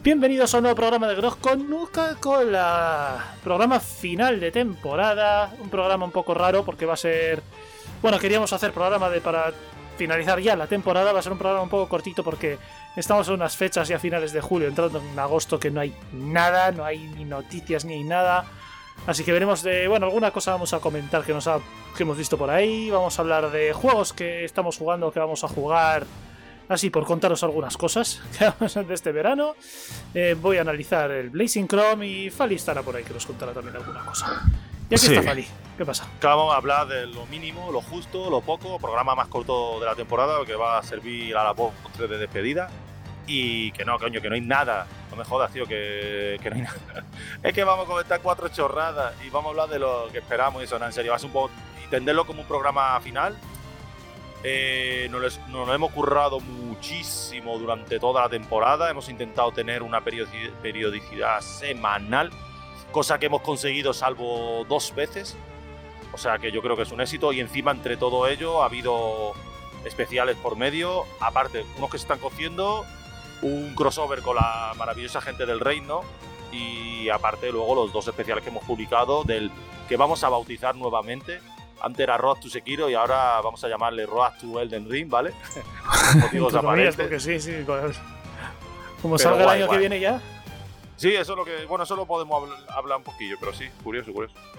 Bienvenidos a un nuevo programa de Grog con Nuka-Cola. Programa final de temporada. Un programa un poco raro porque va a ser... Bueno, queríamos hacer programa para finalizar ya la temporada. Va a ser un programa un poco cortito porque estamos en unas fechas ya finales de julio, entrando en agosto, que no hay nada, no hay ni noticias ni nada. Así que veremos de... Bueno, alguna cosa vamos a comentar que hemos visto por ahí. Vamos a hablar de juegos que estamos jugando, que vamos a jugar... Así, por contaros algunas cosas que vamos a hacer de este verano. Voy a analizar el Blazing Chrome y Fali estará por ahí que nos contará también alguna cosa. Y aquí está Fali. ¿Qué pasa? Vamos a hablar de lo mínimo, lo justo, lo poco. Programa más corto de la temporada que va a servir a la postre de despedida. Y que no, coño, que no hay nada. No me jodas, tío, que no hay nada. Es que vamos a comentar 4 chorradas y vamos a hablar de lo que esperamos y eso, no, en serio. Va a ser un poco... entenderlo como un programa final. Nos lo hemos currado muchísimo durante toda la temporada. Hemos intentado tener una periodicidad semanal, cosa que hemos conseguido salvo 2 veces. O sea que yo creo que es un éxito. Y encima, entre todo ello, ha habido especiales por medio. Aparte, unos que se están cociendo, un crossover con la maravillosa gente del Reino. Y aparte, luego los 2 especiales que hemos publicado, del que vamos a bautizar nuevamente. Antes era Road to Sekiro y ahora vamos a llamarle Road to Elden Ring, ¿vale? Motivos aparentes. Porque sí. Como salga el año que viene ya. Sí, eso es lo que... Bueno, eso lo podemos hablar un poquillo, pero sí, curioso.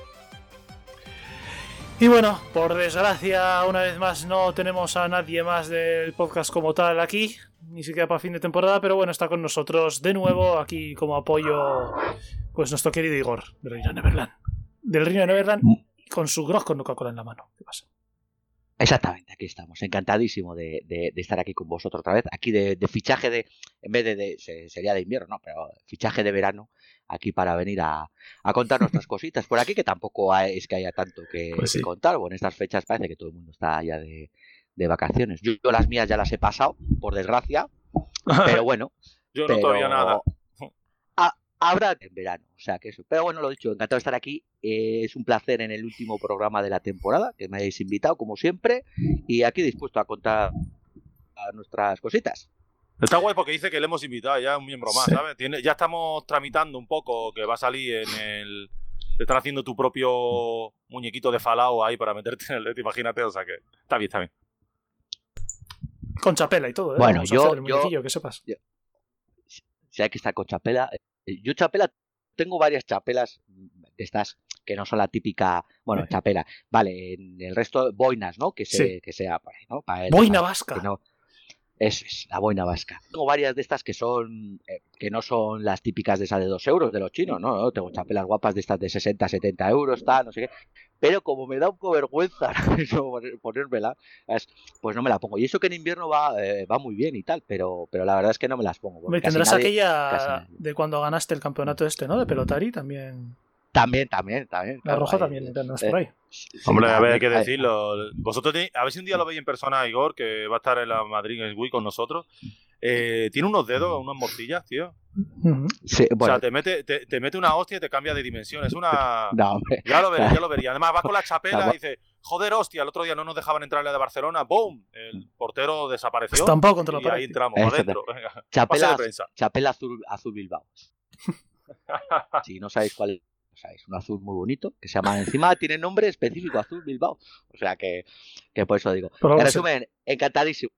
Y bueno, por desgracia, una vez más no tenemos a nadie más del podcast como tal aquí, ni siquiera para fin de temporada, pero bueno, está con nosotros de nuevo, aquí como apoyo, pues nuestro querido Igor, del Reino de Neverland. Del Reino de Neverland. Con su Grog con Nuka-Cola en la mano. ¿Qué pasa? Exactamente, aquí estamos. Encantadísimo de estar aquí con vosotros otra vez. Aquí de fichaje de... En vez de sería de invierno, no, pero fichaje de verano. Aquí para venir a contar nuestras cositas por aquí, que tampoco es que haya tanto que contar. Bueno, en estas fechas parece que todo el mundo está ya de vacaciones. Yo las mías ya las he pasado, por desgracia. Pero bueno. Yo no todavía nada. Habrá en verano, o sea que eso. Pero bueno, lo dicho, encantado de estar aquí. Es un placer en el último programa de la temporada, que me hayáis invitado, como siempre. Y aquí dispuesto a contar nuestras cositas. Está guay porque dice que le hemos invitado ya un miembro más, ¿sabes? Ya estamos tramitando un poco que va a salir en el... Te están haciendo tu propio muñequito de Fallout ahí para meterte en el LED, imagínate, o sea que está bien. Con chapela y todo, ¿eh? Bueno, yo que sepas. Si hay que estar con chapela... Yo chapela, tengo varias chapelas de estas que no son la típica, bueno, chapela, vale, en el resto boinas, ¿no? Que sea por ahí, ¿no? Boina vasca. No, es la boina vasca. Tengo varias de estas que son que no son las típicas de esas de 2 euros de los chinos, ¿no? Tengo chapelas guapas de estas de 60, 70 euros, tal, no sé qué. Pero como me da un poco vergüenza ponérmela, pues no me la pongo. Y eso que en invierno va muy bien y tal, pero la verdad es que no me las pongo. Me tendrás aquella de cuando ganaste el campeonato ¿no? De pelotari también. También. La roja también tendrás por ahí. Hombre, a ver, hay que decirlo. Vosotros a ver si un día lo veis en persona, Igor, que va a estar en la Madrid Games Week con nosotros. Tiene unos dedos, unas morcillas, tío. Sí, bueno. O sea, te mete una hostia y te cambia de dimensión. Es una... No, hombre. Ya lo vería. Además, vas con la chapela y dices, joder, hostia, el otro día no nos dejaban entrar en la de Barcelona. ¡Boom! El portero desapareció. Estampado contra la y pared. ahí entramos adentro. Venga, chapela azul Bilbao. Si no sabéis cuál es. O sea, es un azul muy bonito, que se llama, encima tiene nombre específico, Azul Bilbao. O sea, que por eso digo. En resumen, encantadísimo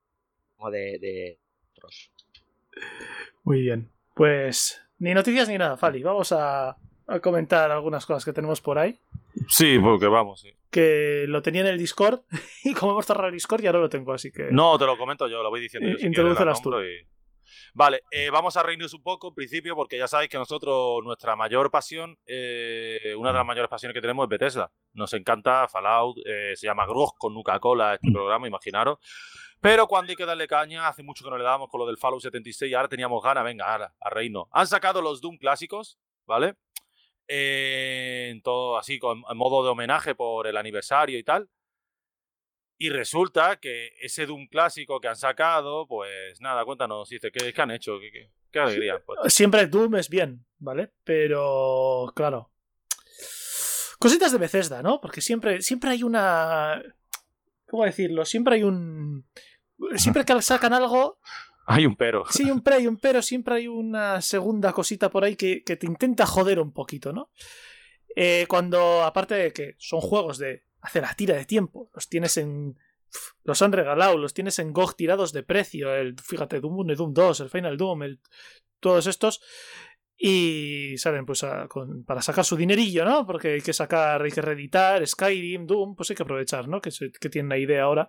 de otros. Muy bien. Pues, ni noticias ni nada, Fali. Vamos a comentar algunas cosas que tenemos por ahí. Sí, porque vamos, sí. Que lo tenía en el Discord, y como hemos cerrado el Discord ya no lo tengo, así que... No, te lo comento yo, lo voy diciendo yo. Introdúcelas tú. Vale, vamos a reírnos un poco en principio porque ya sabéis que nosotros, nuestra mayor pasión, una de las mayores pasiones que tenemos es Bethesda. Nos encanta Fallout, se llama Grog con Nuka-Cola este programa, imaginaros. Pero cuando hay que darle caña, hace mucho que no le damos con lo del Fallout 76 y ahora teníamos ganas, venga, ahora, a reírnos. Han sacado los Doom clásicos, ¿vale? En todo así, en modo de homenaje por el aniversario y tal. Y resulta que ese Doom clásico que han sacado, pues nada, cuéntanos, dice, ¿qué han hecho? ¿Qué alegría? Pues. Siempre Doom es bien, ¿vale? Pero, claro, cositas de Bethesda, ¿no? Porque siempre hay una... ¿Cómo decirlo? Siempre que sacan algo, Hay un pero. Sí, hay un pero, siempre hay una segunda cosita por ahí que te intenta joder un poquito, ¿no? Cuando, aparte de que son juegos de hacer la tira de tiempo, los han regalado, los tienes en GOG tirados de precio, fíjate, Doom 1 y Doom 2, el Final Doom, todos estos, y salen pues para sacar su dinerillo, ¿no? Porque hay que reeditar Skyrim, Doom, pues hay que aprovechar, ¿no? Que tienen la idea ahora.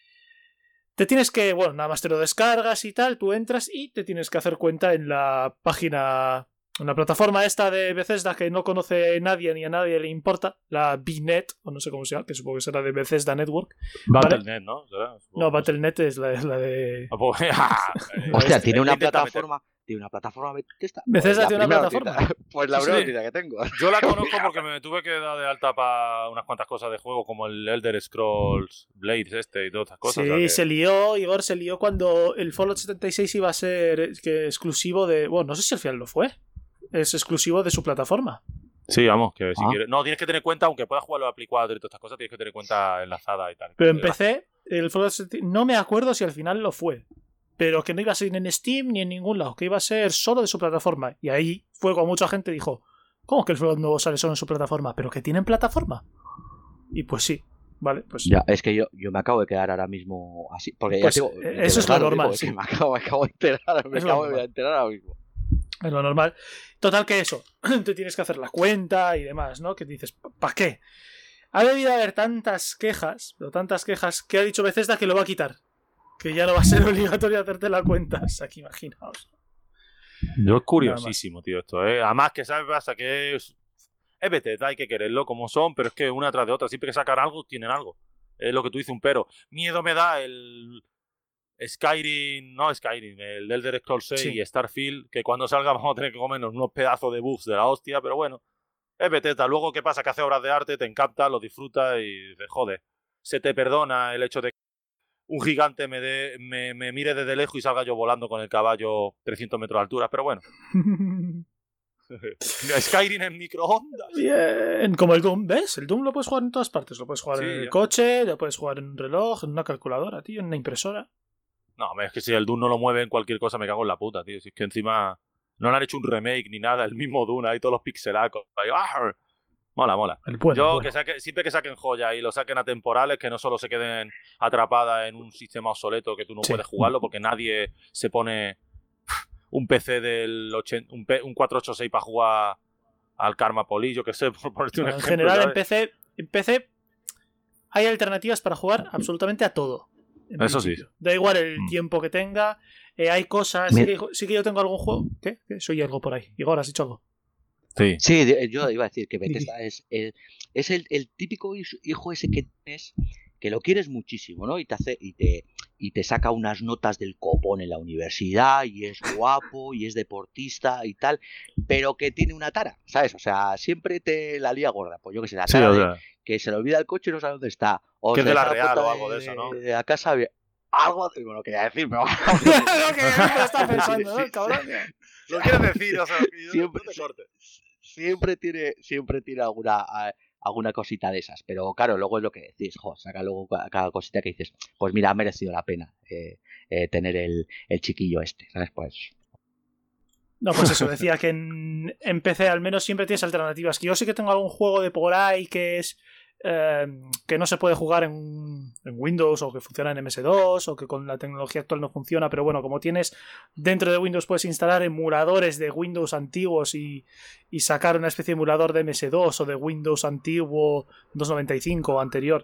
Te tienes que, bueno, nada más te lo descargas y tal, tú entras y te tienes que hacer cuenta en la página, en la plataforma esta de Bethesda que no conoce nadie ni a nadie le importa, la BNet, o no sé cómo se llama, que supongo que será de Bethesda Network. Battle.net, ¿no? No, Battle.net es la de... Hostia, tiene una plataforma... Tiene una plataforma Bethesda. Bethesda tiene una plataforma. Pues la primera noticia que tengo. Yo la conozco porque me tuve que dar de alta para unas cuantas cosas de juego, como el Elder Scrolls Blades y todas esas cosas. Sí, se lió, Igor, cuando el Fallout 76 iba a ser exclusivo de... Bueno, no sé si al final lo fue. Es exclusivo de su plataforma. Sí, vamos, que si quieres... No, tienes que tener cuenta, aunque puedas jugarlo a Play 4 y todas estas cosas, tienes que tener cuenta enlazada y tal. Pero en PC, el Fallout 76, no me acuerdo si al final lo fue. Pero que no iba a ser en Steam ni en ningún lado, que iba a ser solo de su plataforma. Y ahí fue cuando mucha gente dijo, ¿cómo que el Fallout nuevo sale solo en su plataforma? ¿Pero que tienen plataforma? Y pues sí, vale, pues... Ya, es que yo me acabo de quedar ahora mismo así, porque pues ya digo, eso es lo normal, sí. Me acabo de enterar ahora mismo. Es lo normal. Total que eso, te tienes que hacer la cuenta y demás, ¿no? Que dices, ¿para qué? Ha debido haber tantas quejas, que ha dicho Bethesda que lo va a quitar. Que ya no va a ser obligatorio hacerte la cuenta. O sea, que imaginaos. Yo es curiosísimo, tío, esto, ¿eh? Además que sabes pasa que es Bethesda, hay que quererlo como son, pero es que una tras de otra, siempre que sacan algo, tienen algo. Es lo que tú dices, un pero. Miedo me da el Skyrim, el Elder Scrolls 6 y Starfield, que cuando salga vamos a tener que comernos unos pedazos de bugs de la hostia, pero bueno, es Bethesda. Luego, ¿qué pasa? Que hace obras de arte, te encanta, lo disfrutas y dices, joder, se te perdona el hecho de que un gigante me mire desde lejos y salga yo volando con el caballo 300 metros de altura, pero bueno. Skyrim en microondas. Bien, como el Doom, ¿ves? El Doom lo puedes jugar en todas partes. Lo puedes jugar en el coche, lo puedes jugar en un reloj, en una calculadora, tío, en una impresora. No, es que si el Doom no lo mueve en cualquier cosa me cago en la puta, tío. Si es que encima no le han hecho un remake ni nada, el mismo Doom, ahí todos los pixelacos. Mola. Yo, siempre que saquen joya y lo saquen a temporales, que no solo se queden atrapadas en un sistema obsoleto que tú no puedes jugarlo, porque nadie se pone un PC un 486 para jugar al Karma Police, yo que sé, por ponerte un ejemplo. En general, en PC hay alternativas para jugar absolutamente a todo. Eso sí. Da igual el tiempo que tenga. Hay cosas. Sí que yo tengo algún juego. ¿Qué? Soy algo por ahí. Igor, ¿has dicho algo? Sí, yo iba a decir que Bethesda es el típico hijo ese que tienes, que lo quieres muchísimo, ¿no? Y te saca unas notas del copón en la universidad y es guapo y es deportista y tal, pero que tiene una tara, ¿sabes? O sea, siempre te la lía gorda. Pues yo que sé, la tara que se le olvida el coche y no sabe dónde está. O que es de la Real o algo de eso, ¿no? De la casa, algo así, bueno, quería decir, pero... Lo que me está pensando, ¿no? Cabrón. Lo quieres decir, o sea, siempre, no te cortes. Siempre tiene alguna cosita de esas, pero claro, luego es lo que decís, saca luego cada cosita que dices, pues mira, ha merecido la pena tener el chiquillo este, ¿sabes? Pues... No, pues eso, decía que en PC al menos siempre tienes alternativas, que yo sí que tengo algún juego de por ahí que es que no se puede jugar en Windows o que funciona en MS2 o que con la tecnología actual no funciona, pero bueno, como tienes dentro de Windows puedes instalar emuladores de Windows antiguos y sacar una especie de emulador de MS2 o de Windows antiguo 295 o anterior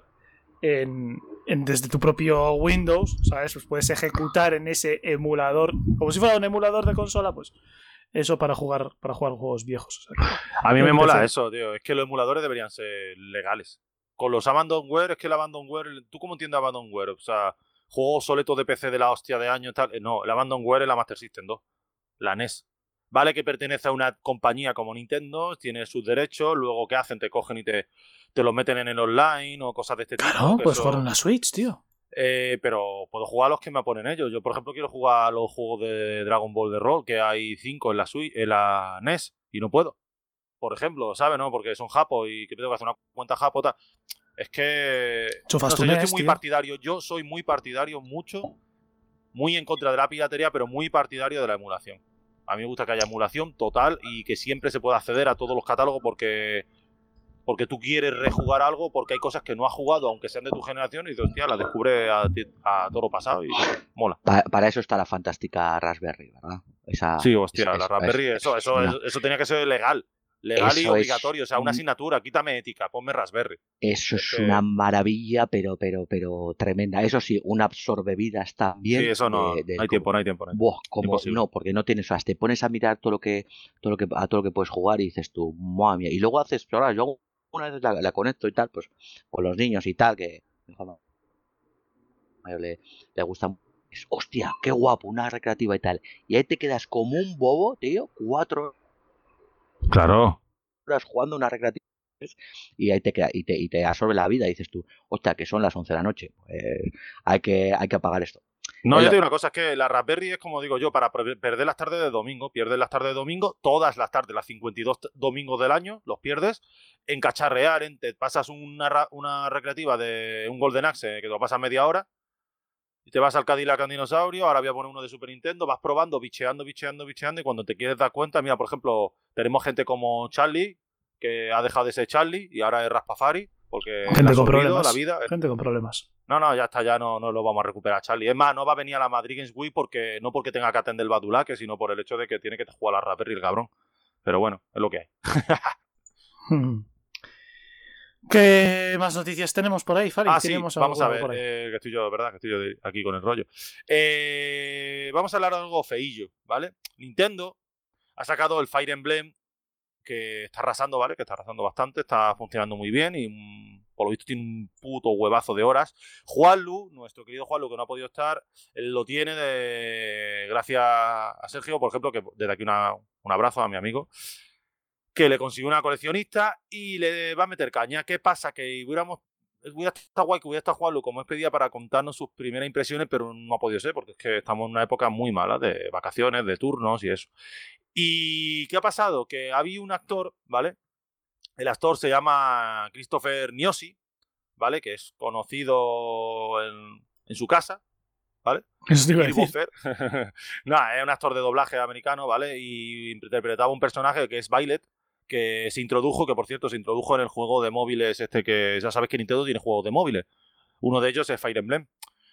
desde tu propio Windows, ¿sabes? Pues puedes ejecutar en ese emulador como si fuera un emulador de consola, pues eso para jugar juegos viejos. O sea, a mí me mola eso, tío. Es que los emuladores deberían ser legales. Con los Abandonware, es que el Abandonware... ¿Tú cómo entiendes Abandonware? O sea, juegos soletos de PC de la hostia de años y tal. No, el Abandonware es la Master System 2. La NES. Vale que pertenece a una compañía como Nintendo, tiene sus derechos, luego ¿qué hacen? Te cogen y te los meten en el online o cosas de este tipo. Claro, puedes jugar en la Switch, tío. Pero puedo jugar a los que me ponen ellos. Yo, por ejemplo, quiero jugar a los juegos de Dragon Ball de rol, que hay 5 en la NES, y no puedo. Por ejemplo, ¿sabes? ¿No? Porque son japos y que tengo que hacer una cuenta japo. Es que... Chufas no sé, yo soy muy partidario. Yo soy muy partidario mucho muy en contra de la piratería, pero muy partidario de la emulación. A mí me gusta que haya emulación total y que siempre se pueda acceder a todos los catálogos porque tú quieres rejugar algo, porque hay cosas que no has jugado, aunque sean de tu generación, y dices, hostia, las descubre a toro pasado y mola. Para eso está la fantástica Raspberry, ¿verdad? Sí, hostia, la Raspberry, eso tenía que ser legal y obligatorio, o sea, una asignatura, quítame ética, ponme Raspberry. Eso es una maravilla, pero tremenda. Eso sí, un absorbevidas también. Sí, eso no, no hay tiempo. Buah, no, porque no tienes, o sea, te pones a mirar todo lo que puedes jugar y dices tú, madre mía, y luego haces, ahora yo una vez la conecto y tal, pues con los niños y tal, que a le gusta, hostia, qué guapo, una recreativa y tal, y ahí te quedas como un bobo, tío, 4 Claro. horas jugando una recreativa y ahí te queda, y te absorbe la vida y dices tú, hostia, que son las 11 de la noche, pues hay que apagar esto. No, yo te digo una cosa, es que la Raspberry es como digo yo, para perder las tardes de domingo, pierdes las tardes de domingo, todas las tardes, las 52 domingos del año, los pierdes, en cacharrear, te pasas una recreativa de un Golden Axe, que te lo pasas media hora, y te vas al Cadillac and Dinosaurio, ahora voy a poner uno de Super Nintendo, vas probando, bicheando, y cuando te quieres dar cuenta, mira, por ejemplo, tenemos gente como Charlie, que ha dejado de ser Charlie, y ahora es Raspafari, porque gente con problemas, la vida. Gente con problemas. No, ya está, ya no lo vamos a recuperar, Charlie. Es más, no va a venir a la Madrid Games Week no porque tenga que atender el Badulaque, sino por el hecho de que tiene que jugar a la Raspberry el cabrón. Pero bueno, es lo que hay. ¿Qué más noticias tenemos por ahí, Fari? Sí, vamos a ver, que estoy yo, ¿verdad? Que estoy yo aquí con el rollo. Vamos a hablar de algo feillo, ¿vale? Nintendo ha sacado el Fire Emblem, que está arrasando, ¿vale? Que está arrasando bastante, está funcionando muy bien y por lo visto tiene un puto huevazo de horas. Juanlu, nuestro querido Juanlu, que no ha podido estar, él lo tiene gracias a Sergio, por ejemplo, que desde aquí un abrazo a mi amigo, que le consiguió una coleccionista y le va a meter caña. ¿Qué pasa? Que hubiera estado guay que hubiera estado Juanlu como es pedía para contarnos sus primeras impresiones, pero no ha podido ser porque es que estamos en una época muy mala de vacaciones, de turnos y eso. ¿Y qué ha pasado? Que había un actor, ¿vale? El actor se llama Christopher Niosi, ¿vale? Que es conocido en su casa, ¿vale? Eso te iba a decir. Nada, es un actor de doblaje americano, ¿vale? Y interpretaba un personaje que es Violet, que por cierto, se introdujo en el juego de móviles que ya sabes que Nintendo tiene juegos de móviles. Uno de ellos es Fire Emblem.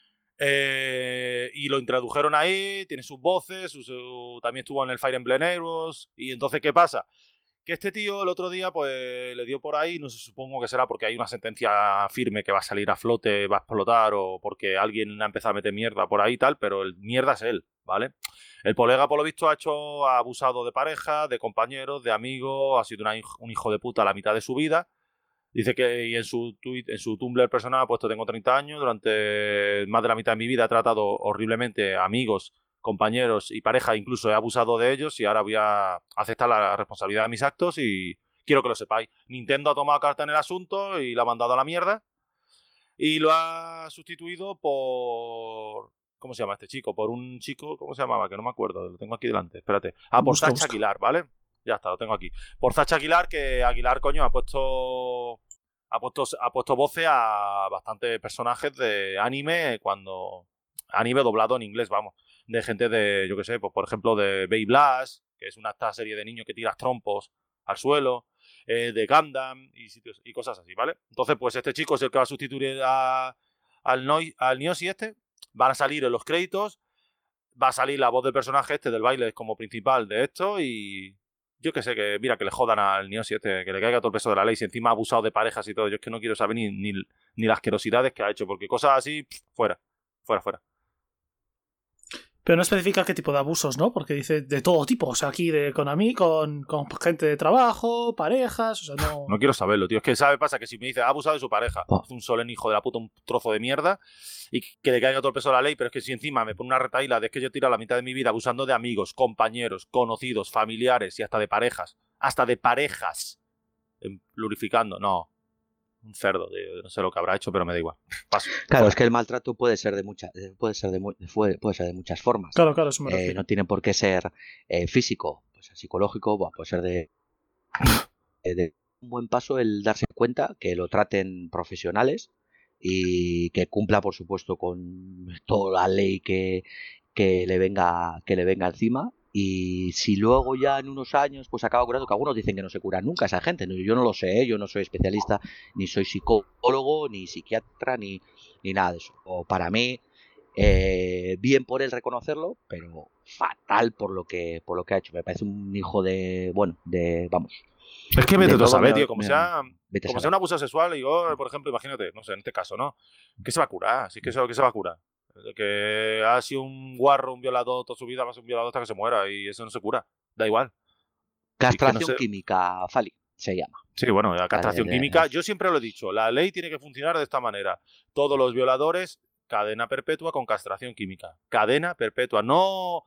Y lo introdujeron ahí, tiene sus voces, también estuvo en el Fire Emblem Heroes. Y entonces, ¿qué pasa? Que este tío el otro día pues le dio por ahí, no sé, supongo que será porque hay una sentencia firme que va a salir a flote, va a explotar o porque alguien ha empezado a meter mierda por ahí y tal, pero el mierda es él, ¿vale? El colega por lo visto ha abusado de pareja, de compañeros, de amigos, ha sido un hijo de puta a la mitad de su vida. Dice que y en su Tumblr personal ha puesto: tengo 30 años, durante más de la mitad de mi vida he tratado horriblemente a amigos, compañeros y pareja, incluso he abusado de ellos y ahora voy a aceptar la responsabilidad de mis actos y quiero que lo sepáis. Nintendo ha tomado carta en el asunto y lo ha mandado a la mierda y lo ha sustituido por... ¿Cómo se llama este chico? Por un chico, ¿cómo se llamaba? Que no me acuerdo, lo tengo aquí delante, espérate. Por Sacha Aguilar, ¿vale? Ya está, lo tengo aquí. Por Sacha Aguilar, que Aguilar, coño, ha puesto voces a bastantes personajes de anime anime doblado en inglés, vamos. De gente de, yo qué sé, pues por ejemplo de Baby Blast, que es esta serie de niños que tiras trompos al suelo, de Gundam y cosas así, ¿vale? Entonces, pues este chico es el que va a sustituir al Niosi este. Van a salir en los créditos, va a salir la voz del personaje del baile como principal de esto y... Yo que sé, que mira, que le jodan al Niosi que le caiga todo el peso de la ley, si encima ha abusado de parejas y todo. Yo es que no quiero saber ni las asquerosidades que ha hecho, porque cosas así, fuera. Pero no especifica qué tipo de abusos, ¿no? Porque dice de todo tipo, o sea, aquí con gente de trabajo, parejas, o sea, no... No quiero saberlo, tío. Es que pasa que si me dice ha abusado de su pareja, es un solemne hijo de la puta, un trozo de mierda, y que le caiga todo el peso de la ley, pero es que si encima me pone una retaíla de que yo he tirado la mitad de mi vida abusando de amigos, compañeros, conocidos, familiares y hasta de parejas, glorificando, no. Un cerdo, no sé lo que habrá hecho, pero me da igual. Paso. Claro, es que el maltrato puede ser de muchas formas. Claro, eso me refiero. No tiene por qué ser físico, puede ser psicológico, puede ser de un buen paso el darse cuenta que lo traten profesionales y que cumpla, por supuesto, con toda la ley que le venga encima. Y si luego ya en unos años pues acaba curando, que algunos dicen que no se cura nunca esa gente, yo no lo sé, yo no soy especialista, ni soy psicólogo, ni psiquiatra, ni nada de eso. O para mí, bien por él reconocerlo, pero fatal por lo que ha hecho. Me parece un hijo vamos. Es que vete tú a saber, tío, como sea un abuso sexual, y yo, por ejemplo, imagínate, no sé, en este caso, ¿no? ¿Qué se va a curar? ¿Qué se va a curar? Que ha sido un guarro, un violador toda su vida, va a ser un violador hasta que se muera, y eso no se cura, da igual. Castración química, Fali, se llama. Sí, bueno, la castración química, yo siempre lo he dicho, la ley tiene que funcionar de esta manera. Todos los violadores, cadena perpetua con castración química. Cadena perpetua, no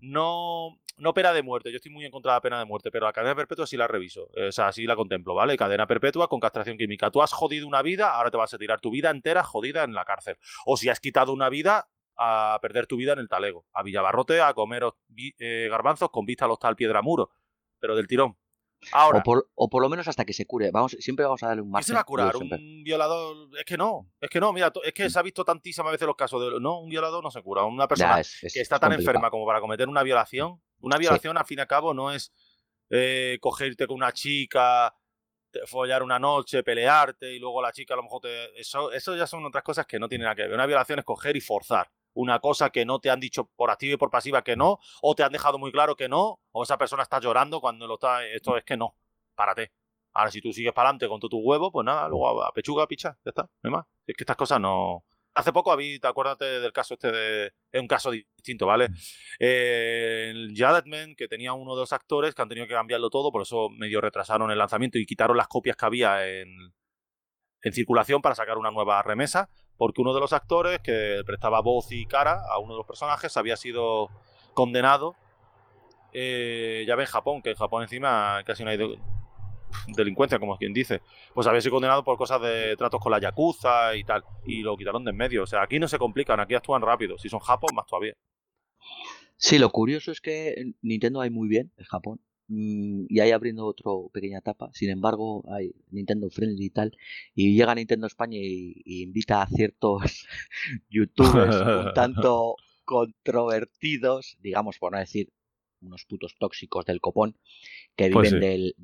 pena de muerte. Yo estoy muy en contra de la pena de muerte, pero la cadena perpetua sí la reviso. O sea, sí la contemplo, ¿vale? Cadena perpetua con castración química. Tú has jodido una vida, ahora te vas a tirar tu vida entera jodida en la cárcel. O si has quitado una vida, a perder tu vida en el talego. A Villabarrote, a comer garbanzos con vista al hostal Piedramuro. Pero del tirón. Ahora, o por lo menos hasta que se cure. Siempre vamos a darle un margen. ¿qué se va a curar? ¿Un violador? Es que no, mira, es que se ha visto tantísimas veces los casos de... No, un violador no se cura. Una persona que está tan enferma como para cometer una violación. Una violación, al fin y al cabo, no es cogerte con una chica, follar una noche, pelearte y luego la chica a lo mejor Eso ya son otras cosas que no tienen nada que ver. Una violación es coger y forzar una cosa que no te han dicho por activa y por pasiva que no, o te han dejado muy claro que no, o esa persona está llorando cuando lo está... Esto es que no, párate. Ahora, si tú sigues para adelante con todo tu huevo, pues nada, luego a pechuga, picha, ya está, no hay más. Es que estas cosas no... Hace poco te acuérdate del caso es un caso distinto, ¿vale? El Jadedman, que tenía uno de los actores que han tenido que cambiarlo todo, por eso medio retrasaron el lanzamiento y quitaron las copias que había en circulación para sacar una nueva remesa, porque uno de los actores que prestaba voz y cara a uno de los personajes había sido condenado, ya ve en Japón, que en Japón encima casi no hay delincuencia, como quien dice, pues había sido condenado por cosas de tratos con la yakuza y tal, y lo quitaron de en medio. O sea, aquí no se complican, aquí actúan rápido. Si son Japón, más todavía. Sí, lo curioso es que Nintendo hay muy bien en Japón, y ahí abriendo otra pequeña etapa. Sin embargo, hay Nintendo Friendly y tal, y llega Nintendo España y invita a ciertos youtubers un tanto controvertidos, digamos, por no decir unos putos tóxicos del copón, que viven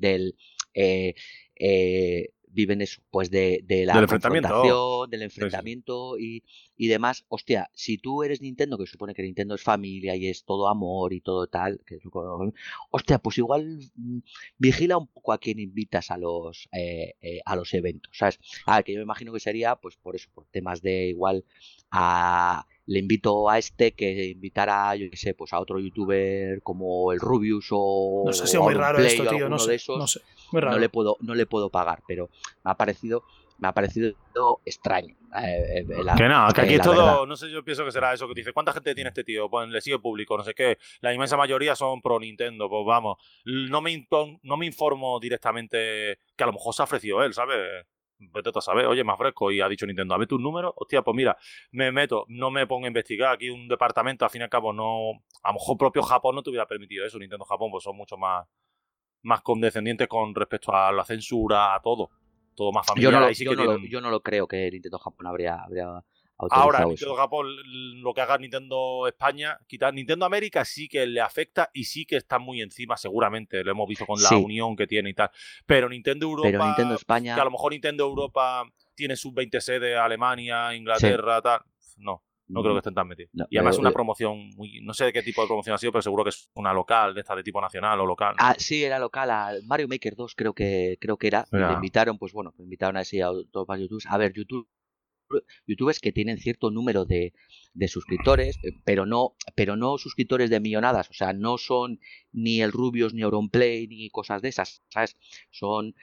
viven eso, pues de la confrontación, del enfrentamiento y demás. Hostia, si tú eres Nintendo, que supone que Nintendo es familia y es todo amor y todo tal, hostia, pues igual vigila un poco a quien invitas a los eventos, ¿sabes? Que yo me imagino que sería, pues por eso, por temas de igual le invito a que invitara, yo qué sé, pues a otro youtuber como el Rubius o... No sé, ha sido muy raro esto, tío, no sé, de esos, no sé, muy raro. No le puedo pagar, pero me ha parecido extraño. Que aquí es todo, verdad. No sé, yo pienso que será eso que dice, ¿cuánta gente tiene este tío? Pues le sigue público, no sé qué, la inmensa mayoría son pro Nintendo, pues vamos, no me informo directamente, que a lo mejor se ha ofrecido él, ¿sabes? Vete a saber, oye, más fresco, y ha dicho Nintendo, a ver tus números, hostia, pues mira, me meto, no me pongo a investigar, aquí un departamento, al fin y al cabo, no, a lo mejor propio Japón no te hubiera permitido eso, Nintendo Japón, pues son mucho más condescendientes con respecto a la censura, a todo más familiar. Yo no lo creo que Nintendo Japón habría ahora, Nintendo Japón, lo que haga Nintendo España, quitar Nintendo América sí que le afecta y sí que está muy encima, seguramente. Lo hemos visto con la unión que tiene y tal. Pero Nintendo Europa, Nintendo España... que a lo mejor Nintendo Europa tiene sus 20 sedes, Alemania, Inglaterra, tal. No creo que estén tan metidos. Y además una promoción, no sé de qué tipo de promoción ha sido, pero seguro que es una local, de esta de tipo nacional o local. Sí, era local. A Mario Maker 2 creo que era. Y le invitaron, pues bueno, invitaron a todos los youtubers. A ver, youtubers que tienen cierto número de suscriptores, pero no suscriptores de millonadas, o sea, no son ni el Rubius ni Auronplay ni cosas de esas, ¿sabes? Son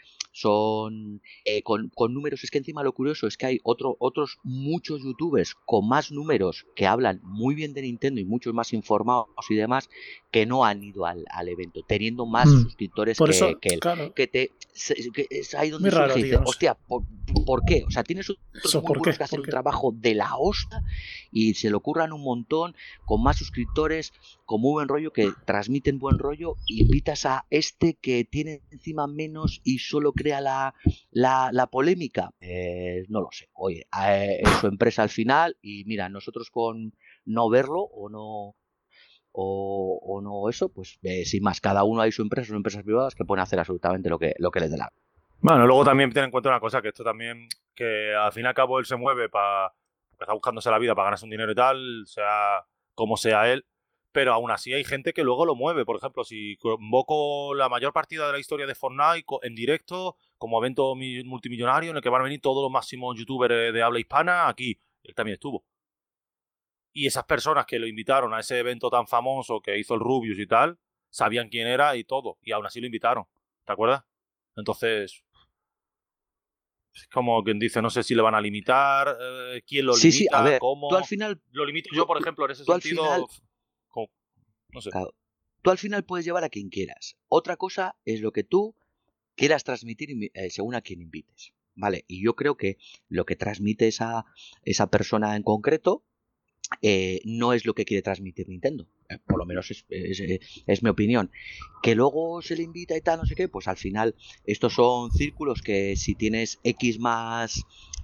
con números. Es que encima lo curioso es que hay otros muchos youtubers con más números que hablan muy bien de Nintendo y muchos más informados y demás, que no han ido al evento, teniendo más suscriptores que él. Claro. Que es ahí donde surge y dice, hostia, ¿por qué? O sea, tienes otros muy buenos que hacen un trabajo de la hostia y se le ocurran un montón, con más suscriptores, con muy buen rollo, que transmiten buen rollo, y invitas a que tiene encima menos y solo crea la polémica, no lo sé. Oye, es su empresa al final y mira, nosotros con no verlo o no eso, pues sin más, cada uno hay su empresa, son empresas privadas que pueden hacer absolutamente lo que les dé la gana. Bueno, luego también ten en cuenta una cosa, que esto también, que al fin y al cabo él se mueve porque está buscándose la vida para ganarse un dinero y tal, sea como sea él, pero aún así hay gente que luego lo mueve. Por ejemplo, si convoco la mayor partida de la historia de Fortnite en directo, como evento multimillonario en el que van a venir todos los máximos youtubers de habla hispana, aquí, él también estuvo. Y esas personas que lo invitaron a ese evento tan famoso que hizo el Rubius y tal, sabían quién era y todo, y aún así lo invitaron, ¿te acuerdas? Entonces, es como quien dice, no sé si le van a limitar, quién lo Sí, limita, sí, a ver, cómo. tú al final, Lo limito yo, por ejemplo, en ese tú al sentido, final, no sé. claro, tú al final puedes llevar a quien quieras. Otra cosa es lo que tú quieras transmitir según a quien invites. Vale, y yo creo que lo que transmite esa persona en concreto no es lo que quiere transmitir Nintendo. Por lo menos es mi opinión. Que luego se le invita y tal, no sé qué, pues al final estos son círculos que si tienes X más...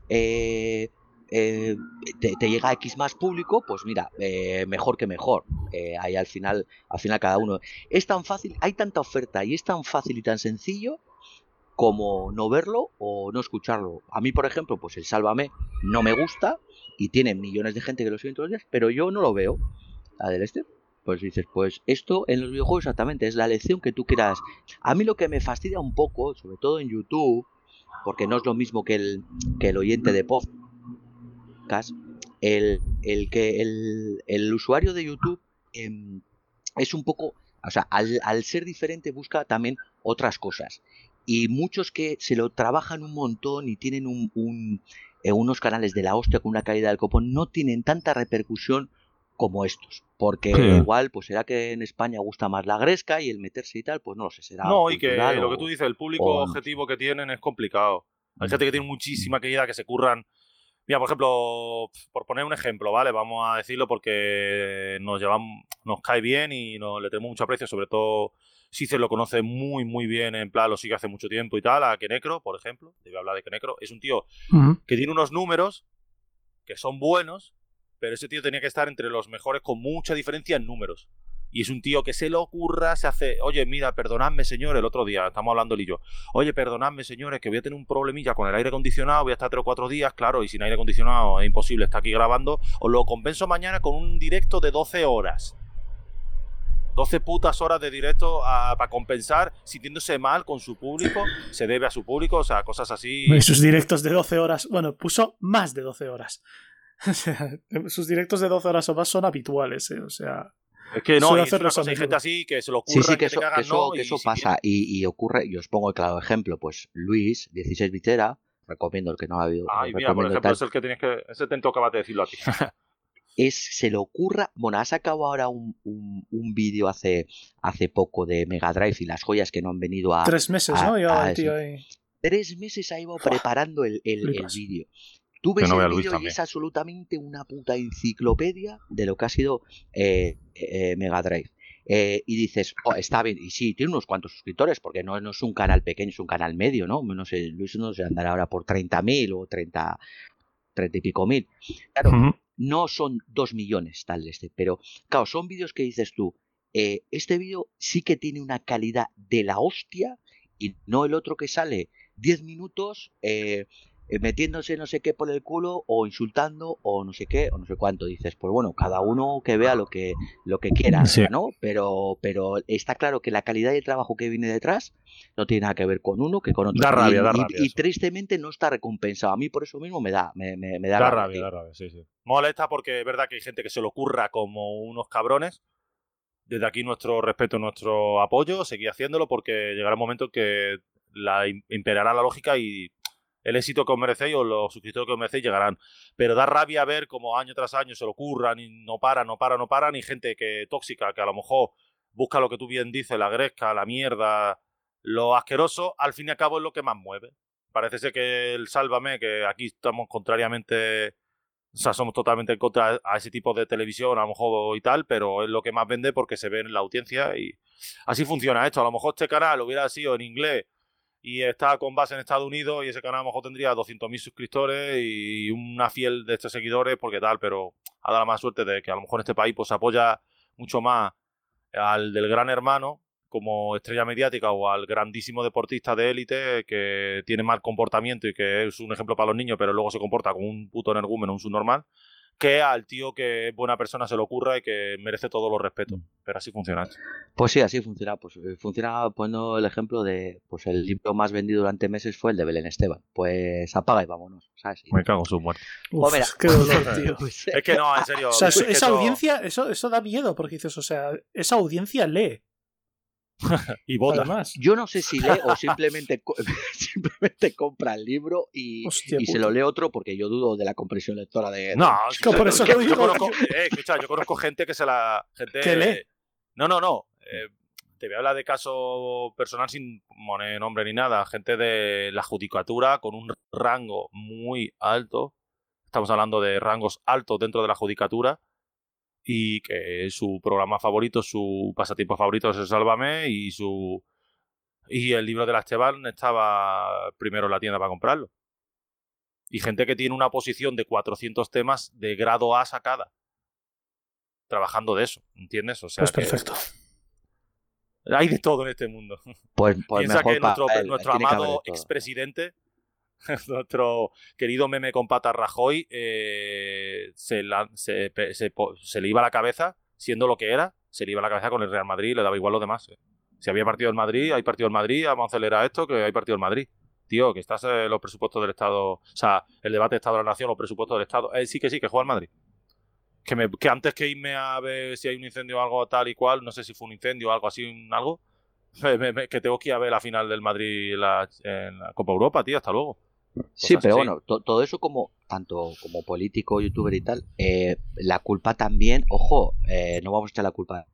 te llega a X más público, pues mira, mejor que mejor. Ahí al final cada uno... Es tan fácil, hay tanta oferta y es tan fácil y tan sencillo como no verlo o no escucharlo. A mí, por ejemplo, pues el Sálvame no me gusta y tiene millones de gente que lo siguen todos los días, pero yo no lo veo. La del pues dices, pues esto en los videojuegos exactamente es la lección que tú quieras. A mí lo que me fastidia un poco, sobre todo en YouTube, porque no es lo mismo que el oyente de podcast, el usuario de YouTube es un poco, o sea, al ser diferente busca también otras cosas. Y muchos que se lo trabajan un montón y tienen unos canales de la hostia con una calidad del copón, no tienen tanta repercusión como estos. Porque igual, pues será que en España gusta más la gresca y el meterse y tal, pues no lo sé, será No, y que cultural lo que tú dices, el público o no objetivo que tienen es complicado. Hay gente que tiene muchísima calidad, que se curran. Mira, por ejemplo, por poner un ejemplo, ¿vale? Vamos a decirlo porque nos cae bien y le tenemos mucho aprecio, sobre todo si se lo conoce muy, muy bien, en plan, lo sigue hace mucho tiempo y tal, a Kenecro, por ejemplo. Debe hablar de Kenecro. Es un tío que tiene unos números que son buenos, pero ese tío tenía que estar entre los mejores con mucha diferencia en números. Y es un tío que se lo ocurra, se hace, oye, mira, perdonadme, señores, el otro día, estamos hablando él y yo, oye, perdonadme, señores, que voy a tener un problemilla con el aire acondicionado, voy a estar 3 o 4 días, claro, y sin aire acondicionado es imposible estar aquí grabando, os lo compenso mañana con un directo de 12 horas. 12 putas horas de directo para compensar, sintiéndose mal con su público, se debe a su público, o sea, cosas así. Y sus directos de 12 horas, bueno, puso más de 12 horas. O sea, sus directos de 12 horas o más son habituales, o sea... Es que no, suele y es una hacerlos a cosa, hay gente menudo. así que se lo ocurra, Sí, que te cagan, no, que eso si pasa y ocurre, y os pongo el claro ejemplo, pues Luis, 16 bitera, recomiendo el que no ha habido, Ay, mira, por recomiendo ejemplo, tal, es el que tienes que. Ese te acabas de decirlo a ti. se le ocurra, bueno, ha sacado ahora un vídeo hace poco de Mega Drive y las joyas que no han venido 3 meses, ¿no? Llevaba el eso. tío ahí. 3 meses ha ido preparando el vídeo. Tú ves Que no vea el Luis vídeo y también. es absolutamente una puta enciclopedia de lo que ha sido Mega Drive. Y dices, oh, está bien, y sí, tiene unos cuantos suscriptores, porque no es un canal pequeño, es un canal medio, ¿no? No sé, Luis no se andará ahora por 30.000 o 30 y pico mil. Claro, no son 2 millones tal pero claro, son vídeos que dices tú, este vídeo sí que tiene una calidad de la hostia y no el otro que sale 10 minutos metiéndose no sé qué por el culo o insultando o no sé qué o no sé cuánto. Dices, pues bueno, cada uno que vea lo que quiera, Sí. ¿no? Pero está claro que la calidad de trabajo que viene detrás no tiene nada que ver con uno que con otro. Da rabia, y eso. tristemente no está recompensado. A mí por eso mismo me da Da rabia, rabia, sí, sí. Molesta porque es verdad que hay gente que se lo ocurra como unos cabrones. Desde aquí nuestro respeto, nuestro apoyo, seguir haciéndolo porque llegará un momento en que imperará la lógica y el éxito que os merecéis o los suscriptores que os merecéis llegarán. Pero da rabia ver cómo año tras año se lo ocurran y no paran, y gente que tóxica, que a lo mejor busca lo que tú bien dices, la gresca, la mierda, lo asqueroso, al fin y al cabo es lo que más mueve. Parece ser que el Sálvame, que aquí estamos contrariamente, o sea, somos totalmente en contra a ese tipo de televisión, a lo mejor y tal, pero es lo que más vende porque se ve en la audiencia y así funciona esto. A lo mejor este canal hubiera sido en inglés y está con base en Estados Unidos y ese canal a lo mejor tendría 200.000 suscriptores y una fiel de estos seguidores porque tal, pero ha dado la más suerte de que a lo mejor en este país pues se apoya mucho más al del Gran Hermano como estrella mediática o al grandísimo deportista de élite que tiene mal comportamiento y que es un ejemplo para los niños pero luego se comporta como un puto energúmeno, un subnormal, que al tío que es buena persona se le ocurra y que merece todos los respetos. Pero así funciona esto. Pues sí, así funciona. Pues funciona poniendo el ejemplo de, pues el libro más vendido durante meses fue el de Belén Esteban. Pues apaga y vámonos, ¿sabes? Me cago en su muerte. Uf, mira. qué dolor, tío. Pues, Es que no, en serio. O sea, es que esa audiencia, eso da miedo, porque dices, o sea, esa audiencia lee. Y vota. Además. yo no sé si lee o simplemente, simplemente compra el libro y Hostia se puta. lo lee otro porque yo dudo de la comprensión lectora de... No, que por eso lo digo. Yo conozco gente que se la. Gente, ¿Que lee? No. Te voy a hablar de caso personal sin poner nombre ni nada. Gente de la judicatura con un rango muy alto. Estamos hablando de rangos altos dentro de la judicatura. Y que su programa favorito, su pasatiempo favorito es el Sálvame y el libro de la Esteban estaba primero en la tienda para comprarlo. Y gente que tiene una posición de 400 temas de grado A sacada. Trabajando de eso, ¿entiendes? O sea, Pues perfecto. Hay de todo en este mundo. Pues Piensa mejor que para nuestro él, tiene que haber de amado todo. expresidente, nuestro querido meme con patas Rajoy, se le iba a la cabeza, siendo lo que era, se le iba a la cabeza con el Real Madrid, le daba igual lo demás. Si había partido del Madrid, hay partido del Madrid, vamos a acelerar esto, que hay partido del Madrid. Tío, que estás en los presupuestos del Estado, o sea, el debate de Estado de la Nación, los presupuestos del Estado. Sí, que juega el Madrid. Que antes que irme a ver si hay un incendio o algo tal y cual, no sé si fue un incendio o algo así, algo, que tengo que ir a ver la final del Madrid en la Copa Europa, tío, hasta luego. Sí, Cosas pero así. bueno, todo eso como tanto como político, youtuber y tal, la culpa también, ojo, no vamos a echar la culpa,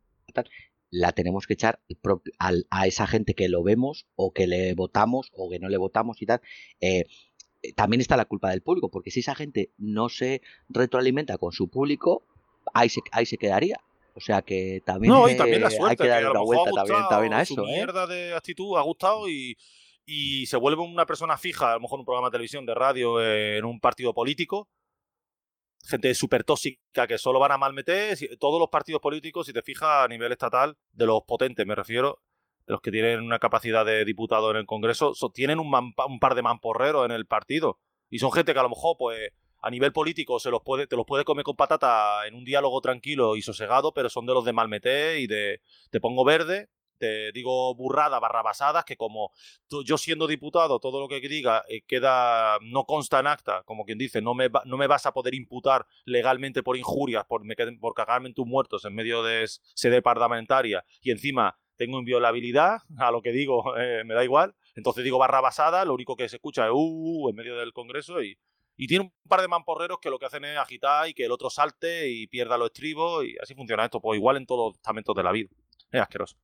la tenemos que echar a esa gente que lo vemos o que le votamos o que no le votamos y tal. También está la culpa del público, porque si esa gente no se retroalimenta con su público, ahí se quedaría. O sea que también, No, y también la hay suerte, que que a darle lo una mejor ha vuelta también a gustado eso, su mierda de actitud, ha gustado y se vuelve una persona fija, a lo mejor en un programa de televisión, de radio, en un partido político. Gente súper tóxica que solo van a malmeter. Todos los partidos políticos, si te fijas a nivel estatal, de los potentes me refiero, de los que tienen una capacidad de diputado en el Congreso, tienen un par de mamporreros en el partido. Y son gente que a lo mejor, pues, a nivel político te los puede comer con patata en un diálogo tranquilo y sosegado, pero son de los de malmeter y de te pongo verde, te digo burradas, barrabasadas, que como yo siendo diputado, todo lo que diga no consta en acta, como quien dice, no me vas a poder imputar legalmente por injurias, por cagarme en tus muertos en medio de sede parlamentaria, y encima tengo inviolabilidad a lo que digo, me da igual, entonces digo barrabasada, lo único que se escucha es en medio del Congreso y tiene un par de mamporreros que lo que hacen es agitar y que el otro salte y pierda los estribos y así funciona esto, pues igual en todos los estamentos de la vida. Es asqueroso.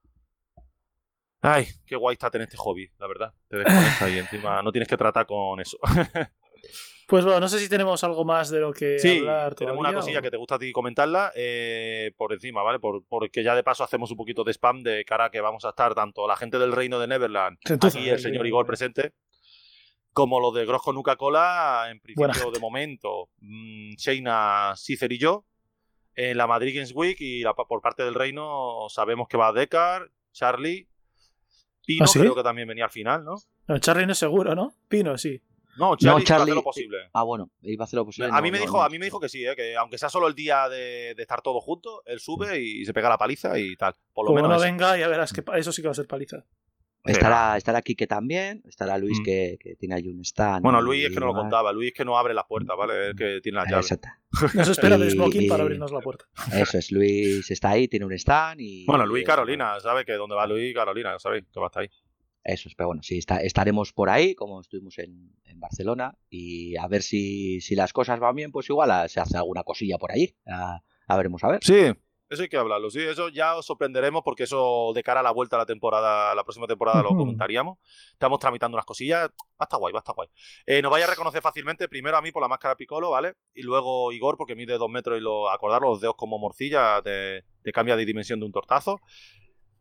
Ay, qué guay está tener este hobby, la verdad. Te desconectas y encima no tienes que tratar con eso. Pues bueno, no sé si tenemos algo más de lo que Sí, hablar tenemos todavía, una cosilla o... que te gusta a ti comentarla por encima, ¿vale? Porque ya de paso hacemos un poquito de spam de cara a que vamos a estar tanto la gente del Reino de Neverland, Gentuza, aquí el señor Igor presente, como los de Grosco Nuca Cola, en Buena principio gente. de momento, Sheina, Cicer y yo, en la Madrid Games Week y por parte del Reino sabemos que va Decar, Charlie, Pino, ¿Ah, sí? creo que también venía al final, ¿no? No, Charlie no es seguro, ¿no? Pino, sí. No, Charlie, iba a hacer Charlie, lo posible. bueno, iba a hacer lo posible. A mí me dijo que sí, que aunque sea solo el día de estar todos juntos, él sube y se pega la paliza y tal. Por lo Como menos no eso. venga, ya verás que eso sí que va a ser paliza. Estará Quique también, estará Luis Mm. que tiene ahí un stand. Bueno, Luis es que no lo demás. contaba, Luis es que no abre las puertas, ¿vale? Es el que tiene las llaves. Exacto. Nos espera de Y- smoking para abrirnos la puerta. Eso es, Luis está ahí, tiene un stand y... Bueno, Luis y Carolina, ¿sabes? Que dónde va Luis y Carolina, ¿sabéis? Que va a estar ahí. Eso es, pero bueno, sí, estaremos por ahí, como estuvimos en Barcelona, y a ver si las cosas van bien, pues igual se hace alguna cosilla por allí. A veremos, a ver. Sí, eso hay que hablarlo, sí, eso ya os sorprenderemos porque eso de cara a la vuelta a la temporada, la próxima temporada lo comentaríamos. Estamos tramitando unas cosillas, va a estar guay, va a estar guay. Nos vais a reconocer fácilmente, primero a mí por la máscara Piccolo, ¿vale? Y luego Igor porque mide 2 metros y acordaros, los dedos como morcilla, te cambia de dimensión de un tortazo.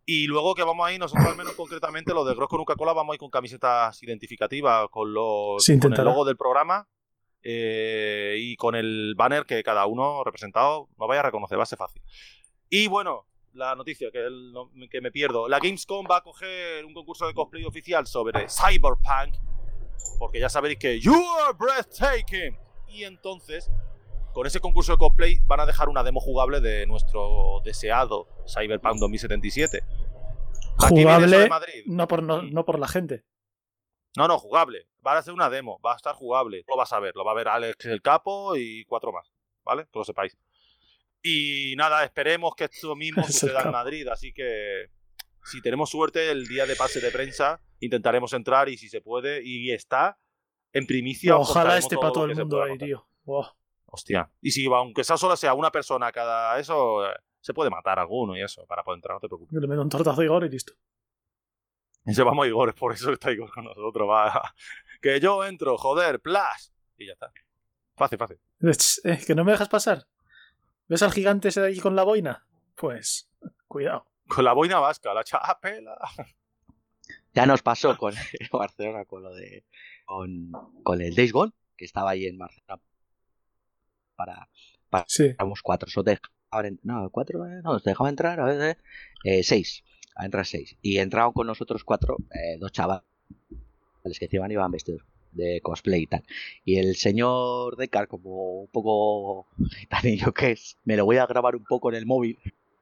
Y luego que vamos a ir, nosotros al menos concretamente, los de Gross con Coca-Cola, vamos a ir con camisetas identificativas, con el logo del programa y con el banner que cada uno representado nos vaya a reconocer, va a ser fácil. Y bueno, la noticia que me pierdo. La Gamescom va a coger un concurso de cosplay oficial sobre Cyberpunk, porque ya sabéis que You are breathtaking. Y entonces, con ese concurso de cosplay van a dejar una demo jugable de nuestro deseado Cyberpunk 2077. Jugable, no por la gente. No, jugable. Va a ser una demo, va a estar jugable. Lo vas a ver, lo va a ver Alex el Capo y 4 más, ¿vale? Que lo sepáis. Y nada, esperemos que esto mismo suceda en Madrid, así que si tenemos suerte el día de pase de prensa intentaremos entrar y si se puede y está en primicia. Ojalá esté para todo el mundo ahí, tío. Wow. Hostia. Y si aunque solo sea una persona cada eso, se puede matar a alguno y eso, para poder entrar, no te preocupes. Yo le meto un tortazo a Igor y listo. Y se vamos a Igor, es por eso que está Igor con nosotros. Va. Que yo entro, joder, plus. Y ya está. Fácil. Que no me dejas pasar. ¿Ves al gigante ese de ahí con la boina? Pues, cuidado. Con la boina vasca, la chapela. Ya nos pasó con Barcelona, con lo de. Con el Days Gone, que estaba ahí en Barcelona. Para sí. Éramos 4. No, 4, no, nos dejaba entrar a veces 6. A entrar 6. Y entraron con nosotros 4, 2 chavales que encima iban vestidos de cosplay y tal. Y el señor Decar, como un poco gitanillo que es, me lo voy a grabar un poco en el móvil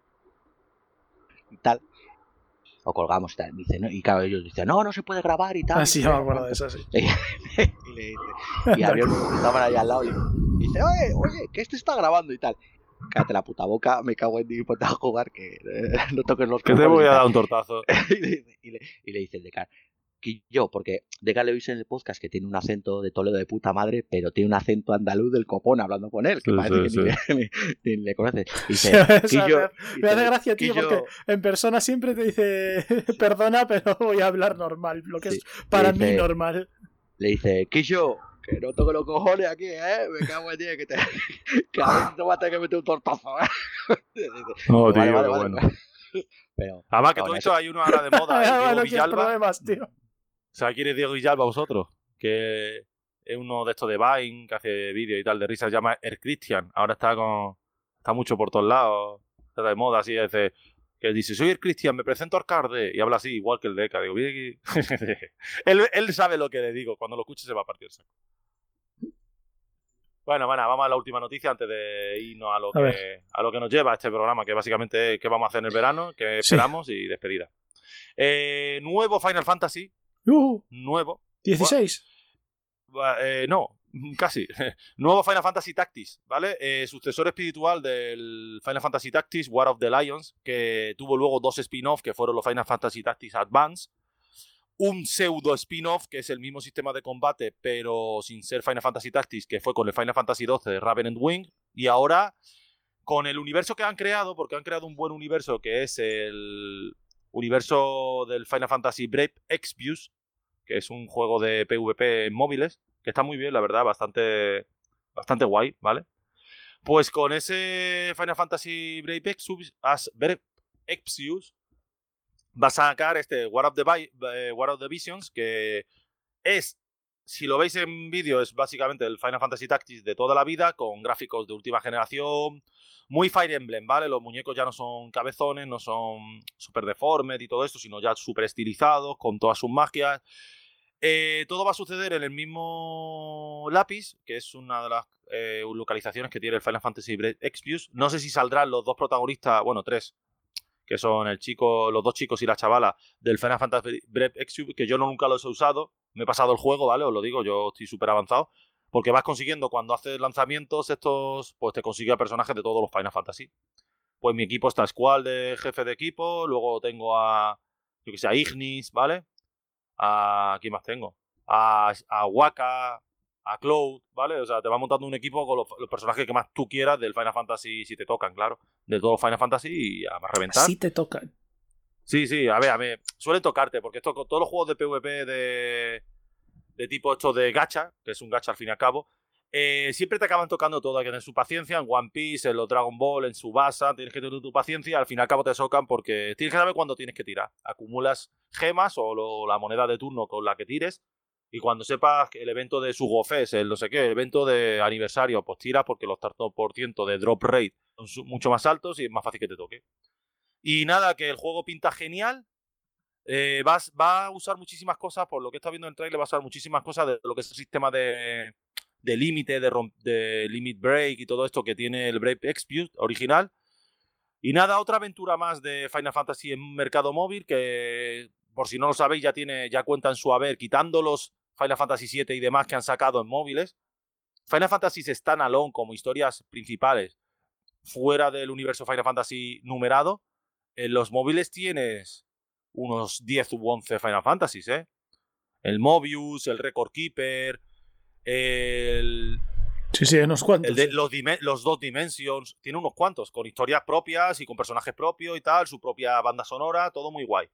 y tal. Lo colgamos y tal. Me dice, ¿no? Y claro, ellos dicen, no se puede grabar y tal. Ah, sí, yo me acuerdo de eso, sí. Y le dice, y había unos que estaban ahí al lado y dice, oye, que este está grabando y tal. Cállate la puta boca, me cago en ti, ponte a jugar, que no toques los que te voy a dar un tortazo. y le dice el Decar, que yo, porque Decar le oís en el podcast que tiene un acento de Toledo de puta madre, pero tiene un acento andaluz del copón hablando con él, que parece que ni le conoces. Y dice, me hace gracia, tío, porque en persona siempre te dice, perdona, pero voy a hablar normal, lo que es para mí normal. Le dice, Quillo, que no toque los cojones aquí, me cago en ti, que a ver si te voy a tener que meter un tortazo, No, tío, vale, bueno. Pero, además que todo esto hay uno ahora de moda, Diego Villalba. Problemas, tío. O sea, ¿quién es Diego Villalba vosotros? Que es uno de estos de Vine, que hace vídeos y tal de risa, se llama El Christian. Ahora está mucho por todos lados, está de moda, así, que dice, soy El Christian, me presento Arcade, y habla así, igual que el Deca. Digo, mire aquí. él sabe lo que le digo, cuando lo escuche se va a partir el saco. Bueno, vamos a la última noticia antes de irnos a lo que nos lleva este programa, que básicamente es qué vamos a hacer en el verano, qué esperamos y despedida. Nuevo Final Fantasy. Nuevo. 16. No, casi. Nuevo Final Fantasy Tactics, ¿vale? Sucesor espiritual del Final Fantasy Tactics War of the Lions, que tuvo luego 2 spin-off que fueron los Final Fantasy Tactics Advance. Un pseudo spin-off que es el mismo sistema de combate, pero sin ser Final Fantasy Tactics, que fue con el Final Fantasy XII de Raven and Wing. Y ahora, con el universo que han creado, porque han creado un buen universo, que es el universo del Final Fantasy Brave Exvius, que es un juego de PvP en móviles, que está muy bien, la verdad, bastante guay, ¿vale? Pues con ese Final Fantasy Brave Exvius va a sacar este War of the Visions, que es, si lo veis en vídeo, es básicamente el Final Fantasy Tactics de toda la vida, con gráficos de última generación, muy Fire Emblem, ¿vale? Los muñecos ya no son cabezones, no son super deformed y todo esto, sino ya super estilizados, con todas sus magias. Todo va a suceder en el mismo lápiz, que es una de las localizaciones que tiene el Final Fantasy Brave Exvius. No sé si saldrán los 2 protagonistas, bueno, 3, que son los 2 chicos y la chavala del Final Fantasy Brave Exvius, que yo nunca los he usado. Me he pasado el juego, ¿vale? Os lo digo, yo estoy súper avanzado. Porque vas consiguiendo, cuando haces lanzamientos estos, pues te consigue a personajes de todos los Final Fantasy. Pues mi equipo está Squall de jefe de equipo, luego tengo a Ignis, ¿vale? ¿Quién más tengo? A Waka, a Cloud, ¿vale? O sea, te vas montando un equipo con los personajes que más tú quieras del Final Fantasy, si te tocan, claro. De todos los Final Fantasy y a reventar. Sí te tocan. Sí, a ver, suelen tocarte, porque todos los juegos de PvP de tipo esto de gacha, que es un gacha al fin y al cabo, siempre te acaban tocando todo. Hay que tener su paciencia. En One Piece, en los Dragon Ball, en Tsubasa, tienes que tener tu paciencia. Al fin y al cabo te tocan porque tienes que saber cuándo tienes que tirar. Acumulas gemas o la moneda de turno con la que tires. Y cuando sepas que el evento de Sugofest, el no sé qué, el evento de aniversario, pues tiras porque los tantos por ciento de drop rate son mucho más altos y es más fácil que te toque. Y nada, que el juego pinta genial. Va a usar muchísimas cosas, por lo que está viendo en el trailer, va a usar muchísimas cosas de lo que es el sistema de límite, de limit break y todo esto que tiene el Brave Exvius original. Y nada, otra aventura más de Final Fantasy en mercado móvil que, por si no lo sabéis, ya cuenta en su haber, quitando los Final Fantasy VII y demás que han sacado en móviles. Final Fantasy Standalone como historias principales fuera del universo Final Fantasy numerado. En los móviles tienes unos 10 u 11 Final Fantasies, ¿eh? El Mobius, el Record Keeper, Sí, unos cuantos. Los dos Dimensions. Tiene unos cuantos, con historias propias y con personajes propios y tal, su propia banda sonora, todo muy guay.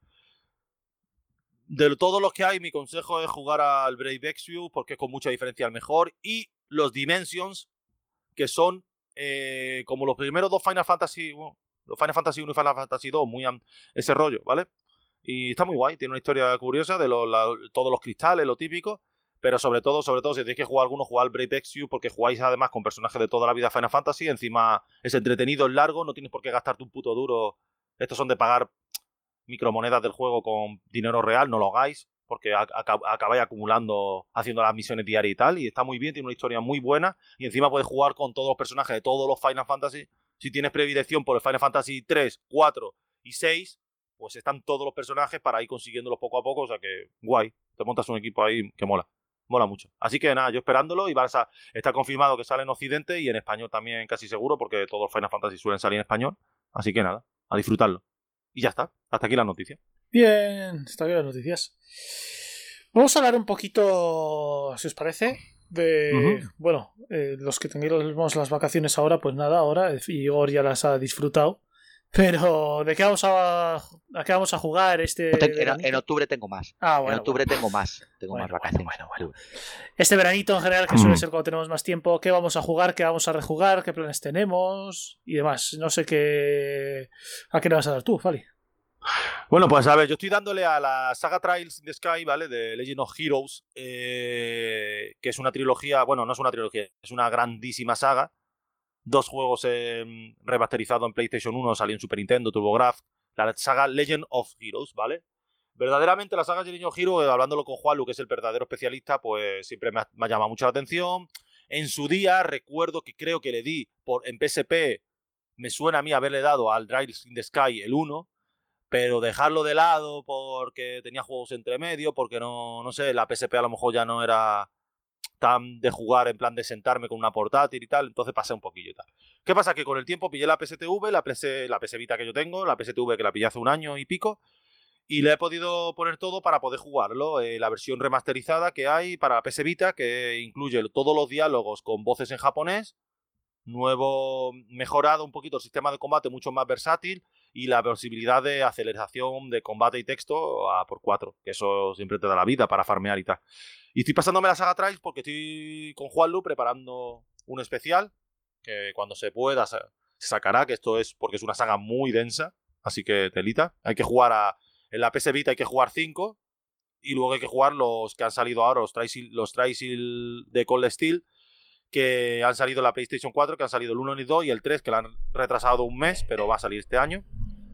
De todos los que hay, mi consejo es jugar al Brave Exvius porque es con mucha diferencia el mejor. Y los Dimensions, que son como los primeros dos Final Fantasy, los Final Fantasy 1 y Final Fantasy 2, muy ese rollo, ¿vale? Y está muy guay, tiene una historia curiosa de todos los cristales, lo típico. Pero sobre todo, si tenéis que jugar alguno, jugad al Brave Exvius porque jugáis además con personajes de toda la vida Final Fantasy. Encima es entretenido, es largo, no tienes por qué gastarte un puto duro. Estos son de pagar micromonedas del juego con dinero real, no lo hagáis porque acabáis acumulando, haciendo las misiones diarias y tal. Y está muy bien, tiene una historia muy buena. Y encima puedes jugar con todos los personajes de todos los Final Fantasy. Si tienes predilección por el Final Fantasy 3, 4 y 6, pues están todos los personajes para ir consiguiéndolos poco a poco. O sea que guay, te montas un equipo ahí que mola. Mola mucho. Así que nada, yo esperándolo y está confirmado que sale en Occidente y en español también casi seguro porque todos los Final Fantasy suelen salir en español. Así que nada, a disfrutarlo. Y ya está. Hasta aquí la noticia. Bien, está bien las noticias. Vamos a hablar un poquito, si os parece, de... Bueno, los que tengamos las vacaciones ahora, pues nada, ahora. Igor ya las ha disfrutado. Pero, ¿de qué vamos a jugar en octubre tengo más. Bueno, en octubre tengo más. Tengo más vacaciones. Bueno. Este veranito en general, que suele ser cuando tenemos más tiempo, ¿qué vamos a jugar? ¿Qué vamos a rejugar? ¿Qué planes tenemos? Y demás. No sé qué... ¿A qué le vas a dar tú, Fali? Bueno, pues a ver, yo estoy dándole a la saga Trials in the Sky, ¿vale? De Legend of Heroes, que es una trilogía, bueno, no es una trilogía, es una grandísima saga. 2 juegos remasterizados en PlayStation 1, salió en Super Nintendo, TurboGrafx, la saga Legend of Heroes, ¿vale? Verdaderamente la saga Legend of Heroes, hablándolo con Juanlu, que es el verdadero especialista, pues siempre me ha llamado mucho la atención. En su día recuerdo que creo que le di en PSP, me suena a mí haberle dado al Trials in the Sky el 1, pero dejarlo de lado porque tenía juegos entre medio, porque no sé, la PSP a lo mejor ya no era tan de jugar en plan de sentarme con una portátil y tal, entonces pasé un poquillo y tal. ¿Qué pasa? Que con el tiempo pillé la PSTV, la PS Vita que yo tengo, la PSTV que la pillé hace un año y pico, y le he podido poner todo para poder jugarlo. La versión remasterizada que hay para la PS Vita, que incluye todos los diálogos con voces en japonés, nuevo, mejorado un poquito el sistema de combate, mucho más versátil, y la posibilidad de aceleración de combate y texto a por 4, que eso siempre te da la vida para farmear y tal. Y estoy pasándome la saga Trials porque estoy con Juanlu preparando un especial que cuando se pueda se sacará, que esto es porque es una saga muy densa, así que telita. Hay que jugar en la PS Vita hay que jugar 5 y luego hay que jugar los que han salido ahora, los Trials de Cold Steel, que han salido en la PlayStation 4, que han salido el 1 y el 2 y el 3, que lo han retrasado un mes, pero va a salir este año.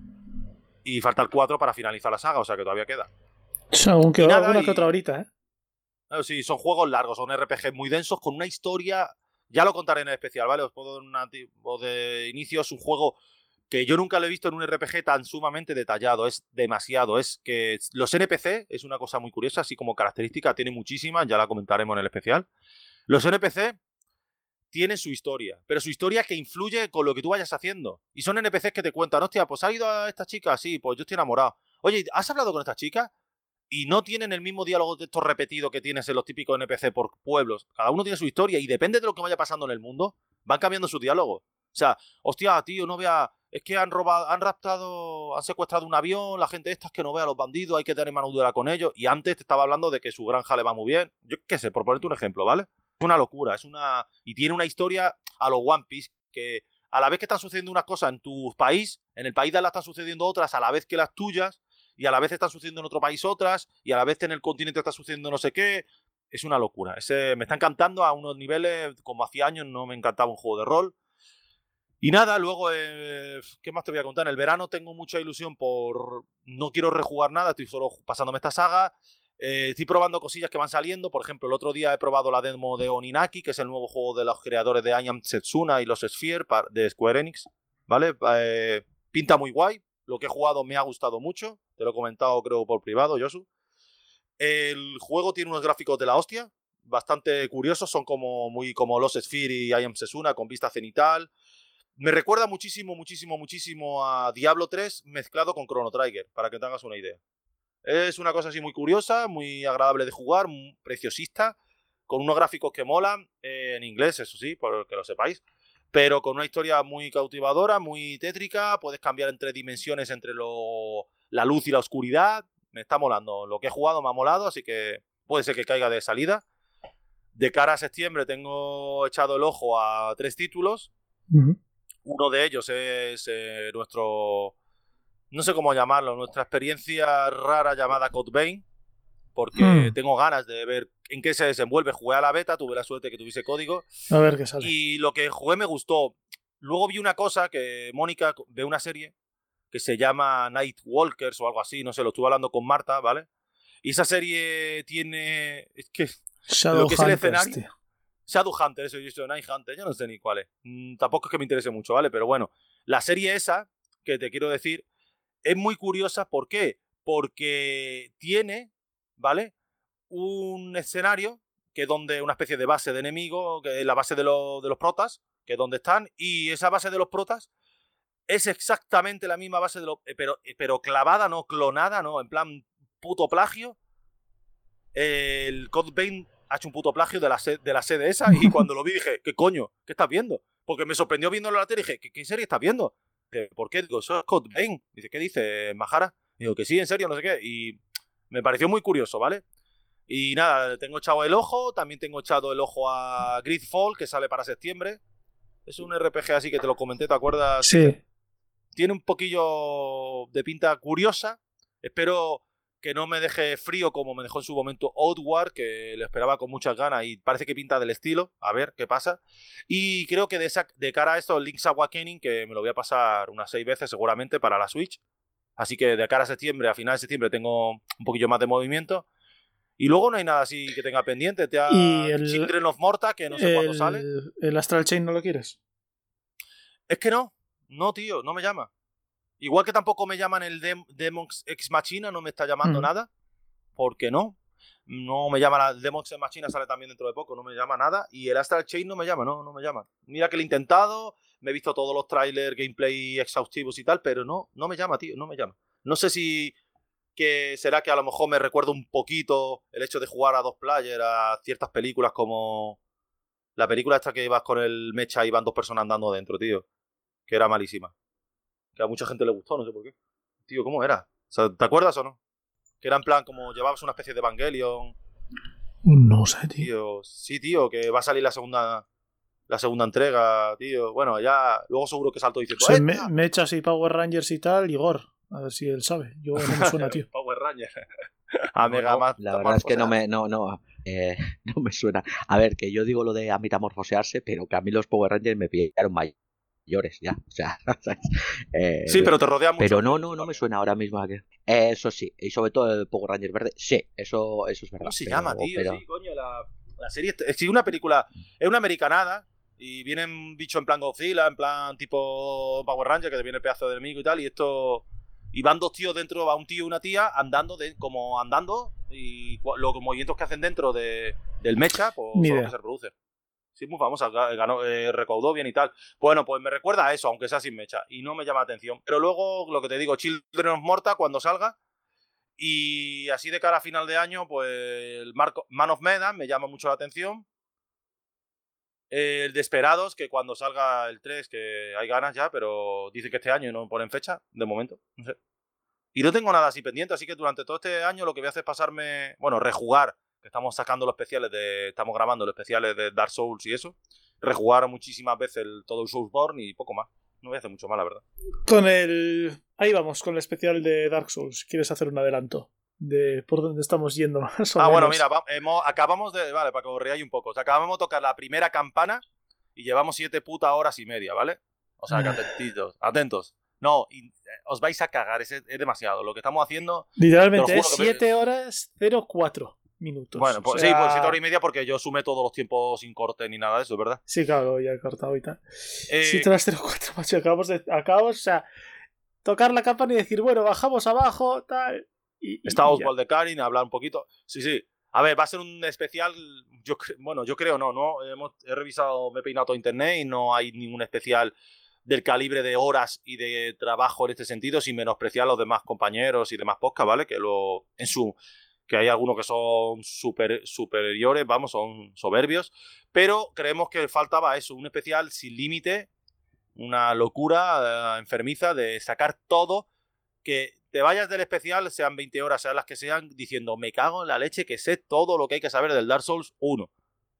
Y falta el 4 para finalizar la saga, o sea que todavía queda. Aunque alguna que otra horita, ¿eh? Sí, son juegos largos, son RPG muy densos, con una historia... Ya lo contaré en el especial, ¿vale? Os puedo dar un tipo de inicio. Es un juego que yo nunca lo he visto en un RPG tan sumamente detallado. Es demasiado. Es que los NPC es una cosa muy curiosa, así como característica, tiene muchísimas, ya la comentaremos en el especial. Los NPC tienen su historia, pero su historia que influye con lo que tú vayas haciendo. Y son NPCs que te cuentan, hostia, pues ¿has ido a esta chica? Sí, pues yo estoy enamorado. Oye, ¿has hablado con esta chica? Y no tienen el mismo diálogo de estos repetidos que tienes en los típicos NPC por pueblos. Cada uno tiene su historia y depende de lo que vaya pasando en el mundo, van cambiando su diálogo. O sea, hostia, tío, no vea... Es que han secuestrado un avión, la gente esta es que no vea a los bandidos, hay que tener mano dura con ellos. Y antes te estaba hablando de que su granja le va muy bien. Yo qué sé, por ponerte un ejemplo, ¿vale? una locura, y tiene una historia a los One Piece, que a la vez que están sucediendo unas cosas en tu país, en el país de las están sucediendo otras a la vez que las tuyas, y a la vez están sucediendo en otro país otras, y a la vez en el continente está sucediendo no sé qué. Es una locura. Me está encantando a unos niveles, como hacía años no me encantaba un juego de rol. Y nada, luego, ¿qué más te voy a contar? En el verano tengo mucha ilusión no quiero rejugar nada, estoy solo pasándome esta saga. Estoy probando cosillas que van saliendo. Por ejemplo, el otro día he probado la demo de Oninaki, que es el nuevo juego de los creadores de I Am Setsuna y los Sphere de Square Enix. ¿Vale? Pinta muy guay. Lo que he jugado me ha gustado mucho. Te lo he comentado, creo, por privado, Josu. El juego tiene unos gráficos de la hostia, bastante curiosos. Son muy como los Sphere y I Am Setsuna, con vista cenital. Me recuerda muchísimo a Diablo 3 mezclado con Chrono Trigger, para que te hagas una idea. Es una cosa así muy curiosa, muy agradable de jugar, preciosista, con unos gráficos que molan, en inglés, eso sí, por que lo sepáis, pero con una historia muy cautivadora, muy tétrica. Puedes cambiar entre dimensiones, entre la luz y la oscuridad. Me está molando. Lo que he jugado me ha molado, así que puede ser que caiga de salida. De cara a septiembre tengo echado el ojo a 3 títulos. Uno de ellos es nuestro, no sé cómo llamarlo, nuestra experiencia rara llamada Code Vein, porque tengo ganas de ver en qué se desenvuelve. Jugué a la beta, tuve la suerte que tuviese código. A ver qué sale. Y lo que jugué me gustó. Luego vi una cosa que Mónica ve una serie que se llama Night Walkers o algo así, no sé, lo estuve hablando con Marta, ¿vale? Y esa serie tiene... Es que... Shadow lo que es el escenario... tío. Shadowhunter, eso, yo Night Hunter, yo no sé ni cuál es. Tampoco es que me interese mucho, ¿vale? Pero bueno, la serie esa, que te quiero decir, es muy curiosa. ¿Por qué? Porque tiene, ¿vale? Un escenario que es donde una especie de base de enemigo, que es la base de los protas, que es donde están, y esa base de los protas es exactamente la misma base de los... Pero clavada, no, clonada, no, en plan puto plagio. El Code Vein ha hecho un puto plagio de la sede esa, y cuando lo vi dije, ¿qué coño? ¿Qué estás viendo? Porque me sorprendió viéndolo en la tele y dije, ¿qué serie estás viendo? Dije, ¿por qué? Digo, eso es Code Vein. Dice, ¿qué dice, Majara? Digo, que sí, en serio, no sé qué. Y me pareció muy curioso, ¿vale? Y nada, tengo echado el ojo. También tengo echado el ojo a Gridfall, que sale para septiembre. Es un RPG así que te lo comenté, ¿te acuerdas? Sí. Tiene un poquillo de pinta curiosa. Espero que no me deje frío como me dejó en su momento Outward, que le esperaba con muchas ganas y parece que pinta del estilo. A ver qué pasa. Y creo que de cara a esto, Link's Awakening, que me lo voy a pasar unas 6 veces seguramente para la Switch. Así que de cara a septiembre, a final de septiembre, tengo un poquillo más de movimiento. Y luego no hay nada así que tenga pendiente. ¿Y el Children of Morta, que no sé cuándo sale. ¿El Astral Chain no lo quieres? Es que no. No, tío, no me llama. Igual que tampoco me llaman el Demon's Ex Machina, no me está llamando nada. ¿Por qué no? No me llama. El Demon's Ex Machina sale también dentro de poco, no me llama nada. Y el Astral Chain no me llama, no me llama. Mira que lo he intentado, me he visto todos los trailers, gameplay exhaustivos y tal, pero no me llama, tío, no me llama. No sé si será que a lo mejor me recuerda un poquito el hecho de jugar a 2 players a ciertas películas, como la película esta que ibas con el mecha y van 2 personas andando dentro, tío. Que era malísima. Que a mucha gente le gustó, no sé por qué. Tío, ¿cómo era? O sea, ¿te acuerdas o no? Que era en plan como llevabas una especie de Evangelion. No sé, tío. Sí, tío, que va a salir la segunda entrega, tío. Bueno, ya luego seguro que salto diciendo... O sea, mechas y Power Rangers y tal, Igor. A ver si él sabe. Yo no me suena, tío. Power Rangers. A Mega no, la verdad es que no me suena. A ver, que yo digo lo de metamorfosearse, pero que a mí los Power Rangers me pillaron mayores ya, o sea, ¿sabes? Sí, pero te rodea mucho. Pero no me suena ahora mismo a que... Eso sí, y sobre todo el Power Ranger verde, sí, eso es verdad. ¿Cómo se llama, tío? Sí, coño, la serie es una película, es una americanada, y vienen bichos en plan Godzilla, en plan tipo Power Ranger, que te viene el pedazo de enemigo y tal, y van 2 tíos dentro, va un tío y una tía andando, y los movimientos que hacen dentro del mecha, pues son los que se reproducen. Sí, muy famosa, recaudó bien y tal. Bueno, pues me recuerda a eso, aunque sea sin mecha, y no me llama la atención. Pero luego, lo que te digo, Children of Morta, cuando salga, y así de cara a final de año, pues el Man of Medan me llama mucho la atención. El Desperados, que cuando salga el 3, que hay ganas ya, pero dicen que este año y no ponen fecha, de momento, no sé. Y no tengo nada así pendiente, así que durante todo este año lo que voy a hacer es rejugar que estamos sacando los especiales estamos grabando los especiales de Dark Souls y eso, rejugar muchísimas veces todo el Soulsborne y poco más. No voy a hacer mucho más, la verdad. Ahí vamos, con el especial de Dark Souls. ¿Quieres hacer un adelanto de por dónde estamos yendo? Bueno, mira, acabamos de... Vale, para que os reáis un poco. O sea, acabamos de tocar la primera campana y llevamos 7 putas horas y media, ¿vale? O sea, que atentos. No, os vais a cagar, es demasiado. Lo que estamos haciendo... Literalmente es 7 horas 04 minutos. Bueno, pues sí, pues 7 horas y media porque yo sumé todos los tiempos sin corte ni nada de eso, ¿verdad? Sí, claro, ya he cortado y tal. 7 horas 04, macho. Acabamos, o sea, tocar la campana y decir, bueno, bajamos abajo, tal... Está Oswald de Karin, hablar un poquito. Sí. A ver, va a ser un especial. Yo creo, no. He revisado, me he peinado todo internet y no hay ningún especial del calibre de horas y de trabajo en este sentido, sin menospreciar a los demás compañeros y demás podcasts, ¿vale? Que hay algunos que son superiores, vamos, son soberbios. Pero creemos que faltaba eso, un especial sin límite, una locura enfermiza de sacar todo, que te vayas del especial, sean 20 horas, sean las que sean, diciendo, me cago en la leche que sé todo lo que hay que saber del Dark Souls 1.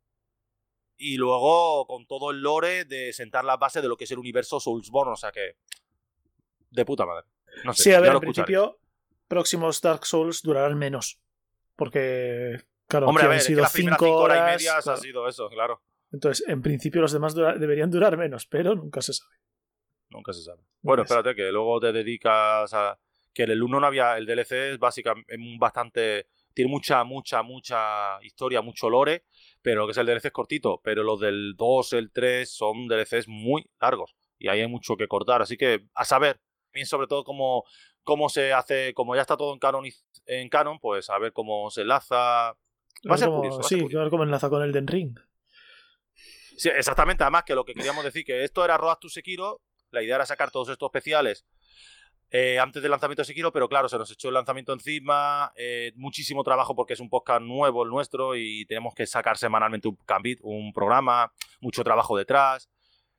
Y luego con todo el lore de sentar las bases de lo que es el universo Soulsborne, o sea que... de puta madre. No sé, sí, a ver, en principio, próximos Dark Souls durarán menos. Porque, claro, hombre, a ver, han sido las 5 horas y media claro. Ha sido eso, claro. Entonces, en principio los demás deberían durar menos, pero nunca se sabe. Nunca se sabe. Bueno, espérate, que luego te dedicas a... Que en el 1 no había... El DLC es básicamente bastante... Tiene mucha historia, mucho lore, pero lo que es el DLC es cortito. Pero los del 2, el 3 son DLCs muy largos. Y ahí hay mucho que cortar. Así que, a saber, bien sobre todo cómo se hace... Como ya está todo en canon, pues a ver cómo se enlaza... Va a ser curioso. Sí, a ver cómo enlaza con Elden Ring. Sí, exactamente. Además, que lo que queríamos decir, que esto era Road to Sekiro. La idea era sacar todos estos especiales antes del lanzamiento de Sekiro, pero claro, se nos echó el lanzamiento encima, muchísimo trabajo porque es un podcast nuevo el nuestro y tenemos que sacar semanalmente un programa, mucho trabajo detrás.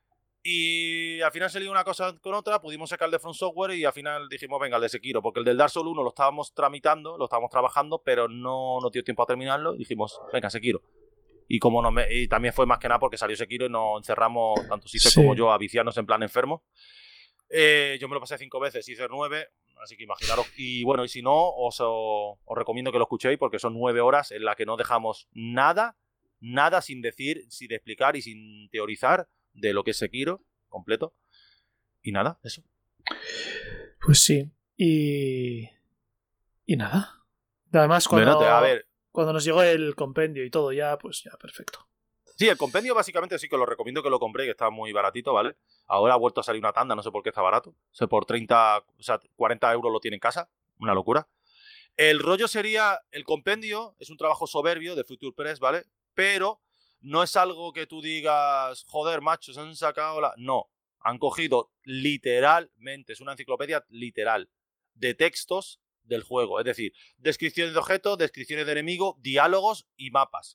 Y al final salió una cosa con otra, pudimos sacar el de From Software y al final dijimos, venga, el de Sekiro, porque el del Dark Souls 1 lo estábamos tramitando, lo estábamos trabajando, pero no dio tiempo a terminarlo y dijimos, venga, Sekiro. Y y también fue más que nada porque salió Sekiro y nos encerramos, tanto Cicer como yo, a viciarnos en plan enfermo. Yo me lo pasé 5 veces, Cicer 9, así que imaginaros. Y bueno, y si no, os recomiendo que lo escuchéis porque son 9 horas en las que no dejamos nada sin decir, sin explicar y sin teorizar de lo que es Sekiro completo. Y nada, eso. Pues sí. Y nada. Además, cuando nos llegó el compendio y todo ya, pues ya, perfecto. Sí, el compendio básicamente sí que lo recomiendo que lo compréis, que está muy baratito, ¿vale? Ahora ha vuelto a salir una tanda, no sé por qué está barato. O sea, por 40 euros lo tiene en casa. Una locura. El rollo sería, el compendio es un trabajo soberbio de Future Press, ¿vale? Pero no es algo que tú digas, joder, macho, se han sacado la... No, han cogido literalmente, es una enciclopedia literal, de textos del juego. Es decir, descripciones de objetos, descripciones de enemigo, diálogos y mapas.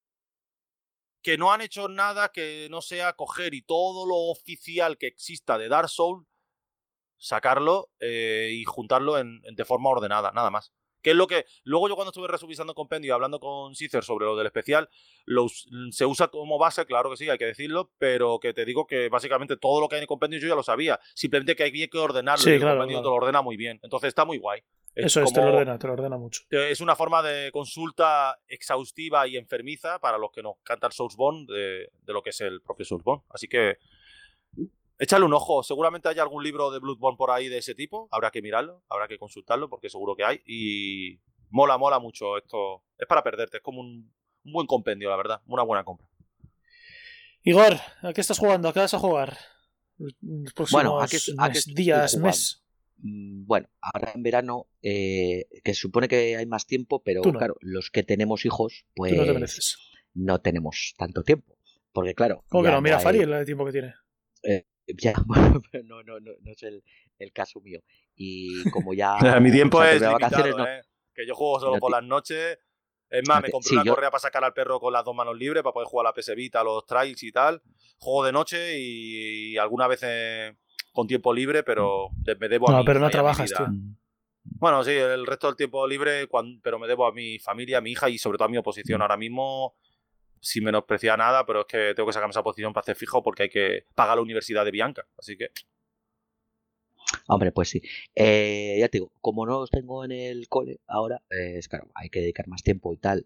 Que no han hecho nada que no sea coger y todo lo oficial que exista de Dark Souls, sacarlo y juntarlo de forma ordenada, nada más. Que es lo que... Luego yo cuando estuve revisando compendio y hablando con Cicer sobre lo del especial, se usa como base, claro que sí, hay que decirlo, pero que te digo que básicamente todo lo que hay en el compendio yo ya lo sabía. Simplemente que hay que ordenarlo y el compendio te lo ordena muy bien. Entonces está muy guay. Eso es, te lo ordena mucho. Es una forma de consulta exhaustiva y enfermiza para los que nos canta el Soulsborne de lo que es el propio Soulsborne. Así que échale un ojo. Seguramente hay algún libro de Bloodborne por ahí de ese tipo. Habrá que mirarlo, habrá que consultarlo porque seguro que hay. Y mola mucho esto. Es para perderte. Es como un buen compendio, la verdad. Una buena compra. Igor, ¿a qué estás jugando? ¿A qué vas a jugar? Los próximos días, mes. Bueno, ahora en verano, que se supone que hay más tiempo, pero claro, los que tenemos hijos, pues no tenemos tanto tiempo. Porque claro... ¿Cómo que no? Mira, Fari el tiempo que tiene. Ya, bueno, pero no es el caso mío. Y como ya... Mi tiempo es limitado, que yo juego solo por las noches. Es más, me compré una correa para sacar al perro con las 2 manos libres, para poder jugar a la PS Vita, los trails y tal. Juego de noche y algunas veces... con tiempo libre, pero me debo a pero no trabajas, tío. Bueno, sí, el resto del tiempo libre, pero me debo a mi familia, a mi hija y sobre todo a mi oposición. Ahora mismo, sin menospreciar nada, pero es que tengo que sacarme esa posición para hacer fijo porque hay que pagar la universidad de Bianca. Así que... Hombre, pues sí. Ya te digo, como no los tengo en el cole ahora, es claro, hay que dedicar más tiempo y tal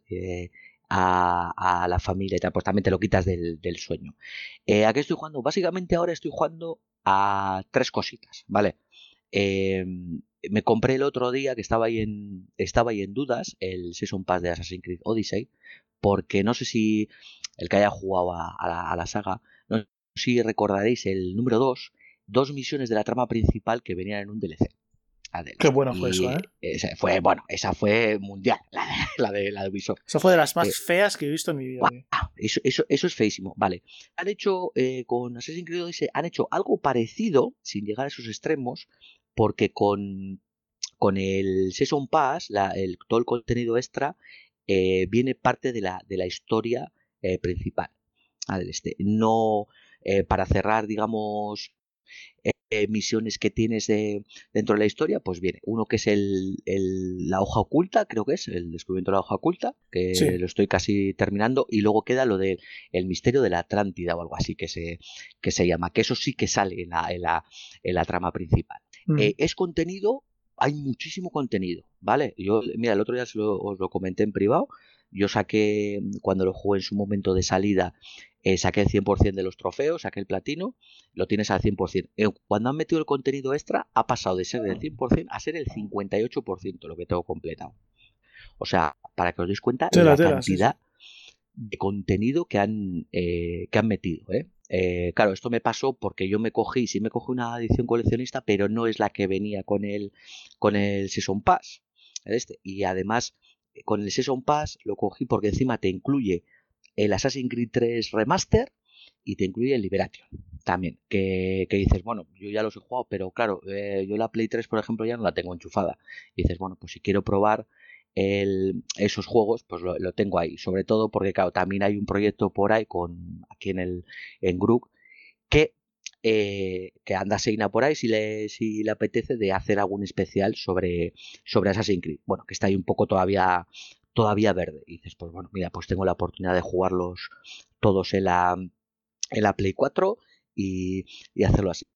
a la familia y tal, pues también te lo quitas del sueño. ¿A qué estoy jugando? Básicamente ahora estoy jugando a tres cositas, ¿vale? Eh, Me compré el otro día que estaba ahí en dudas el Season Pass de Assassin's Creed Odyssey, porque no sé si el que haya jugado a la saga, no sé si recordaréis el número 2, dos misiones de la trama principal que venían en un DLC. Qué bueno fue eso, Y ¿eh? esa fue mundial, la de Ubisoft. Esa fue de las más feas que he visto en mi vida. Eso es feísimo. Vale. Han hecho con Assassin's Creed Odyssey, han hecho algo parecido, sin llegar a esos extremos, porque con el Season Pass, todo el contenido extra, viene parte de la historia principal. No para cerrar, digamos, misiones que tienes dentro de la historia, pues viene uno que es la hoja oculta, creo que es el descubrimiento de la hoja oculta, que Sí. lo estoy casi terminando, y luego queda lo del misterio de la Atlántida o algo así que se llama, que eso sí que sale en la trama principal. Es contenido, hay muchísimo contenido, ¿vale? Mira, el otro día os lo comenté en privado. Yo saqué, cuando lo jugué en su momento de salida, saqué el 100% de los trofeos, saqué el platino, lo tienes al 100%. Cuando han metido el contenido extra, ha pasado de ser del 100% a ser el 58% lo que tengo completado. O sea, para que os deis cuenta la cantidad de contenido que han metido, claro, esto me pasó porque yo me cogí una edición coleccionista, pero no es la que venía con el Season Pass. Y además, con el Season Pass lo cogí porque encima te incluye el Assassin's Creed 3 Remaster y te incluye el Liberation también, que dices, bueno, yo ya los he jugado, pero claro, yo la Play 3, por ejemplo, ya no la tengo enchufada. Y dices, bueno, pues si quiero probar esos juegos, pues lo tengo ahí. Sobre todo porque, claro, también hay un proyecto por ahí aquí en Group que anda Seina por ahí si le apetece de hacer algún especial sobre Assassin's Creed. Bueno, que está ahí un poco todavía verde. Y dices, pues bueno, mira, pues tengo la oportunidad de jugarlos todos en la Play 4 y hacerlo así.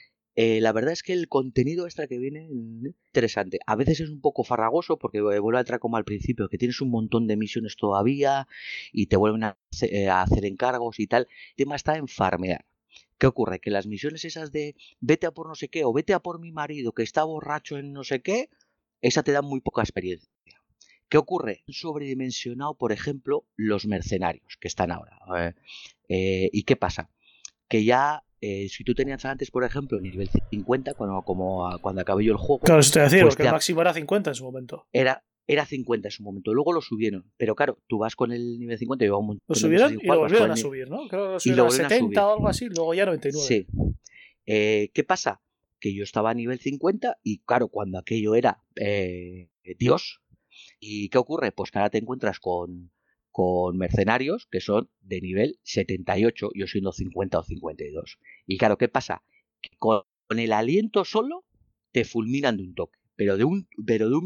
La verdad es que el contenido extra que viene es interesante. A veces es un poco farragoso porque vuelve a entrar como al principio, que tienes un montón de misiones todavía y te vuelven a hacer encargos y tal. El tema está en farmear. ¿Qué ocurre? Que las misiones esas de vete a por no sé qué o vete a por mi marido que está borracho en no sé qué, esa te da muy poca experiencia. ¿Qué ocurre? Han sobredimensionado, por ejemplo, los mercenarios que están ahora. ¿Y qué pasa? Que ya, si tú tenías antes, por ejemplo, nivel 50, cuando acabé yo el juego... Claro, eso te voy a decir, pues porque el máximo era 50 en su momento. Era 50 en su momento, luego lo subieron. Pero claro, tú vas con el nivel 50 y lleva un montón lo de subieron meses sin y lo jugar, volvieron a subir, ¿no? Creo que lo subieron a 70 o algo así, luego ya 99. Sí. ¿Qué pasa? Que yo estaba a nivel 50 y claro, cuando aquello era Dios. ¿Y qué ocurre? Pues que ahora te encuentras con mercenarios que son de nivel 78, yo siendo 50 o 52. Y claro, ¿qué pasa? Que con el aliento solo te fulminan de un toque, pero de un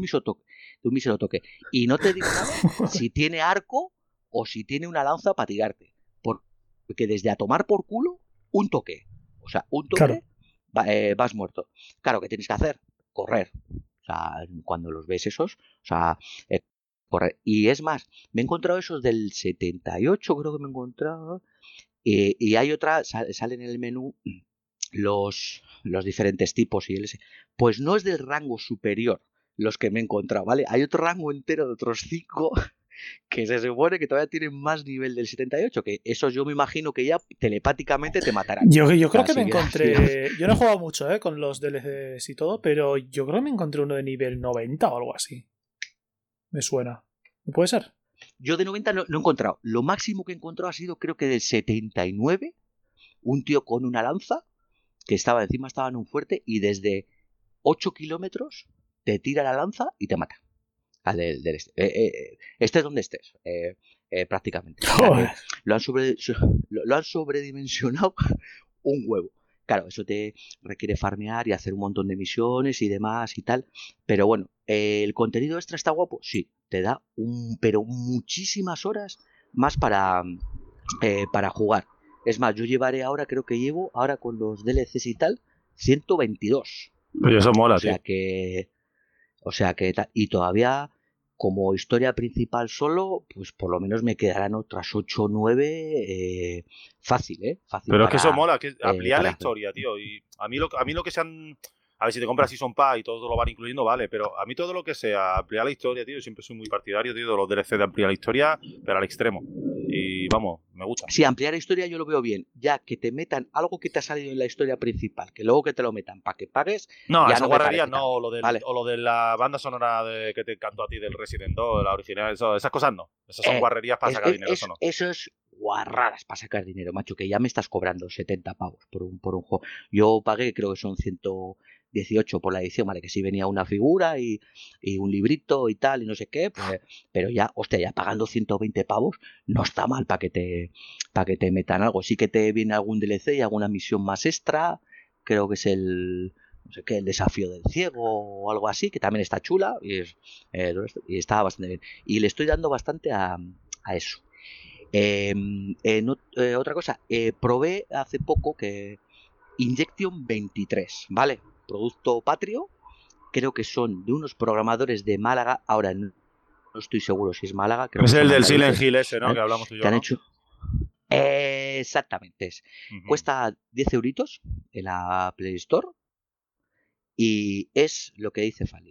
mísero toque. Y no te digo nada si tiene arco o si tiene una lanza para tirarte. Porque desde a tomar por culo, un toque. O sea, un toque, claro. Vas muerto. Claro, ¿qué tienes que hacer? Correr. O sea, cuando los ves esos, o sea, correr. Y es más, me he encontrado esos del 78, creo que me he encontrado. Y hay otra, salen en el menú los diferentes tipos y pues no es del rango superior los que me he encontrado, ¿vale? Hay otro rango entero de otros 5 que se supone que todavía tienen más nivel del 78, que esos yo me imagino que ya telepáticamente te matarán. Yo creo que me encontré... Yo no he jugado mucho con los DLCs y todo, pero yo creo que me encontré uno de nivel 90 o algo así. Me suena. ¿Puede ser? Yo de 90 no he encontrado. Lo máximo que he encontrado ha sido creo que del 79, un tío con una lanza que estaba en un fuerte y desde 8 kilómetros te tira la lanza y te mata. Estés donde estés, prácticamente. O sea, lo han sobredimensionado un huevo. Claro, eso te requiere farmear y hacer un montón de misiones y demás y tal. Pero bueno, el contenido extra está guapo, sí, te da pero muchísimas horas más para jugar. Es más, yo llevaré ahora, creo que llevo, ahora con los DLCs y tal, 122. Oye, eso mola, O tío. sea que, y todavía como historia principal solo, pues por lo menos me quedarán otras 8 o 9 fácil, ¿eh? Fácil Pero es que eso mola, que ampliar la hacer. historia, tío. Y a mí lo que sean. A ver, si te compras Season Pass y todo lo van incluyendo, vale. Pero a mí todo lo que sea ampliar la historia, tío, siempre soy muy partidario, tío, de los DLC de ampliar la historia, pero al extremo. Y vamos, me gusta. Si ampliar la historia yo lo veo bien, ya que te metan algo que te ha salido en la historia principal, que luego que te lo metan para que pagues, No, ya esas no me guarrerías parece no, tan bien, ¿vale? o lo de la banda sonora que te encantó a ti del Resident 2, la original, esas cosas no. Esas son guarrerías para sacar dinero, eso no. Eso es guarradas para sacar dinero, macho, que ya me estás cobrando 70 pavos por un juego. Yo pagué, creo que son 118 por la edición, vale, que sí venía una figura y un librito y tal, y no sé qué, pues, pero ya, hostia, ya pagando 120 pavos no está mal para que te metan algo. Sí que te viene algún DLC y alguna misión más extra, creo que es no sé qué, el desafío del ciego o algo así, que también está chula y está bastante bien. Y le estoy dando bastante a eso. Otra cosa, probé hace poco que Injection 23, ¿vale? Producto patrio, creo que son de unos programadores de Málaga, ahora no estoy seguro si es Málaga, creo que Es el son del Silent andaluces, Hill ese, ¿no? ¿vale? Que hablamos tú y Que yo, han ¿no? hecho... exactamente. Cuesta 10 euritos en la Play Store y es lo que dice Fali.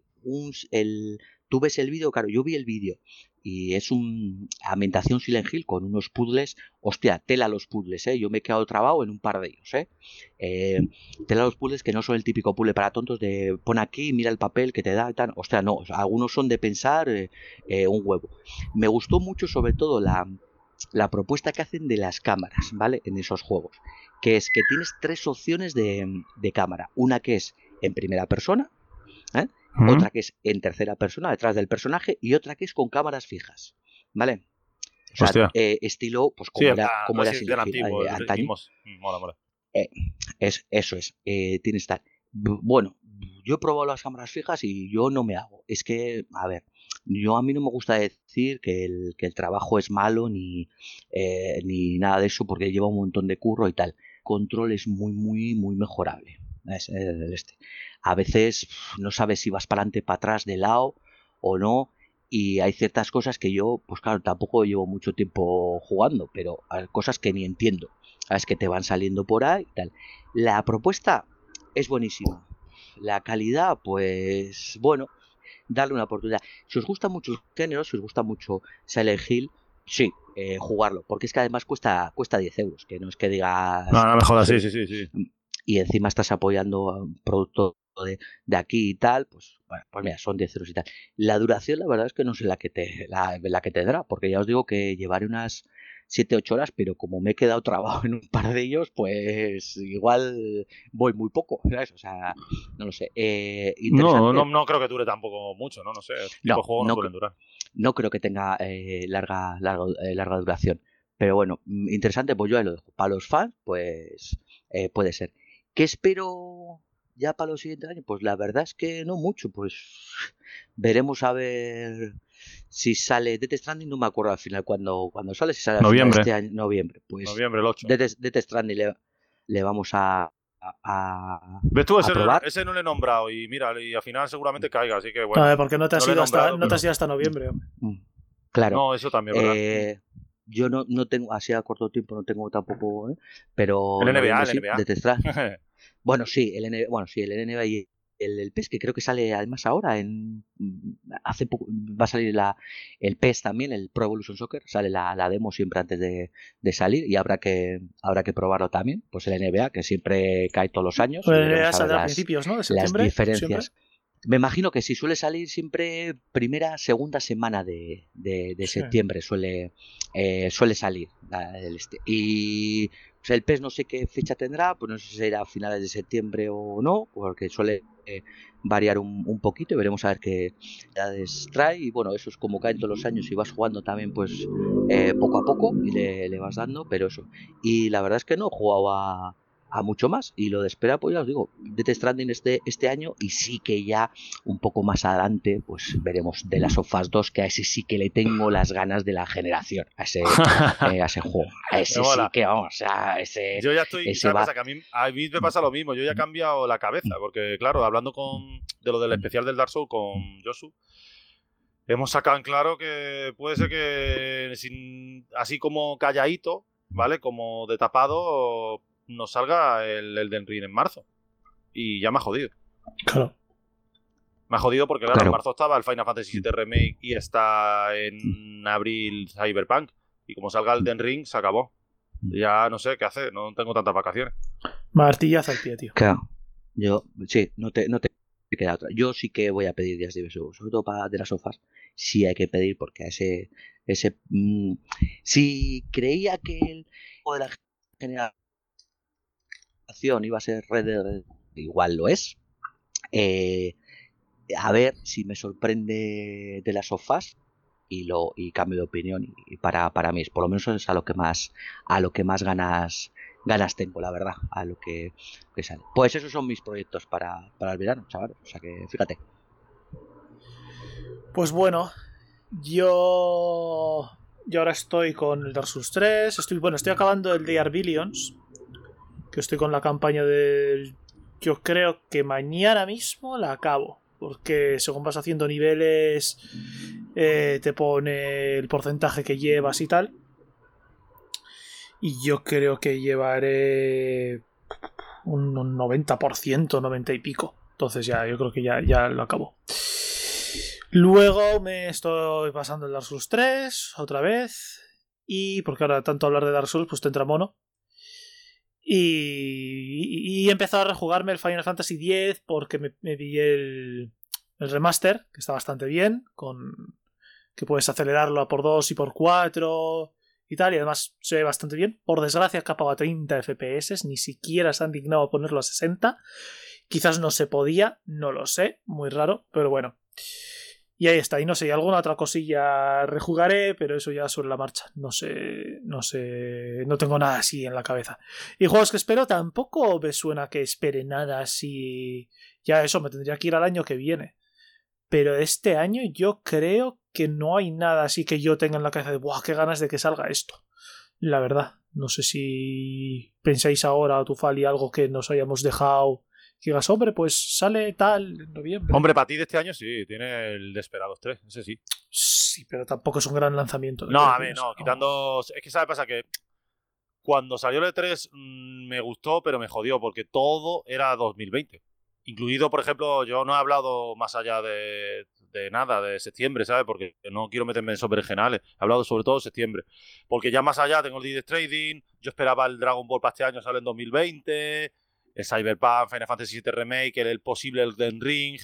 Tú ves el vídeo, claro, yo vi el vídeo y es una ambientación Silent Hill con unos puzzles, hostia, tela los puzzles, ¿eh? Yo me he quedado trabado en un par de ellos, ¿eh? Tela los puzzles que no son el típico puzzle para tontos de pon aquí, mira el papel que te da y tal, hostia, no, o sea, algunos son de pensar un huevo. Me gustó mucho sobre todo la propuesta que hacen de las cámaras, ¿vale? En esos juegos, que es que tienes tres opciones de cámara, una que es en primera persona, ¿eh? Otra que es en tercera persona, detrás del personaje, y otra que es con cámaras fijas, ¿vale? O sea, Hostia. estilo, pues Sí, en plan como era Resident Silent Hill, antiguo, antaño. Mola, mola. Eso es, tienes tal. Bueno, yo he probado las cámaras fijas y yo no me hago. Es que, a ver, a mí no me gusta decir que el trabajo es malo ni nada de eso porque lleva un montón de curro y tal. Control es muy, muy, muy mejorable. A veces no sabes si vas para adelante, para atrás, de lado o no. Y hay ciertas cosas que yo, pues claro, tampoco llevo mucho tiempo jugando, pero hay cosas que ni entiendo. Sabes que te van saliendo por ahí y tal. La propuesta es buenísima. La calidad, pues bueno, darle una oportunidad. Si os gusta mucho el género, si os gusta mucho Silent Hill, sí, jugarlo, porque es que además cuesta 10 euros, que no es que digas... No, no me jodas, soy, sí, sí, sí, sí. Y encima estás apoyando a un producto de aquí y tal, pues bueno, pues mira, son 10 euros y tal. La duración, la verdad es que no sé la que tendrá, porque ya os digo que llevaré unas 7-8 horas, pero como me he quedado trabado en un par de ellos, pues igual voy muy poco, ¿sabes? O sea, no lo sé. Interesante. No creo que dure tampoco mucho, ¿no? No sé, este tipo No, de juegos no suelen durar. no creo que tenga larga duración. Pero bueno, interesante, pues yo ahí lo dejo. Para los fans, pues puede ser. ¿Qué espero ya para los siguientes años? Pues la verdad es que no mucho. Pues veremos a ver si sale Death Stranding. No me acuerdo al final cuando sale. Si sale al final de Noviembre. este año, noviembre. Pues Noviembre, el 8. Death Stranding le vamos ¿Ves tú? a probar. Ese no le he nombrado y mira, y al final seguramente caiga, así que bueno. No, porque no te has no le he ido hasta, nombrado, no te has pero- ido hasta noviembre. Hombre. Claro. No, eso también, ¿verdad? Yo no tengo, así a corto tiempo no tengo tampoco, pero El NBA, noviembre el sí, NBA. Death Stranding. Bueno, sí, el NBA y el PES, que creo que sale además ahora, hace poco va a salir el PES también, el Pro Evolution Soccer, sale la demo siempre antes de salir y habrá que probarlo también. Pues el NBA, que siempre cae todos los años, y El veremos NBA a ver saldrá a principios, ¿no? De las septiembre. diferencias. Siempre. Me imagino que sí, suele salir siempre segunda semana de Sí. septiembre, suele salir Y pues el PES no sé qué fecha tendrá, pues no sé si será a finales de septiembre o no, porque suele variar un poquito y veremos a ver qué edades trae. Y bueno, eso es como caen todos los años y vas jugando también pues poco a poco y le vas dando, pero eso. Y la verdad es que no he jugado a mucho más. Y lo de espera, pues ya os digo, Death Stranding este año, y sí que ya un poco más adelante pues veremos The Last of Us 2, que a ese sí que le tengo las ganas de la generación, a ese juego, a ese sí que vamos, a ese, yo ya estoy, ese ¿sabes? va... Que a mí me pasa lo mismo, yo ya he cambiado la cabeza, porque claro, hablando de lo del especial del Dark Souls con Josu, hemos sacado en claro que puede ser que así como calladito, ¿vale? Como de tapado, nos salga el Elden Ring en marzo. Y ya me ha jodido. Claro. Me ha jodido porque claro, en marzo estaba el Final Fantasy VII Remake y está en abril Cyberpunk. Y como salga el Elden Ring, se acabó. Ya no sé qué hacer, no tengo tantas vacaciones. Martillazo al pie, tío. Claro. Yo, sí, no te queda otra. Yo sí que voy a pedir días de IBSU, sobre todo para de las sofás. Sí hay que pedir, porque a ese si creía que el juego de la generación iba a ser Red Dead, igual lo es. A ver si me sorprende de las sofás y cambio de opinión, y para mí por lo menos es a lo que más ganas tengo, la verdad, a lo que sale. Pues esos son mis proyectos para el verano, chavales, o sea que fíjate. Pues bueno, yo ahora estoy con el Dark Souls 3, estoy acabando el They Are Billions, que estoy con la campaña del... Yo creo que mañana mismo la acabo, porque según vas haciendo niveles te pone el porcentaje que llevas y tal. Y yo creo que llevaré un 90%, 90 y pico. Entonces ya, yo creo que ya lo acabo. Luego me estoy pasando el Dark Souls 3 otra vez. Y porque ahora tanto hablar de Dark Souls, pues te entra mono. Y he empezado a rejugarme el Final Fantasy X porque me pillé el remaster, que está bastante bien, que puedes acelerarlo a por 2 y por 4 y tal, y además se ve bastante bien. Por desgracia, capado a 30 FPS, ni siquiera se han dignado a ponerlo a 60. Quizás no se podía, no lo sé, muy raro, pero bueno. Y ahí está, y no sé, alguna otra cosilla rejugaré, pero eso ya sobre la marcha. No sé, no tengo nada así en la cabeza. Y juegos que espero, tampoco me suena que espere nada así. Ya eso, me tendría que ir al año que viene. Pero este año yo creo que no hay nada así que yo tenga en la cabeza de ¡buah, qué ganas de que salga esto! La verdad, no sé si pensáis ahora, Tufali, algo que nos hayamos dejado... Que digas, hombre, pues sale tal en noviembre. Hombre, para ti de este año sí, tiene el Desperados 3, ese sí. Sí, pero tampoco es un gran lanzamiento. No, a ver, no, quitando... Es que ¿sabes pasa? Que cuando salió el E3 me gustó, pero me jodió, porque todo era 2020. Incluido, por ejemplo, yo no he hablado más allá de nada, de septiembre, ¿sabes? Porque no quiero meterme en esos berenjenales. He hablado sobre todo de septiembre. Porque ya más allá tengo el Death Stranding, yo esperaba el Dragon Ball para este año, sale en 2020... el Cyberpunk, Final Fantasy VII Remake, el posible Elden Ring,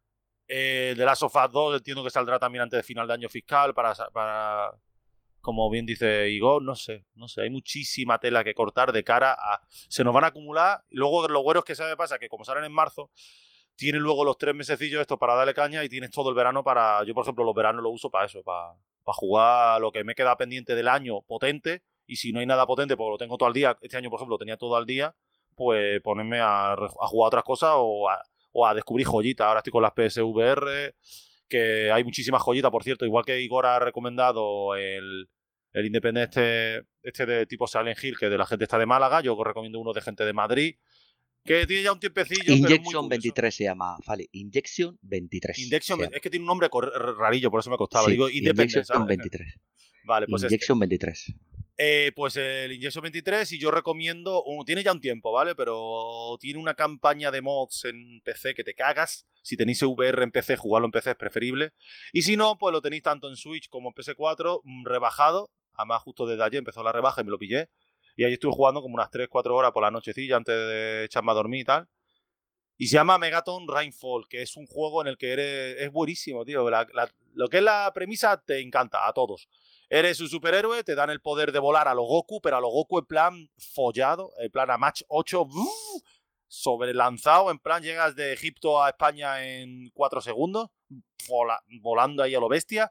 The Last of Us 2, entiendo que saldrá también antes de final de año fiscal para como bien dice Igor, no sé, hay muchísima tela que cortar de cara a... Se nos van a acumular, y luego lo bueno es que ¿sabe pasa? Que como salen en marzo, tienen luego los 3 mesecillos estos para darle caña y tienes todo el verano para... Yo, por ejemplo, los veranos lo uso para eso, para jugar lo que me queda pendiente del año potente, y si no hay nada potente, porque lo tengo todo el día, este año, por ejemplo, lo tenía todo el día, pues ponerme a jugar otras cosas o a descubrir joyitas. Ahora estoy con las PSVR, que hay muchísimas joyitas, por cierto. Igual que Igor ha recomendado el Independiente este de tipo Silent Hill, que de la gente está de Málaga. Yo os recomiendo uno de gente de Madrid, que tiene ya un tiempecillo. Injection 23 se llama, vale. Injection 23. Es que tiene un nombre rarillo, por eso me costaba. Sí, digo Independiente. Injection 23. Vale, pues Injection 23. Pues el Injection 23, y yo recomiendo, tiene ya un tiempo, ¿vale? Pero tiene una campaña de mods en PC que te cagas. Si tenéis VR en PC, jugarlo en PC es preferible. Y si no, pues lo tenéis tanto en Switch como en PS4, rebajado. Además, justo desde ayer empezó la rebaja y me lo pillé. Y ahí estuve jugando como unas 3-4 horas por la nochecilla antes de echarme a dormir y tal. Y se llama Megaton Rainfall, que es un juego en el que es buenísimo, tío. Lo que es la premisa te encanta a todos. Eres un superhéroe, te dan el poder de volar a lo Goku, pero a lo Goku en plan follado, en plan a match 8, sobrelanzado, en plan llegas de Egipto a España en 4 segundos, volando ahí a lo bestia,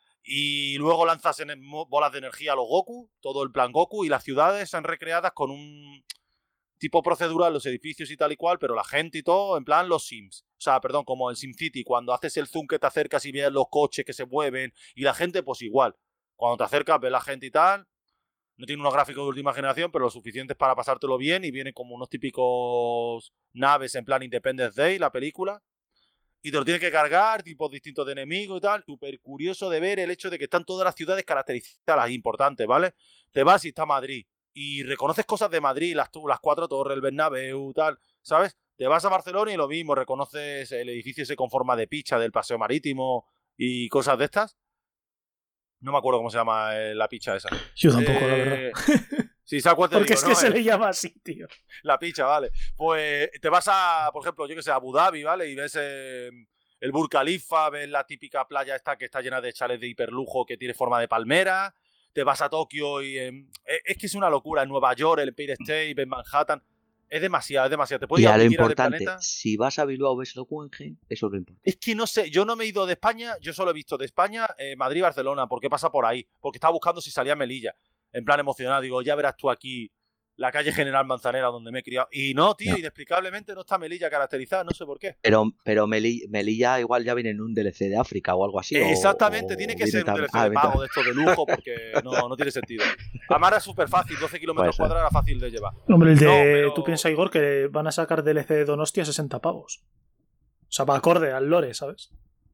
y luego lanzas bolas de energía a lo Goku, todo el plan Goku, y las ciudades están recreadas con tipo procedural los edificios y tal y cual, pero la gente y todo, en plan los Sims. O sea, perdón, como el SimCity, cuando haces el zoom que te acercas y ves los coches que se mueven y la gente, pues igual. Cuando te acercas, ves la gente y tal. No tiene unos gráficos de última generación, pero lo suficientes para pasártelo bien y vienen como unos típicos naves en plan Independence Day, la película. Y te lo tienes que cargar, tipos distintos de enemigos y tal. Súper curioso de ver el hecho de que están todas las ciudades caracterizadas importantes, ¿vale? Te vas y está Madrid. Y reconoces cosas de Madrid, las 4 torres, el Bernabéu, tal, ¿sabes? Te vas a Barcelona y lo mismo, reconoces el edificio ese con forma de picha del paseo marítimo y cosas de estas. No me acuerdo cómo se llama la picha esa. Yo tampoco, la verdad. Sí, ¿sabes cuál te Porque digo, es que no? se le llama así, tío. La picha, vale. Pues te vas a, por ejemplo, yo que sé, a Abu Dhabi, ¿vale? Y ves el Burj Khalifa, ves la típica playa esta que está llena de chales de hiperlujo que tiene forma de palmera. Te vas a Tokio y... es que es una locura. En Nueva York, el Empire State, ves Manhattan. Es demasiado, es demasiado. Te puedes Y ir a a lo donde quieras del importante, planeta. si vas a Bilbao ves el Guggenheim, eso es lo importante. Es que no sé, yo no me he ido de España, yo solo he visto de España Madrid y Barcelona. ¿Por qué pasa por ahí? Porque estaba buscando si salía Melilla. En plan emocionado, digo, ya verás tú aquí la calle General Manzanera donde me he criado. Y no, tío, No. inexplicablemente no está Melilla caracterizada, no sé por qué. Pero Melilla igual ya viene en un DLC de África o algo así. Exactamente, tiene que ser un DLC de pago de estos de lujo porque no tiene sentido. Además era súper fácil, 12 kilómetros cuadrados era fácil de llevar. Hombre, el de... No, pero... Tú piensas, Igor, que van a sacar DLC de Donostia a 60 pavos. O sea, va acorde al lore, ¿sabes?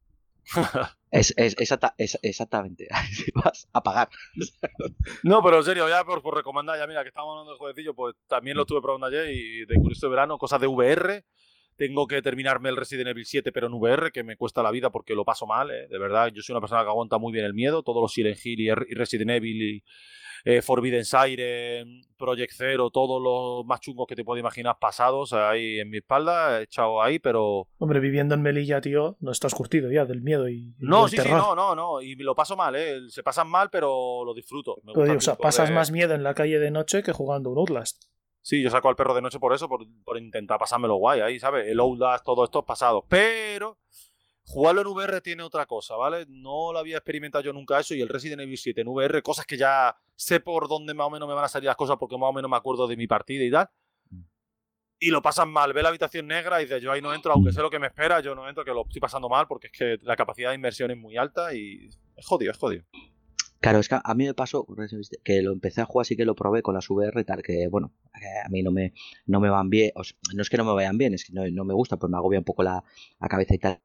Exactamente. Vas a pagar. No, pero en serio, ya por recomendar, ya mira, que estamos hablando de jueguecillo, pues también lo estuve probando ayer y de curioso de verano, cosas de VR. Tengo que terminarme el Resident Evil 7, pero en VR, que me cuesta la vida porque lo paso mal, de verdad. Yo soy una persona que aguanta muy bien el miedo, todos los Silent Hill y Resident Evil y Forbidden Siren, Project Zero, todos los más chungos que te puedes imaginar pasados ahí en mi espalda, echado ahí, pero... Hombre, viviendo en Melilla, tío, no estás curtido ya del miedo y No, del sí, terror. no, y lo paso mal, se pasan mal, pero lo disfruto. Me Pero, gusta tío, o sea, mucho pasas más miedo en la calle de noche que jugando un Outlast. Sí, yo saco al perro de noche por eso, por intentar pasármelo guay ahí, ¿sabes? El Outlast, todo esto es pasado. Pero jugarlo en VR tiene otra cosa, ¿vale? No lo había experimentado yo nunca eso y el Resident Evil 7 en VR, cosas que ya sé por dónde más o menos me van a salir las cosas porque más o menos me acuerdo de mi partida y tal. Y lo pasan mal, ve la habitación negra y dice, yo ahí no entro, aunque sé lo que me espera, yo no entro, que lo estoy pasando mal porque es que la capacidad de inmersión es muy alta y es jodido, es jodido. Claro, es que a mí me pasó que lo empecé a jugar, sí que lo probé con las VR y tal, que bueno, a mí no me van bien, o sea, no es que no me vayan bien, es que no me gusta, pues me agobia un poco la cabeza y tal.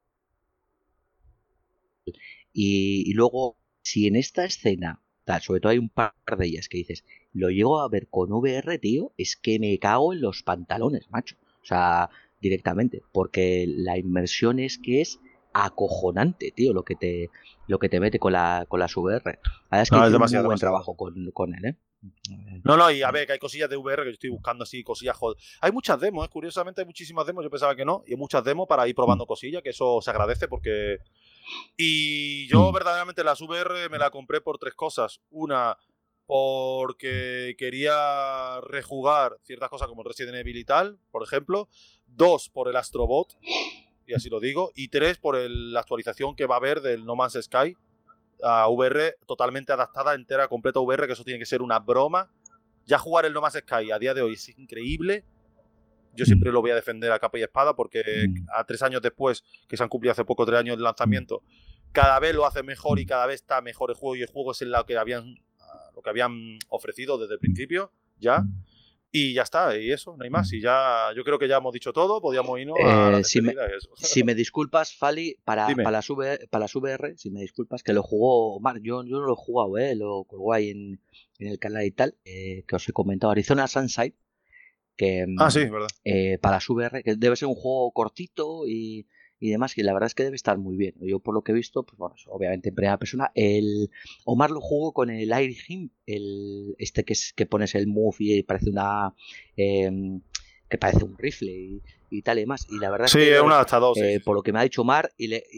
Y luego, si en esta escena, tal, sobre todo hay un par de ellas que dices, lo llego a ver con VR, tío, es que me cago en los pantalones, macho. O sea, directamente, porque la inmersión es acojonante, tío, lo que te mete con las VR. La verdad es que No, es hice un muy demasiado, buen demasiado. trabajo con él, ¿eh? No, y a ver, que hay cosillas de VR que yo estoy buscando así, cosillas Hay muchas demos, curiosamente hay muchísimas demos, yo pensaba que no, y hay muchas demos para ir probando cosillas, que eso se agradece porque... Y yo verdaderamente las VR me la compré por 3 cosas. Una, porque quería rejugar ciertas cosas como el Resident Evil y tal, por ejemplo. 2, por el Astrobot, y así lo digo. Y 3, por la actualización que va a haber del No Man's Sky a VR, totalmente adaptada, entera, completa VR, que eso tiene que ser una broma. Ya jugar el No Man's Sky a día de hoy es increíble. Yo siempre lo voy a defender a capa y espada porque a 3 años después, que se han cumplido hace poco 3 años de lanzamiento, cada vez lo hace mejor y cada vez está mejor el juego y el juego es lo que habían ofrecido desde el principio, ya. Y ya está, y eso, no hay más. Y ya, yo creo que ya hemos dicho todo, podíamos irnos a la despedida y eso. Si me disculpas, Fali, para las VR, si me disculpas, que lo jugó Mar, yo no lo he jugado, lo colgó ahí en el canal y tal, que os he comentado, Arizona Sunshine, que sí, verdad. para las VR, que debe ser un juego cortito y demás, y la verdad es que debe estar muy bien. Yo por lo que he visto, pues bueno, obviamente en primera persona. Omar lo jugó con el Air Him, que pones el move y parece que parece un rifle y tal y demás. Y la verdad es que es un adaptador, por lo que me ha dicho Omar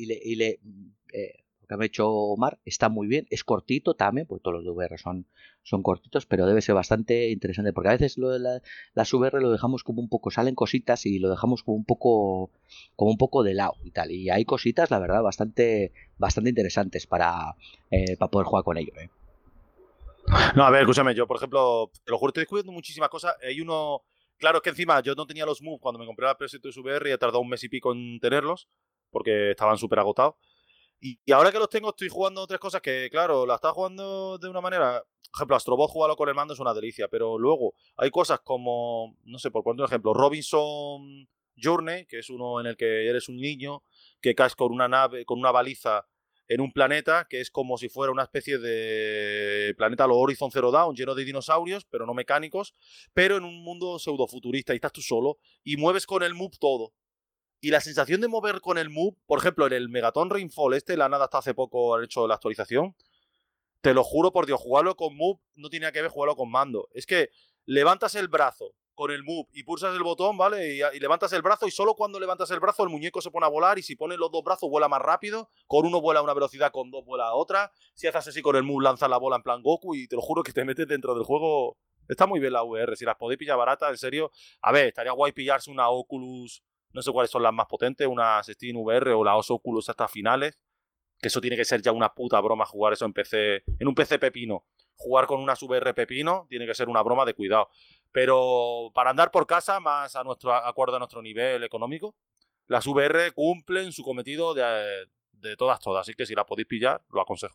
lo que me ha hecho Omar está muy bien, es cortito también, pues todos los de VR son cortitos, pero debe ser bastante interesante, porque a veces lo de las VR lo dejamos como un poco, salen cositas y lo dejamos como un poco de lado y tal, y hay cositas, la verdad, bastante interesantes para poder jugar con ello, No, a ver, escúchame, yo por ejemplo, te lo juro, estoy descubriendo muchísimas cosas. Hay uno claro, es que encima yo no tenía los moves cuando me compré la PS2 VR y he tardado un mes y pico en tenerlos porque estaban súper agotados. Y ahora que los tengo estoy jugando 3 cosas que, claro, las estaba jugando de una manera... Por ejemplo, Astrobot jugarlo con el mando es una delicia, pero luego hay cosas como, no sé, por poner un ejemplo, Robinson Journey, que es uno en el que eres un niño que caes con una nave, con una baliza en un planeta que es como si fuera una especie de planeta a lo Horizon Zero Dawn, lleno de dinosaurios, pero no mecánicos, pero en un mundo pseudofuturista y estás tú solo y mueves con el move todo. Y la sensación de mover con el move, por ejemplo, en el Megaton Rainfall la nada hasta hace poco han hecho la actualización, te lo juro por Dios, jugarlo con move no tenía que ver jugarlo con mando. Es que levantas el brazo con el move y pulsas el botón, ¿vale? Y levantas el brazo y solo cuando levantas el brazo el muñeco se pone a volar y si pones los 2 brazos vuela más rápido. Con uno vuela a una velocidad, con 2 vuela a otra. Si haces así con el move lanzas la bola en plan Goku y te lo juro que te metes dentro del juego. Está muy bien la VR, si las podéis pillar baratas, en serio. A ver, estaría guay pillarse una Oculus, no sé cuáles son las más potentes, una Steam VR o las Oculus hasta finales. Que eso tiene que ser ya una puta broma jugar eso en PC, en un PC pepino. Jugar con unas VR pepino tiene que ser una broma de cuidado. Pero para andar por casa, más a nuestro acuerdo a nuestro nivel económico, las VR cumplen su cometido de todas. Así que si las podéis pillar, lo aconsejo.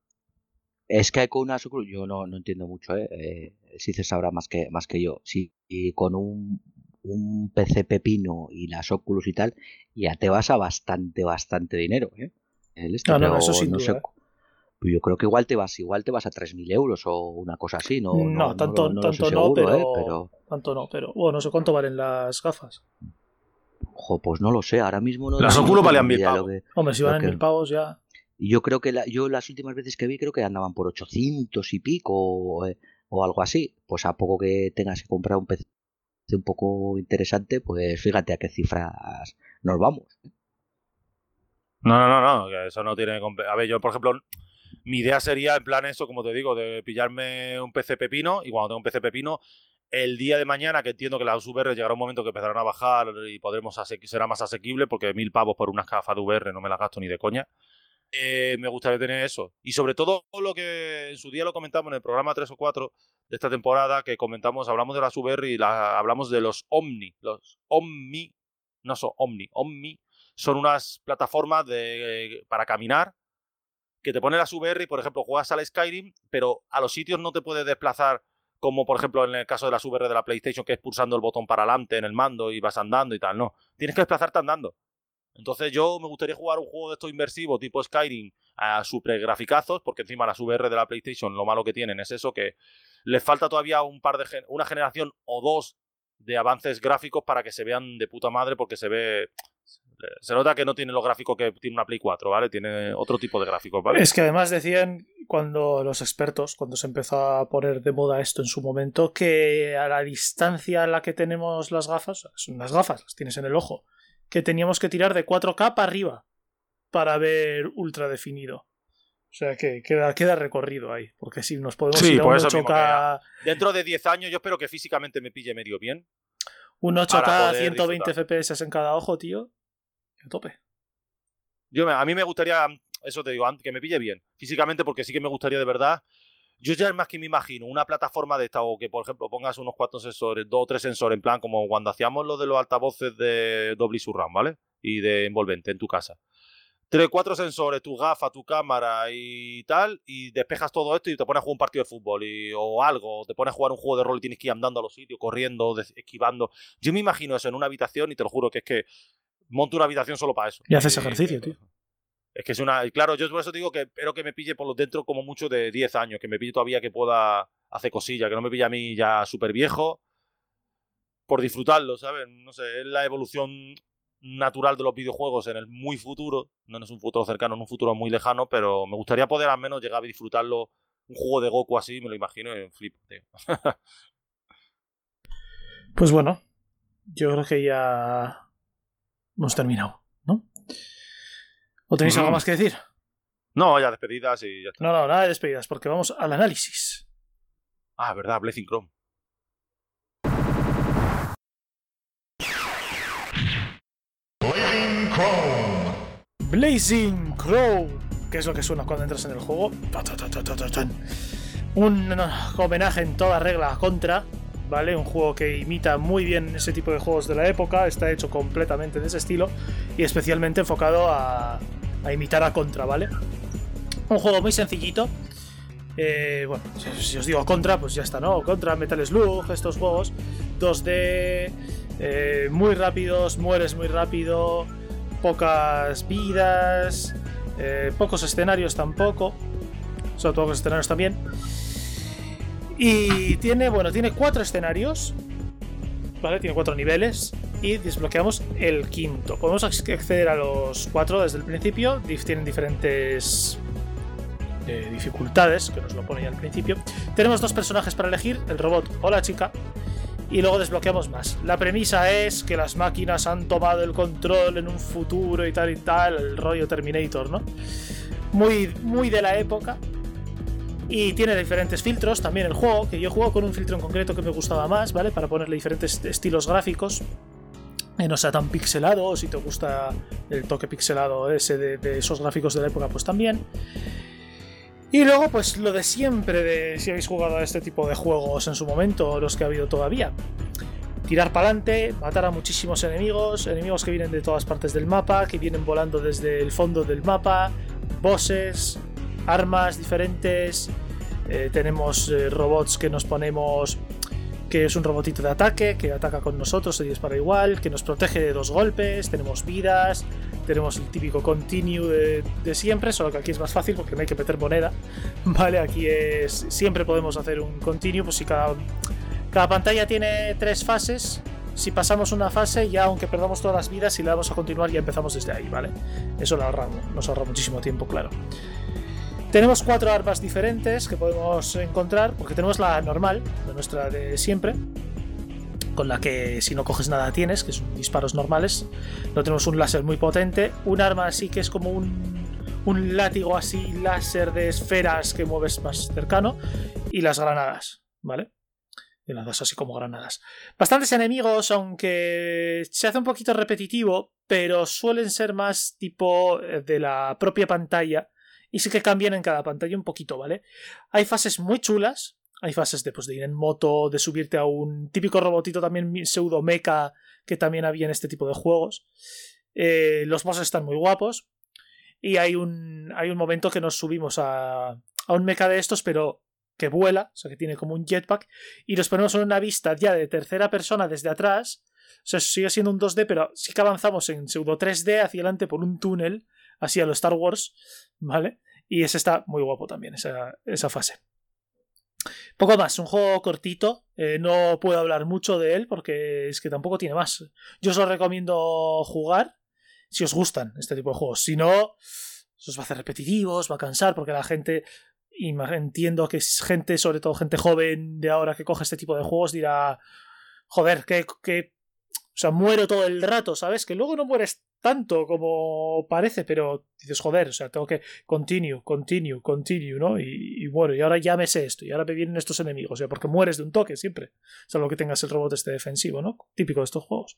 Es que con unas Oculus, yo no entiendo mucho, si sabrá más que yo. Sí, y con un PC pepino y las Oculus y tal, ya te vas a bastante dinero, No, eso sin duda. Yo creo que igual te vas a 3.000 euros o una cosa así. No, tanto lo sé no, seguro, pero tanto no, pero bueno, no sé cuánto valen las gafas. Ojo, pues no lo sé, ahora mismo no. Las Oculus valían 1.000 pavos. Hombre, si valen 1.000 pavos ya. Y yo creo que yo las últimas veces que vi creo que andaban por 800 y pico o algo así. Pues a poco que tengas que comprar un PC un poco interesante, pues fíjate a qué cifras nos vamos. No, que eso no tiene... A ver, yo por ejemplo, mi idea sería en plan eso, como te digo, de pillarme un PC pepino y cuando tengo un PC pepino, el día de mañana, que entiendo que las VR llegará un momento que empezarán a bajar y será más asequible porque 1.000 pavos por unas gafas de VR no me las gasto ni de coña. Me gustaría tener eso. Y sobre todo lo que en su día lo comentamos en el programa 3 o 4 de esta temporada, que hablamos de las VR y hablamos de los Omni. Los Omni, no son Omni, Omni son unas plataformas para caminar que te ponen las VR y, por ejemplo, juegas al Skyrim, pero a los sitios no te puedes desplazar como, por ejemplo, en el caso de las VR de la PlayStation, que es pulsando el botón para adelante en el mando y vas andando y tal. No, tienes que desplazarte andando. Entonces yo me gustaría jugar un juego de estos inversivo tipo Skyrim a super graficazos, porque encima las VR de la PlayStation lo malo que tienen es eso, que les falta todavía una generación o 2 de avances gráficos para que se vean de puta madre, porque se nota que no tiene los gráficos que tiene una Play 4, ¿vale? Tiene otro tipo de gráficos, ¿vale? Es que además decían cuando se empezó a poner de moda esto en su momento, que a la distancia a la que tenemos las gafas, son unas gafas, las tienes en el ojo, que teníamos que tirar de 4K para arriba para ver ultra definido. O sea que queda recorrido ahí, porque si nos podemos ir a un 8K... Dentro de 10 años yo espero que físicamente me pille medio bien. Un 8K 120 FPS en cada ojo, tío. A tope. A mí me gustaría, eso te digo, que me pille bien físicamente, porque sí que me gustaría de verdad. Yo ya es más que me imagino una plataforma de esta, o que por ejemplo pongas unos 4 sensores, 2 o 3 sensores, en plan como cuando hacíamos lo de los altavoces de Dolby Surround, ¿vale? Y de envolvente en tu casa. 3 o 4 sensores, tu gafa, tu cámara y tal, y despejas todo esto y te pones a jugar un partido de fútbol o algo, o te pones a jugar un juego de rol y tienes que ir andando a los sitios, corriendo, esquivando. Yo me imagino eso en una habitación y te lo juro que es que monto una habitación solo para eso. Y haces ejercicio, tío. Es que es una... Claro, yo por eso digo que espero que me pille por los dentro como mucho de 10 años, que me pille todavía que pueda hacer cosillas, que no me pille a mí ya súper viejo, por disfrutarlo, ¿sabes? No sé, es la evolución natural de los videojuegos en el muy futuro, no es un futuro cercano, en un futuro muy lejano, pero me gustaría poder al menos llegar a disfrutarlo, un juego de Goku así, me lo imagino y flipo, tío. Pues bueno, yo creo que ya hemos terminado, ¿no? ¿O tenéis algo más que decir? No, ya despedidas y ya está. No, nada de despedidas, porque vamos al análisis. Ah, verdad, Blazing Chrome. Blazing Chrome, que es lo que suena cuando entras en el juego. Un homenaje en toda regla a Contra. ¿vale? Un juego que imita muy bien ese tipo de juegos de la época, está hecho completamente de ese estilo y especialmente enfocado a imitar a Contra, ¿vale? Un juego muy sencillito. Bueno, si os digo Contra, pues ya está, ¿no? Contra, Metal Slug, estos juegos 2D, muy rápidos, mueres muy rápido, pocas vidas, pocos escenarios tampoco, sobre todo pocos escenarios también. Y tiene 4 escenarios, ¿vale? Tiene 4 niveles y desbloqueamos el quinto. Podemos acceder a los 4 desde el principio, tienen diferentes dificultades, que nos lo pone ya al principio. Tenemos 2 personajes para elegir, el robot o la chica, y luego desbloqueamos más. La premisa es que las máquinas han tomado el control en un futuro y tal, el rollo Terminator, ¿no? Muy de la época. Y tiene diferentes filtros también el juego, que yo juego con un filtro en concreto que me gustaba más, ¿vale? Para ponerle diferentes estilos gráficos, que no sea tan pixelado, o si te gusta el toque pixelado ese de esos gráficos de la época, pues también. Y luego, pues lo de siempre, de si habéis jugado a este tipo de juegos en su momento, o los que ha habido todavía. Tirar para adelante, matar a muchísimos enemigos que vienen de todas partes del mapa, que vienen volando desde el fondo del mapa, bosses, armas diferentes, tenemos robots que nos ponemos, que es un robotito de ataque, que ataca con nosotros y dispara igual, que nos protege de 2 golpes, tenemos vidas, tenemos el típico continue de siempre, solo que aquí es más fácil porque no hay que meter moneda, ¿vale? Aquí siempre podemos hacer un continue, pues si cada pantalla tiene 3 fases, si pasamos una fase, ya aunque perdamos todas las vidas, si le damos a continuar ya empezamos desde ahí, ¿vale? Eso nos ahorra muchísimo tiempo, claro. Tenemos 4 armas diferentes que podemos encontrar, porque tenemos la normal, la nuestra de siempre, con la que si no coges nada tienes, que son disparos normales. No tenemos un láser muy potente, un arma así que es como un látigo así láser de esferas que mueves más cercano, y las granadas, ¿vale? Y las das así como granadas. Bastantes enemigos, aunque se hace un poquito repetitivo, pero suelen ser más tipo de la propia pantalla. Y sí que cambian en cada pantalla un poquito, ¿vale? Hay fases muy chulas. Hay fases de ir en moto, de subirte a un típico robotito también pseudo mecha que también había en este tipo de juegos. Los bosses están muy guapos. Y hay un momento que nos subimos a un mecha de estos, pero que vuela, o sea que tiene como un jetpack. Y nos ponemos en una vista ya de tercera persona desde atrás. O sea, sigue siendo un 2D, pero sí que avanzamos en pseudo 3D hacia adelante por un túnel, así a lo Star Wars, ¿vale? Y ese está muy guapo también, esa fase. Poco más, un juego cortito, no puedo hablar mucho de él porque es que tampoco tiene más. Yo os lo recomiendo jugar si os gustan este tipo de juegos. Si no, os va a hacer repetitivos, va a cansar porque la gente, y entiendo que es gente, sobre todo gente joven de ahora que coge este tipo de juegos, dirá, joder, que o sea, muero todo el rato, ¿sabes? Que luego no mueres tanto como parece, pero dices, joder, o sea, tengo que continue, ¿no? Y bueno, y ahora ya me sé esto, y ahora me vienen estos enemigos, o sea, porque mueres de un toque siempre, salvo que tengas el robot este defensivo, ¿no? Típico de estos juegos.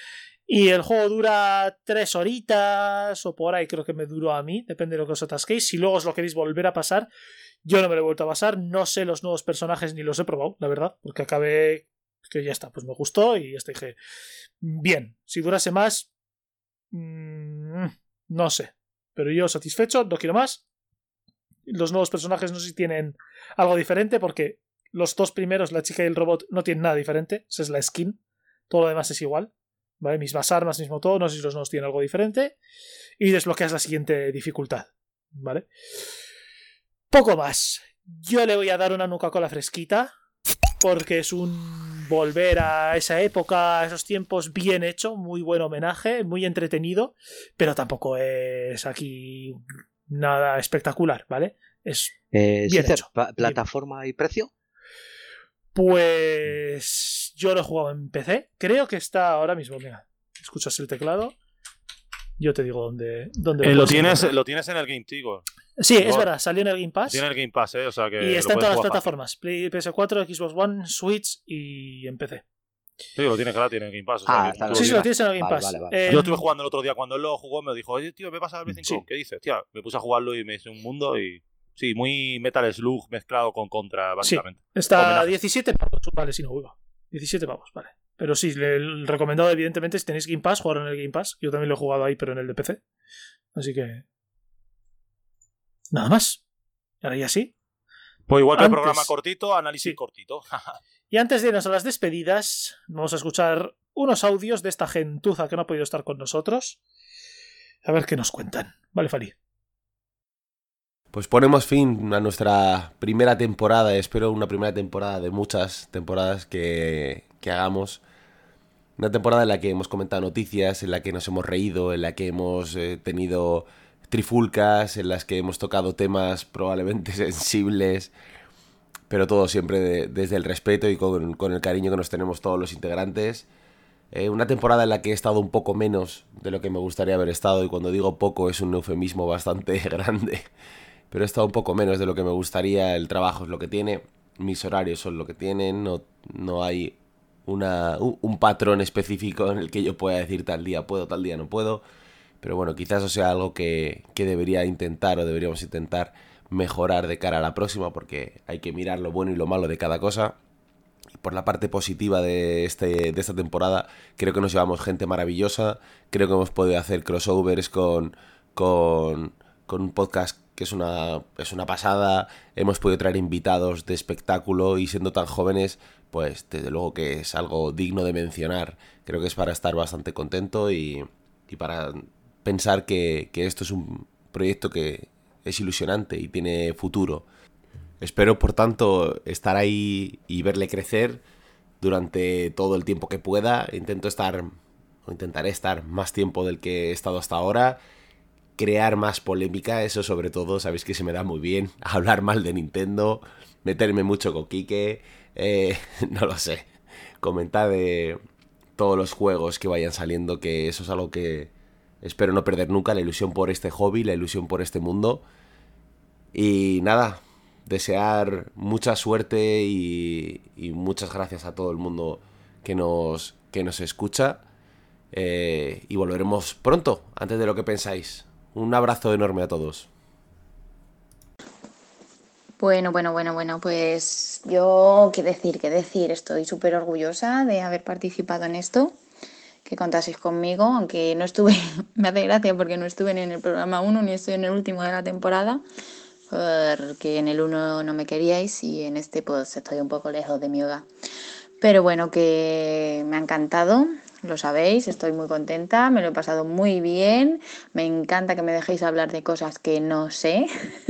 Y el juego dura 3 horitas, o por ahí creo que me duró a mí, depende de lo que os atasquéis. Si luego os lo queréis volver a pasar, yo no me lo he vuelto a pasar, no sé los nuevos personajes ni los he probado, la verdad, porque acabé, que ya está, pues me gustó y ya está, dije, bien, si durase más, no sé, pero yo satisfecho, no quiero más. Los nuevos personajes no sé si tienen algo diferente, porque los 2 primeros, la chica y el robot, no tienen nada diferente, esa es la skin, todo lo demás es igual, ¿vale? Mismas armas, mismo todo, no sé si los nuevos tienen algo diferente, y desbloqueas la siguiente dificultad, ¿vale? Poco más, yo le voy a dar una Nuka-Cola fresquita, porque es un volver a esa época, a esos tiempos bien hecho, muy buen homenaje, muy entretenido, pero tampoco es aquí nada espectacular, ¿vale? Es bien hecho. ¿Plataforma y precio? Pues yo lo he jugado en PC, creo que está ahora mismo, mira, escuchas el teclado, yo te digo dónde lo tienes en el Game Tigo. Sí, es verdad, salió en el Game Pass. Tiene el Game Pass, o sea que y está en todas las plataformas, Play, PS4, Xbox One, Switch y en PC. Sí, lo tiene, claro, tiene el Game Pass. Sí, lo tienes en el Game Pass. Vale. Yo estuve jugando el otro día, cuando él lo jugó, me dijo, oye, tío, me pasa el B5. Sí. ¿Qué dices? Tía, me puse a jugarlo y me hice un mundo y... Sí, muy Metal Slug mezclado con Contra, básicamente. Sí, está 17 pavos, vale, si no, 17 17 pavos, vale. Pero sí, el recomendado, evidentemente, si tenéis Game Pass, jugar en el Game Pass. Yo también lo he jugado ahí, pero en el de PC. Así que... nada más. Y ahora ya sí. Pues igual que el programa cortito, análisis cortito. Y antes de irnos a las despedidas, vamos a escuchar unos audios de esta gentuza que no ha podido estar con nosotros. A ver qué nos cuentan. Vale, Fali. Pues ponemos fin a nuestra primera temporada. Espero una primera temporada de muchas temporadas que hagamos. Una temporada en la que hemos comentado noticias, en la que nos hemos reído, en la que hemos tenido trifulcas, en las que hemos tocado temas probablemente sensibles, pero todo siempre desde el respeto y con el cariño que nos tenemos todos los integrantes. Una temporada en la que he estado un poco menos de lo que me gustaría haber estado, y cuando digo poco es un eufemismo bastante grande, pero he estado un poco menos de lo que me gustaría. El trabajo es lo que tiene, mis horarios son lo que tienen, no hay un patrón específico en el que yo pueda decir tal día puedo, tal día no puedo. Pero bueno, quizás eso sea algo que debería intentar, o deberíamos intentar mejorar de cara a la próxima, porque hay que mirar lo bueno y lo malo de cada cosa. Y por la parte positiva de esta temporada, creo que nos llevamos gente maravillosa. Creo que hemos podido hacer crossovers con un podcast que es una pasada. Hemos podido traer invitados de espectáculo, y siendo tan jóvenes, pues desde luego que es algo digno de mencionar. Creo que es para estar bastante contento y para pensar que esto es un proyecto que es ilusionante y tiene futuro. Espero, por tanto, estar ahí y verle crecer durante todo el tiempo que pueda. Intentaré estar más tiempo del que he estado hasta ahora. Crear más polémica, eso sobre todo, sabéis que se me da muy bien. Hablar mal de Nintendo, meterme mucho con Quique, no lo sé. Comentar de todos los juegos que vayan saliendo, que eso es algo que espero no perder nunca, la ilusión por este hobby, la ilusión por este mundo. Y nada, desear mucha suerte y muchas gracias a todo el mundo que nos escucha. Y volveremos pronto, antes de lo que pensáis. Un abrazo enorme a todos. Bueno, pues yo qué decir, estoy súper orgullosa de haber participado en esto, que contaseis conmigo, aunque no estuve, me hace gracia porque no estuve ni en el programa 1 ni estoy en el último de la temporada, porque en el 1 no me queríais y en este pues estoy un poco lejos de mi hogar. Pero bueno, que me ha encantado, lo sabéis, estoy muy contenta, me lo he pasado muy bien, me encanta que me dejéis hablar de cosas que no sé.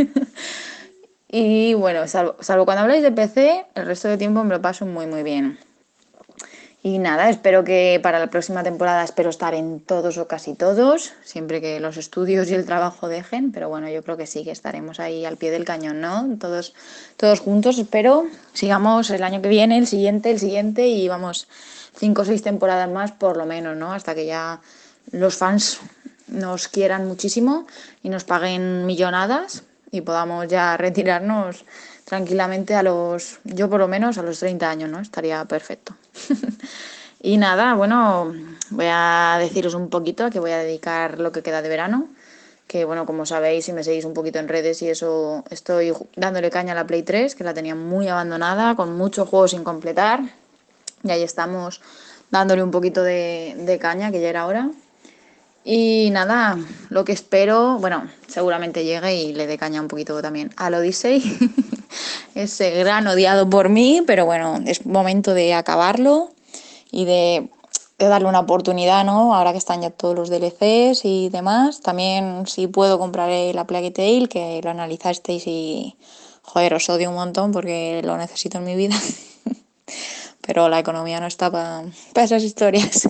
Y bueno, salvo cuando habláis de PC, el resto del tiempo me lo paso muy muy bien. Y nada, espero que para la próxima temporada espero estar en todos o casi todos, siempre que los estudios y el trabajo dejen, pero bueno, yo creo que sí, que estaremos ahí al pie del cañón, ¿no? Todos juntos, espero, sigamos el año que viene, el siguiente, y vamos 5 o 6 temporadas más por lo menos, ¿no? Hasta que ya los fans nos quieran muchísimo y nos paguen millonadas y podamos ya retirarnos tranquilamente yo por lo menos a los 30 años, ¿no? Estaría perfecto. Y nada, bueno, voy a deciros un poquito a qué voy a dedicar lo que queda de verano, que bueno, como sabéis, si me seguís un poquito en redes y eso, estoy dándole caña a la Play 3, que la tenía muy abandonada, con muchos juegos sin completar, y ahí estamos dándole un poquito de caña, que ya era hora. Y nada, lo que espero, bueno, seguramente llegue y le dé caña un poquito también al Odyssey, ese gran odiado por mí, pero bueno, es momento de acabarlo y de darle una oportunidad, ¿no? Ahora que están ya todos los DLCs y demás. También, si puedo, compraré la Plague Tale, que lo analizasteis y, joder, os odio un montón porque lo necesito en mi vida. Pero la economía no está para esas historias.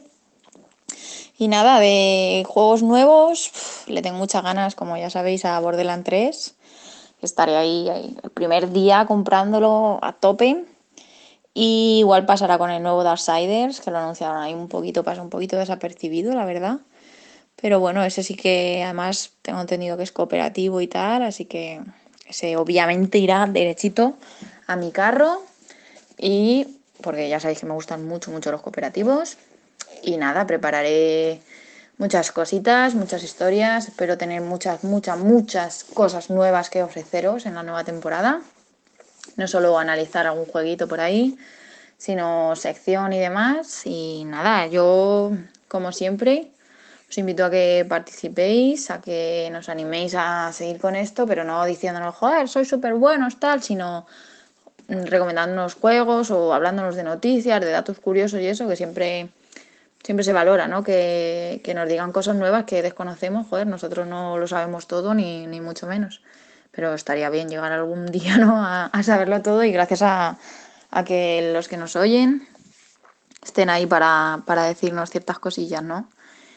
Y nada, de juegos nuevos, le tengo muchas ganas, como ya sabéis, a Borderlands 3. Estaré ahí el primer día comprándolo a tope. Y igual pasará con el nuevo Darksiders, que lo anunciaron ahí pasa un poquito desapercibido, la verdad. Pero bueno, ese sí que además tengo entendido que es cooperativo y tal, así que ese obviamente irá derechito a mi carro. Y porque ya sabéis que me gustan mucho los cooperativos. Y nada, prepararé muchas cositas, muchas historias. Espero tener muchas cosas nuevas que ofreceros en la nueva temporada. No solo analizar algún jueguito por ahí, sino sección y demás. Y nada, yo, como siempre, os invito a que participéis, a que nos animéis a seguir con esto, pero no diciéndonos, joder, sois súper buenos, tal, sino recomendándonos juegos o hablándonos de noticias, de datos curiosos y eso, que siempre se valora, ¿no? Que nos digan cosas nuevas que desconocemos. Joder, nosotros no lo sabemos todo, ni mucho menos. Pero estaría bien llegar algún día, ¿no? A saberlo todo, y gracias a que los que nos oyen estén ahí para decirnos ciertas cosillas, ¿no?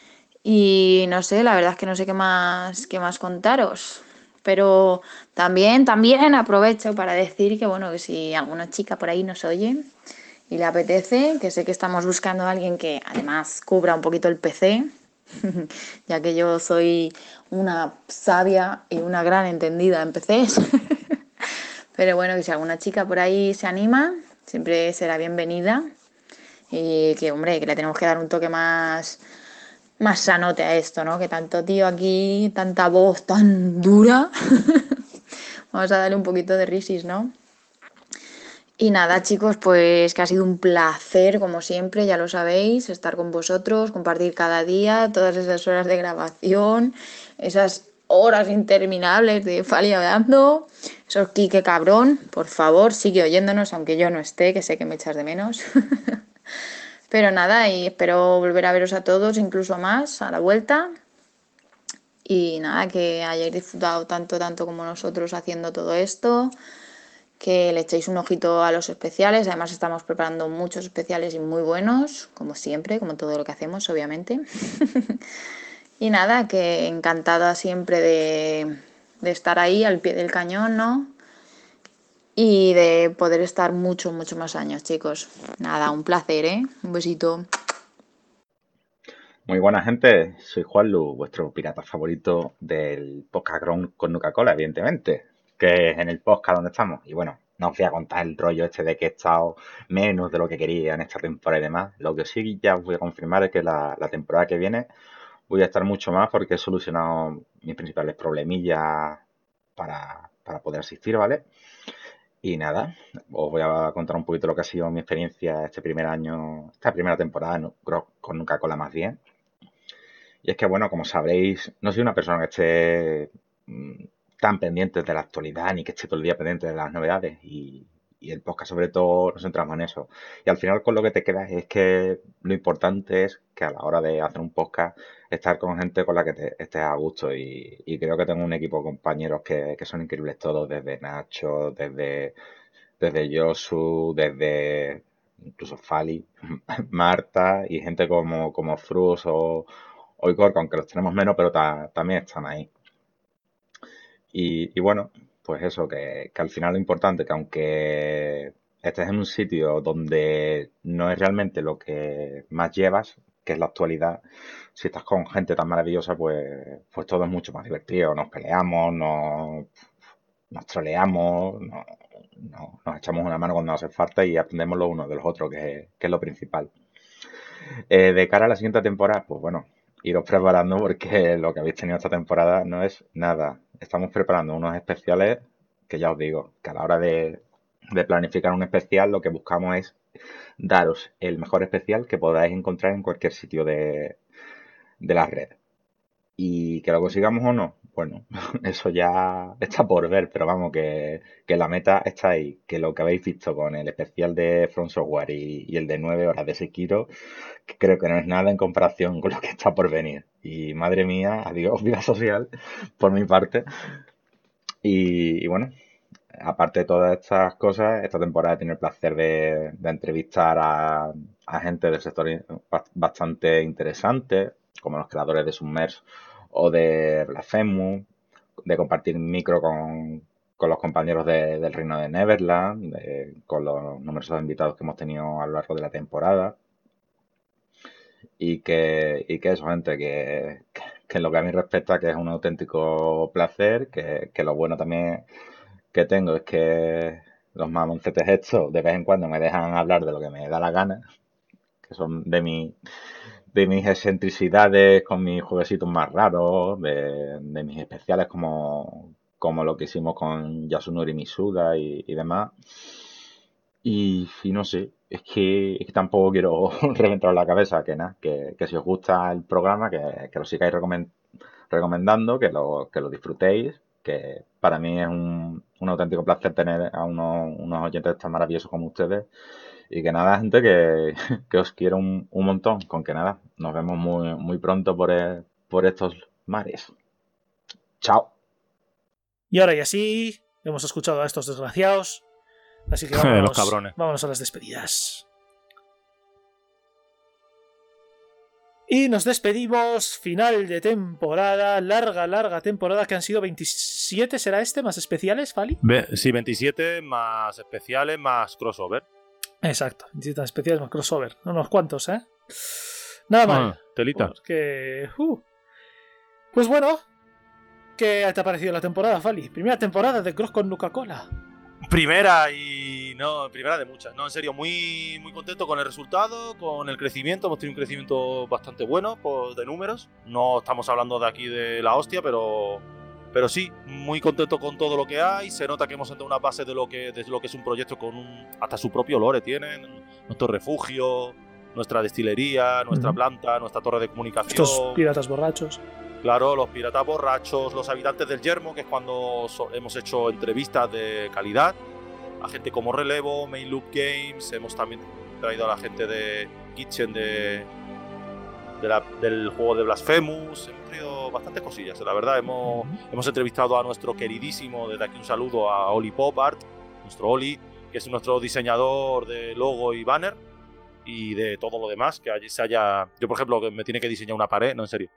Y no sé, la verdad es que no sé qué más contaros. Pero también aprovecho para decir que, bueno, que si alguna chica por ahí nos oye y le apetece, que sé que estamos buscando a alguien que además cubra un poquito el PC, ya que yo soy una sabia y una gran entendida en PCs. Pero bueno, que si alguna chica por ahí se anima, siempre será bienvenida. Y que, hombre, que le tenemos que dar un toque más sanote a esto, ¿no? Que tanto tío aquí, tanta voz tan dura. Vamos a darle un poquito de risis, ¿no? Y nada, chicos, pues que ha sido un placer, como siempre, ya lo sabéis, estar con vosotros, compartir cada día, todas esas horas de grabación, esas horas interminables de Fali hablando, esos Quique cabrón, por favor, sigue oyéndonos, aunque yo no esté, que sé que me echas de menos. Pero nada, y espero volver a veros a todos, incluso más, a la vuelta. Y nada, que hayáis disfrutado tanto como nosotros haciendo todo esto, que le echéis un ojito a los especiales. Además estamos preparando muchos especiales y muy buenos, como siempre, como todo lo que hacemos, obviamente. Y nada, que encantada siempre de estar ahí al pie del cañón, ¿no? Y de poder estar mucho más años, chicos. Nada, un placer, ¿eh? Un besito. Muy buena gente, soy Juanlu, vuestro pirata favorito del podcast con Nuca-Cola, evidentemente, que es en el podcast donde estamos. Y bueno, no os voy a contar el rollo este de que he estado menos de lo que quería en esta temporada y demás. Lo que sí ya os voy a confirmar es que la temporada que viene voy a estar mucho más porque he solucionado mis principales problemillas para poder asistir, ¿vale? Y nada, os voy a contar un poquito lo que ha sido mi experiencia este primer año, esta primera temporada con Nuca-Cola más bien. Y es que, bueno, como sabréis, no soy una persona que esté tan pendiente de la actualidad ni que esté todo el día pendiente de las novedades. Y el podcast, sobre todo, nos centramos en eso. Y al final, con lo que te quedas es que lo importante es que a la hora de hacer un podcast, estar con gente con la que te estés a gusto. Y creo que tengo un equipo de compañeros que son increíbles todos, desde Nacho, desde Josu, desde incluso Fali, Marta y gente como Frus o Igor, aunque los tenemos menos, pero también están ahí. Y bueno, pues eso, que al final lo importante, que aunque estés en un sitio donde no es realmente lo que más llevas, que es la actualidad, si estás con gente tan maravillosa, pues todo es mucho más divertido. Nos peleamos, nos troleamos, nos echamos una mano cuando nos hace falta y aprendemos los unos de los otros, que es lo principal. De cara a la siguiente temporada, pues bueno, iros preparando porque lo que habéis tenido esta temporada no es nada. Estamos preparando unos especiales que ya os digo, que a la hora de planificar un especial lo que buscamos es daros el mejor especial que podáis encontrar en cualquier sitio de la red. Y que lo consigamos o no, bueno, eso ya está por ver, pero vamos, que la meta está ahí, que lo que habéis visto con el especial de From Software y el de 9 horas de Sekiro, que creo que no es nada en comparación con lo que está por venir. Y madre mía, adiós vida social, por mi parte. Y bueno, aparte de todas estas cosas, esta temporada he tenido el placer de entrevistar a gente del sector bastante interesante, como los creadores de Submerge o de Blasphemous, de compartir micro con los compañeros del Reino de Neverland, con los numerosos invitados que hemos tenido a lo largo de la temporada. Y que eso, gente, que en lo que a mí respecta, que es un auténtico placer, que lo bueno también que tengo es que los mamoncetes estos de vez en cuando me dejan hablar de lo que me da la gana, que son de mis excentricidades con mis jueguecitos más raros, de mis especiales como lo que hicimos con Yasunori Misuda y demás. Y no sé, es que tampoco quiero reventaros la cabeza, que nada, que si os gusta el programa, que lo sigáis recomendando, que lo disfrutéis, que para mí es un auténtico placer tener a unos oyentes tan maravillosos como ustedes. Y que nada, gente, que os quiero un montón. Con que nada, nos vemos muy, muy pronto por estos mares. Chao. Y ahora y así, hemos escuchado a estos desgraciados. Así que Los vámonos, cabrones. vámonos a las despedidas. Y nos despedimos, final de temporada, larga temporada, que han sido 27, ¿será este? ¿Más especiales, Fali? Sí, 27 más especiales más crossover. Exacto, 27 más especiales más crossover. Unos cuantos, ¿eh? Nada mal. Telita. Porque, pues bueno, ¿qué te ha parecido la temporada, Fali? Primera temporada de Cross con Nuka-Cola. Primera de muchas. No, en serio, muy, muy contento con el resultado, con el crecimiento. Hemos tenido un crecimiento bastante bueno de números. No estamos hablando de aquí de la hostia, pero sí, muy contento con todo lo que hay. Se nota que hemos sentado una base de lo que es un proyecto con hasta su propio lore. Tienen nuestro refugio, nuestra destilería, nuestra planta, nuestra torre de comunicación. Estos piratas borrachos. Claro, los piratas borrachos, los habitantes del Yermo, que es cuando hemos hecho entrevistas de calidad. A gente como Relevo, Main Loop Games, hemos también traído a la gente de Kitchen del juego de Blasphemous. Hemos traído bastantes cosillas, la verdad. Hemos entrevistado a nuestro queridísimo, desde aquí un saludo a Oli Pop Art, nuestro Oli, que es nuestro diseñador de logo y banner. Y de todo lo demás, que allí se haya... Yo, por ejemplo, que me tiene que diseñar una pared, no, en serio.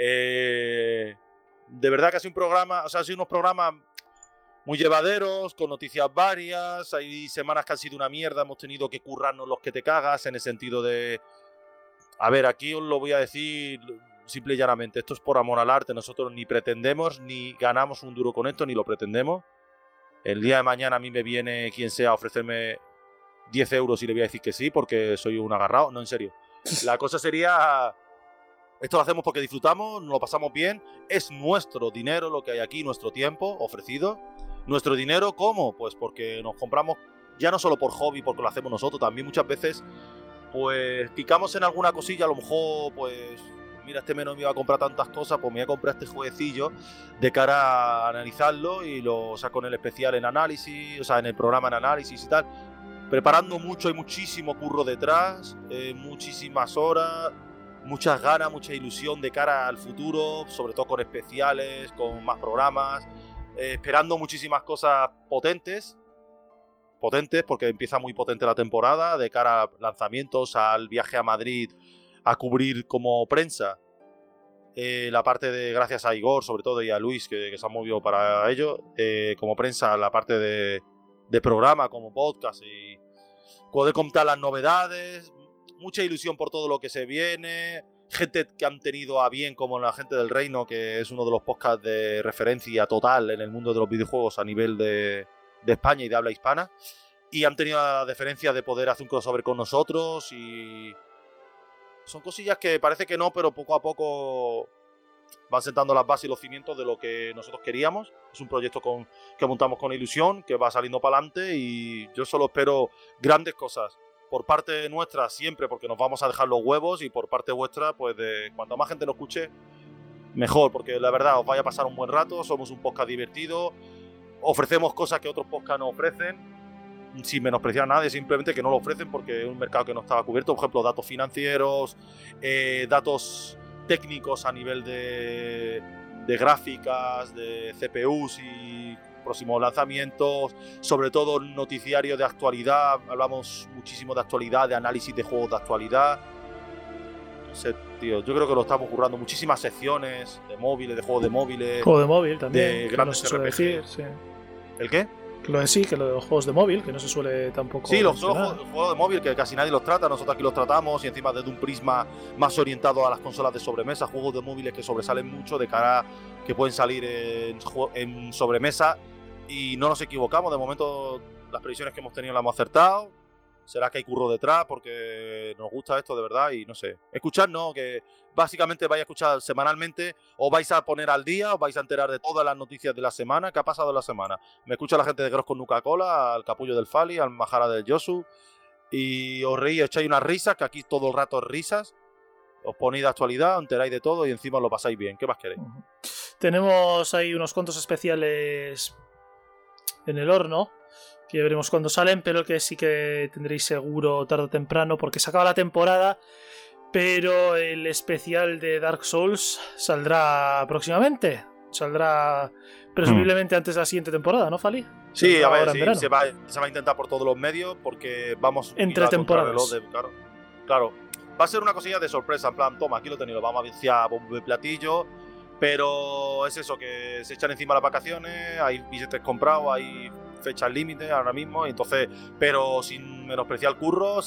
De verdad que ha sido un programa... O sea, ha sido unos programas muy llevaderos, con noticias varias. Hay semanas que han sido una mierda, hemos tenido que currarnos los que te cagas, en el sentido de... A ver, aquí os lo voy a decir simple y llanamente. Esto es por amor al arte. Nosotros ni pretendemos, ni ganamos un duro con esto, ni lo pretendemos. El día de mañana a mí me viene quien sea a ofrecerme 10 euros y le voy a decir que sí porque soy un agarrado. No, en serio. La cosa sería... Esto lo hacemos porque disfrutamos, nos lo pasamos bien. Es nuestro dinero lo que hay aquí, nuestro tiempo ofrecido. Nuestro dinero, ¿cómo? Pues porque nos compramos, ya no solo por hobby, porque lo hacemos nosotros, también muchas veces, pues picamos en alguna cosilla, a lo mejor, pues... Mira, este menú me iba a comprar tantas cosas, pues me voy a comprar este jueguecillo de cara a analizarlo y lo saco en el especial en análisis, o sea, en el programa en análisis y tal. Preparando mucho, hay muchísimo curro detrás, muchísimas horas, muchas ganas, mucha ilusión de cara al futuro, sobre todo con especiales, con más programas, esperando muchísimas cosas potentes, porque empieza muy potente la temporada, de cara a lanzamientos, al viaje a Madrid a cubrir como prensa, la parte de, gracias a Igor sobre todo y a Luis que se han movido para ello, como prensa, la parte de programa como podcast y poder contar las novedades, mucha ilusión por todo lo que se viene, gente que han tenido a bien como la gente del Reino, que es uno de los podcasts de referencia total en el mundo de los videojuegos a nivel de España y de habla hispana, y han tenido la deferencia de poder hacer un crossover con nosotros y son cosillas que parece que no, pero poco a poco van sentando las bases y los cimientos de lo que nosotros queríamos. Es un proyecto que montamos con ilusión, que va saliendo para adelante y yo solo espero grandes cosas. Por parte nuestra siempre, porque nos vamos a dejar los huevos, y por parte vuestra, pues de cuanto más gente lo escuche, mejor, porque la verdad os vaya a pasar un buen rato, somos un podcast divertido, ofrecemos cosas que otros podcasts no ofrecen, sin menospreciar a nadie, simplemente que no lo ofrecen porque es un mercado que no estaba cubierto. Por ejemplo, datos financieros, datos técnicos a nivel de gráficas, de CPUs y próximos lanzamientos, sobre todo noticiario de actualidad. Hablamos muchísimo de actualidad, de análisis de juegos de actualidad. No sé, tío, yo creo que lo estamos currando. Muchísimas secciones de móviles, de juegos de móviles. Juego de móvil también. De grandes no se suele RPG. decir, sí. ¿El qué? Lo de sí, que lo de los juegos de móvil, que no se suele tampoco. Sí, los mencionar. juegos de móvil que casi nadie los trata, nosotros aquí los tratamos y encima desde un prisma más orientado a las consolas de sobremesa, juegos de móviles que sobresalen mucho de cara que pueden salir en sobremesa y no nos equivocamos, de momento las previsiones que hemos tenido las hemos acertado. Será que hay curro detrás porque nos gusta esto de verdad y no sé. Escuchadnos, que básicamente vais a escuchar semanalmente, os vais a poner al día, os vais a enterar de todas las noticias de la semana, qué ha pasado en la semana. Me escucha la gente de Cross con Nuka-Cola, al capullo del Fali, al Majara del Yosu y os reís, echáis unas risas, que aquí todo el rato es risas. Os ponéis de actualidad, os enteráis de todo y encima lo pasáis bien. ¿Qué más queréis? Tenemos ahí unos cuantos especiales en el horno, que ya veremos cuándo salen, pero que sí que tendréis seguro tarde o temprano, porque se acaba la temporada, pero el especial de Dark Souls saldrá próximamente. Saldrá presumiblemente antes de la siguiente temporada, ¿no, Fali? Sí, a ver, ahora en verano. se va a intentar por todos los medios, porque vamos Entre a temporadas. Claro. Va a ser una cosilla de sorpresa, en plan, toma, aquí lo tenéis, lo vamos a viciar a bombo y platillo, pero es eso, que se echan encima las vacaciones, hay billetes comprados, hay fechas límites ahora mismo, entonces, pero sin menospreciar el curro,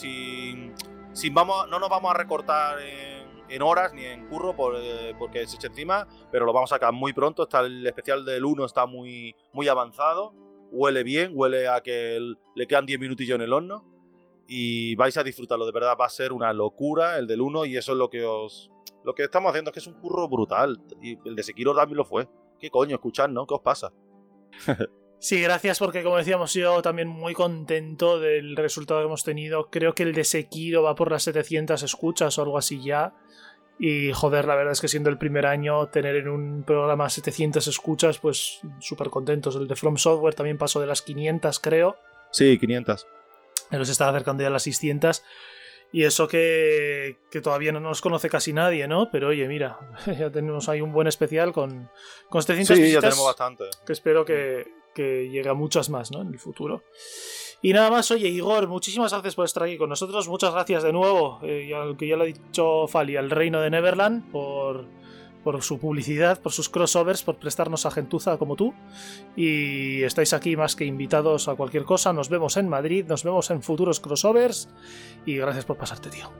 no nos vamos a recortar en horas ni en curro porque se echa encima, pero lo vamos a sacar muy pronto. El especial del 1 está muy, muy avanzado, huele bien, huele a que le quedan 10 minutillos en el horno y vais a disfrutarlo, de verdad, va a ser una locura el del 1 y eso es lo que estamos haciendo, es que es un curro brutal, y el de Sekiro también lo fue. ¿Qué coño? Escuchad, ¿no? ¿Qué os pasa? Sí, gracias, porque como decíamos, yo también muy contento del resultado que hemos tenido. Creo que el de Sekiro va por las 700 escuchas o algo así ya. Y joder, la verdad es que siendo el primer año, tener en un programa 700 escuchas, pues súper contentos. El de From Software también pasó de las 500, creo. Sí, 500. Pero se está acercando ya a las 600. Y eso que todavía no nos conoce casi nadie, ¿no? Pero oye, mira, ya tenemos ahí un buen especial con 700 Sí, visitas, ya tenemos bastante. que espero que llegue a muchas más, ¿no? En el futuro. Y nada más, oye, Igor, muchísimas gracias por estar aquí con nosotros. Muchas gracias de nuevo, que ya lo ha dicho Fali, al Reino de Neverland, por su publicidad, por sus crossovers, por prestarnos a gentuza como tú. Y estáis aquí más que invitados a cualquier cosa. Nos vemos en Madrid, nos vemos en futuros crossovers. Y gracias por pasarte, tío.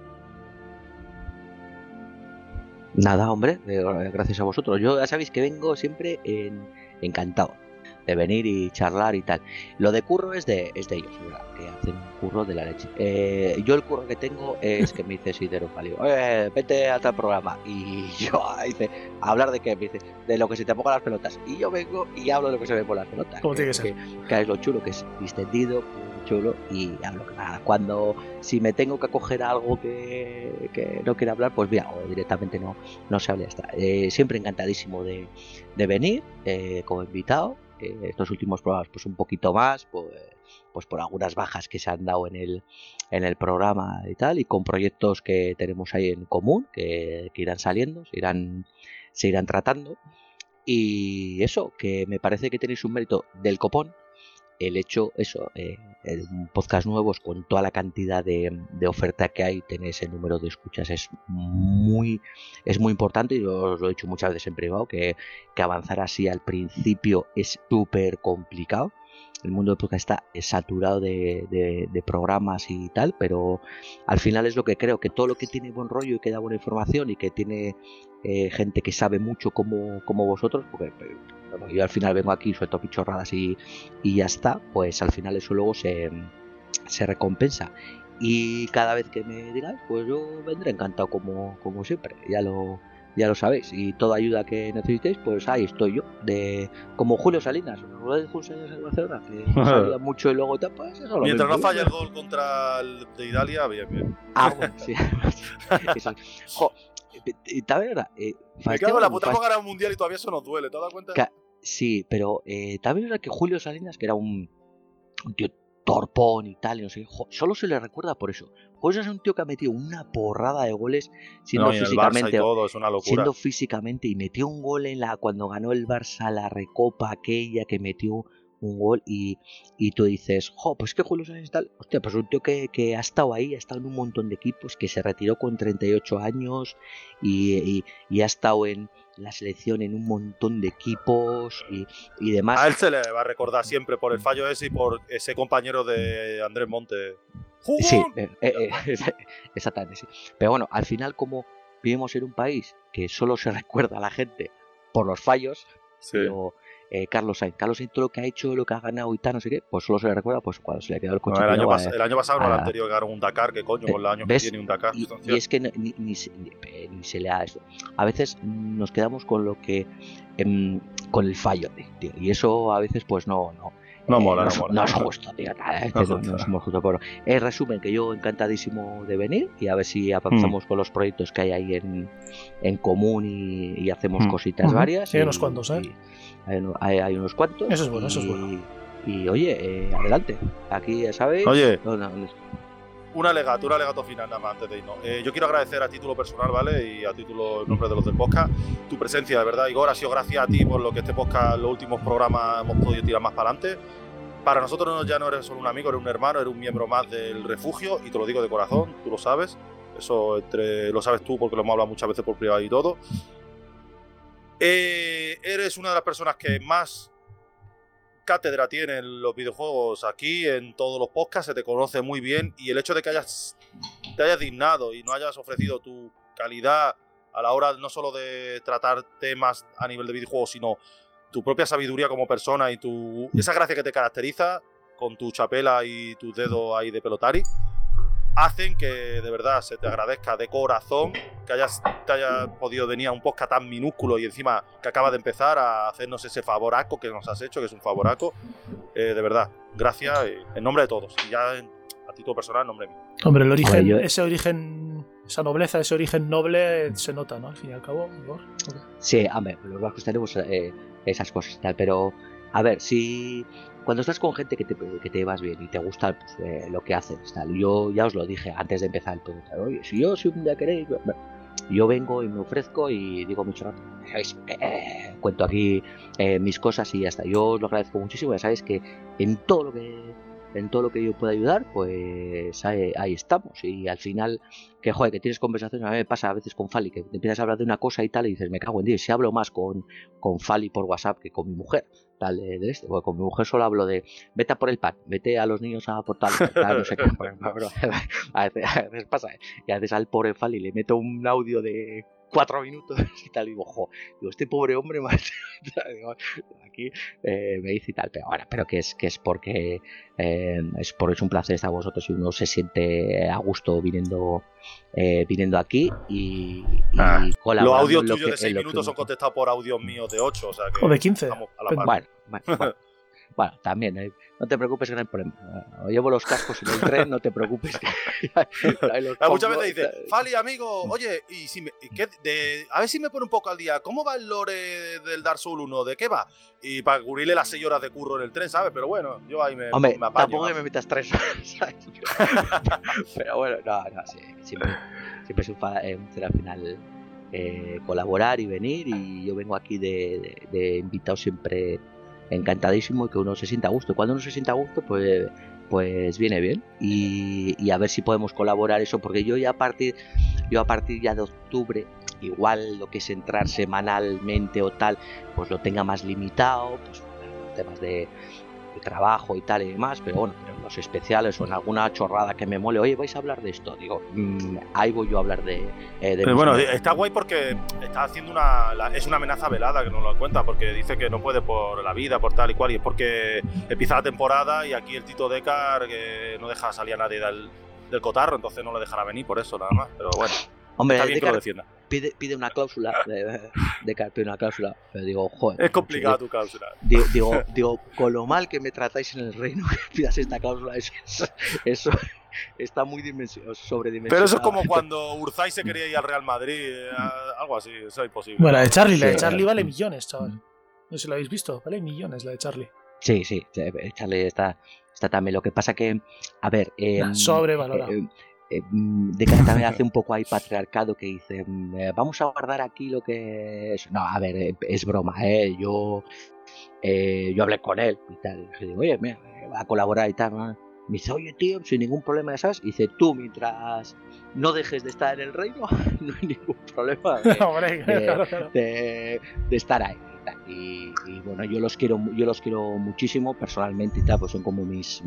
Nada, hombre, gracias a vosotros. Yo ya sabéis que vengo siempre encantado de venir y charlar y tal. Lo de curro es de ellos, ¿verdad? Que hacen un curro de la leche. Yo el curro que tengo es que me dice Sidero Falio, vete a tal programa. Y yo dice, ¿hablar de qué? Me dice, de lo que se te pongan las pelotas. Y yo vengo y hablo de lo que se me pongan las pelotas. Como tiene que ser. Que es lo chulo, que es distendido, chulo, y hablo que nada. Si me tengo que acoger a algo que no quiera hablar, pues mira, o directamente no se hable hasta. Siempre encantadísimo de venir como invitado. Estos últimos programas pues un poquito más, pues por algunas bajas que se han dado en el programa y tal, y con proyectos que tenemos ahí en común que irán saliendo, se irán tratando. Y eso, que me parece que tenéis un mérito del copón, el hecho, eso, un podcast nuevos con toda la cantidad de oferta que hay, tenéis el número de escuchas, es muy importante, y os lo he dicho muchas veces en privado, que avanzar así al principio es súper complicado. El mundo de podcast está saturado de programas y tal, pero al final es lo que creo, que todo lo que tiene buen rollo y que da buena información y que tiene gente que sabe mucho como vosotros, porque bueno, yo al final vengo aquí, suelto pichorradas y ya está, pues al final eso luego se recompensa. Y cada vez que me digáis, pues yo vendré encantado como siempre, ya lo sabéis. Y toda ayuda que necesitéis, pues ahí estoy yo, como Julio Salinas, de Julio Salinas en Barcelona, que salía mucho y luego tapas. Eso Mientras no falla el gol contra el de Italia, bien. Ah, bueno, sí. Jo, y también era, me cago en la puta, hemos ganado un mundial y todavía eso nos duele, ¿te has dado cuenta? Sí, pero también era que Julio Salinas, que era un tío torpón y tal, y no sé, solo se le recuerda por eso. Julio es un tío que ha metido una porrada de goles siendo físicamente, todo, es una locura. Siendo físicamente, y metió un gol cuando ganó el Barça la recopa aquella, que metió un gol, y tú dices, pues que Julio Salinas tal, hostia, pues un tío que ha estado ahí, ha estado en un montón de equipos, que se retiró con 38 años y ha estado en la selección en un montón de equipos y demás. A él se le va a recordar siempre por el fallo ese y por ese compañero de Andrés Monte. ¡Jugón! Sí, exactamente, sí. Pero bueno, al final, como vivimos en un país que solo se recuerda a la gente por los fallos, sí. Pero Carlos Sainz todo lo que ha hecho, lo que ha ganado y tal, no sé qué, pues solo se le recuerda pues cuando se le quedó el coche. El año pasado, no, el anterior, ganaron un Dakar, que coño, con los años que tiene un Dakar. Y es que ni se le da esto. A veces nos quedamos con lo que con el fallo, tío, y eso a veces pues no. No mola, no, no mola. no es justo, tío. No somos justos. Pero en resumen, que yo encantadísimo de venir y a ver si avanzamos con los proyectos que hay ahí en común y hacemos cositas varias. Sí, hay unos cuantos, ¿eh? Hay unos cuantos. Eso es bueno, eso es bueno. Y oye, adelante. Aquí ya sabéis. Oye, un alegato final nada más antes de irnos. Yo quiero agradecer a título personal, ¿vale? Y a título en nombre de los del podcast, tu presencia, de verdad, Igor. Ha sido gracias a ti por lo que este podcast, los últimos programas, hemos podido tirar más para adelante. Para nosotros ya no eres solo un amigo, eres un hermano, eres un miembro más del refugio, y te lo digo de corazón, tú lo sabes. Eso lo sabes tú porque lo hemos hablado muchas veces por privado y todo. Eres una de las personas que más cátedra tiene en los videojuegos aquí, en todos los podcasts, se te conoce muy bien, y el hecho de que te hayas dignado y no hayas ofrecido tu calidad a la hora no solo de tratar temas a nivel de videojuegos, sino tu propia sabiduría como persona y esa gracia que te caracteriza con tu chapela y tus dedos ahí de pelotari, hacen que de verdad se te agradezca de corazón que te hayas podido venir a un podcast tan minúsculo y encima que acaba de empezar a hacernos ese favoraco que nos has hecho, que es un favoraco. De verdad, gracias en nombre de todos. Y ya a título personal, en nombre mío. Hombre, el origen, esa nobleza, ese origen noble se nota, ¿no? Al fin y al cabo, Igor. Okay. Sí, hombre, los vascos tenemos esas cosas y tal, pero a ver, si cuando estás con gente que te llevas bien y te gusta pues, lo que haces, tal, yo ya os lo dije antes de empezar el podcast, oye, si un día queréis, yo vengo y me ofrezco y digo mucho rato, cuento aquí mis cosas y ya está. Yo os lo agradezco muchísimo, ya sabéis que en todo lo que yo pueda ayudar, pues ahí estamos. Y al final, que tienes conversaciones, a mí me pasa a veces con Fali, que te empiezas a hablar de una cosa y tal, y dices, me cago en Dios, si hablo más con Fali por WhatsApp que con mi mujer, tal, porque con mi mujer solo hablo de, vete a por el pan, vete a los niños a por tal, no sé qué, pero a veces pasa, y a veces al pobre Fali le meto un audio de 4 minutos y tal, y digo, este pobre hombre más aquí me dice y tal, pero bueno, pero que es porque es un placer estar vosotros y uno se siente a gusto viniendo aquí y colaborando. Los audios tuyos de 6 minutos son contestados por audios míos de 8, o sea que o de 15. Bueno, también, no te preocupes que no hay problema. Llevo los cascos en el tren, no te preocupes. Muchas veces dice, Fali, amigo, oye, a ver si me pone un poco al día, ¿cómo va el lore del Dark Souls 1? ¿De qué va? Y para cubrirle las 6 horas de curro en el tren, ¿sabes? Pero bueno, yo ahí me apaño. Tampoco que me metas 3 horas, ¿sabes? Pero bueno, sí, siempre es un placer al final colaborar y venir, y yo vengo aquí de invitado siempre encantadísimo y que uno se sienta a gusto. Cuando uno se sienta a gusto, pues viene bien, y a ver si podemos colaborar eso, porque yo a partir ya de octubre, igual lo que es entrar semanalmente o tal, pues lo tenga más limitado, pues temas de trabajo y tal y demás, pero bueno, en los especiales o en alguna chorrada que me mole, oye, vais a hablar de esto, digo, ahí voy yo a hablar de pero bueno, está guay porque está haciendo es una amenaza velada que nos lo cuenta, porque dice que no puede por la vida, por tal y cual, y es porque empieza la temporada y aquí el Tito Decar que no deja salir a nadie del cotarro, entonces no le dejará venir por eso nada más, pero bueno. Hombre, está bien que lo defienda. Pide una cláusula pide una cláusula, pero digo, joder. Es complicado tu cláusula. Digo, con lo mal que me tratáis en el reino, que pidas esta cláusula, eso está muy sobredimensionado. Pero eso es como cuando Urzay se quería ir al Real Madrid, algo así, eso es imposible. Bueno, la de Charlie vale millones, chaval. No sé si lo habéis visto, vale millones la de Charlie. Sí, Charlie está también. Lo que pasa que, a ver, sobrevalorado. Decar también hace un poco ahí patriarcado, que dice, vamos a guardar aquí lo que es. No, a ver, es broma, yo hablé con él y tal, y digo, oye, mira, va a colaborar y tal, ¿no? Me dice, oye, tío, sin ningún problema, ¿sabes? Y dice, tú, mientras no dejes de estar en el reino, no hay ningún problema de estar ahí. Y bueno, yo los quiero muchísimo personalmente y tal, pues son como mis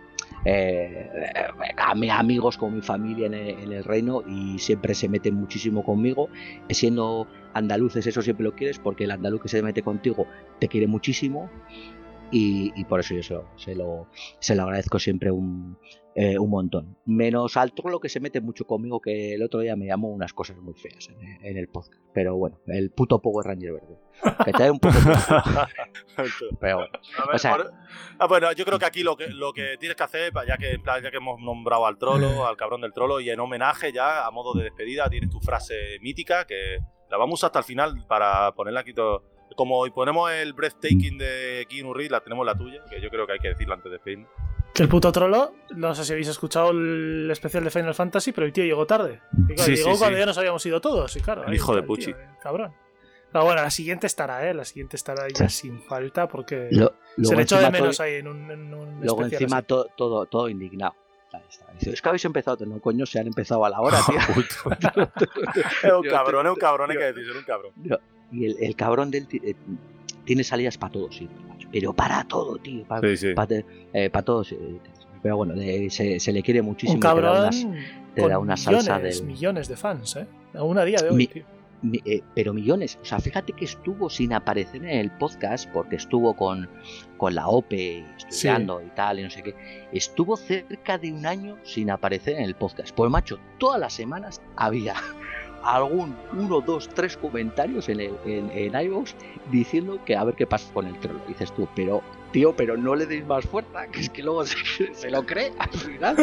amigos, como mi familia en el reino, y siempre se meten muchísimo conmigo. Siendo andaluces, eso siempre lo quieres, porque el andaluz que se mete contigo te quiere muchísimo. y por eso yo se lo agradezco siempre un montón. Menos al trolo que se mete mucho conmigo, que el otro día me llamó unas cosas muy feas en el podcast. Pero bueno, el puto Power Ranger verde. Que te da un poco pero bueno. A ver, bueno, yo creo que aquí lo que tienes que hacer, ya que hemos nombrado al trolo, al cabrón del trolo, y en homenaje ya, a modo de despedida, tienes tu frase mítica que la vamos a usar hasta el final para ponerla aquí todo. Como ponemos el breathtaking de Keanu Reeves, la tenemos la tuya, que yo creo que hay que decirlo antes de despedirnos. Que el puto trolo, no sé si habéis escuchado el especial de Final Fantasy, pero el tío llegó tarde. Y claro, llegó cuando ya nos habíamos ido todos, y claro. El hijo de Pucci. Cabrón. Pero bueno, la siguiente estará, la siguiente estará ya sin falta, porque se luego le echó de menos ahí en un luego especial encima todo indignado. Es que habéis empezado, no coño, se han empezado a la hora, tío. Es un cabrón, hay que decirlo, es un cabrón. Y el cabrón del tiene salidas para todo, sí, pero para todo, tío. Para todo. Pero bueno, se le quiere muchísimo. Un cabrón te da una salsa millones de fans, aún a día de hoy, tío. Pero millones, o sea, fíjate que estuvo sin aparecer en el podcast porque estuvo con la OPE estudiando y tal, y no sé qué. Estuvo cerca de un año sin aparecer en el podcast. Pues macho, todas las semanas había algún 1, 2, 3 comentarios en iVoox diciendo que a ver qué pasa con el trolo. Dices tú, pero no le deis más fuerza, que es que luego se lo cree al final.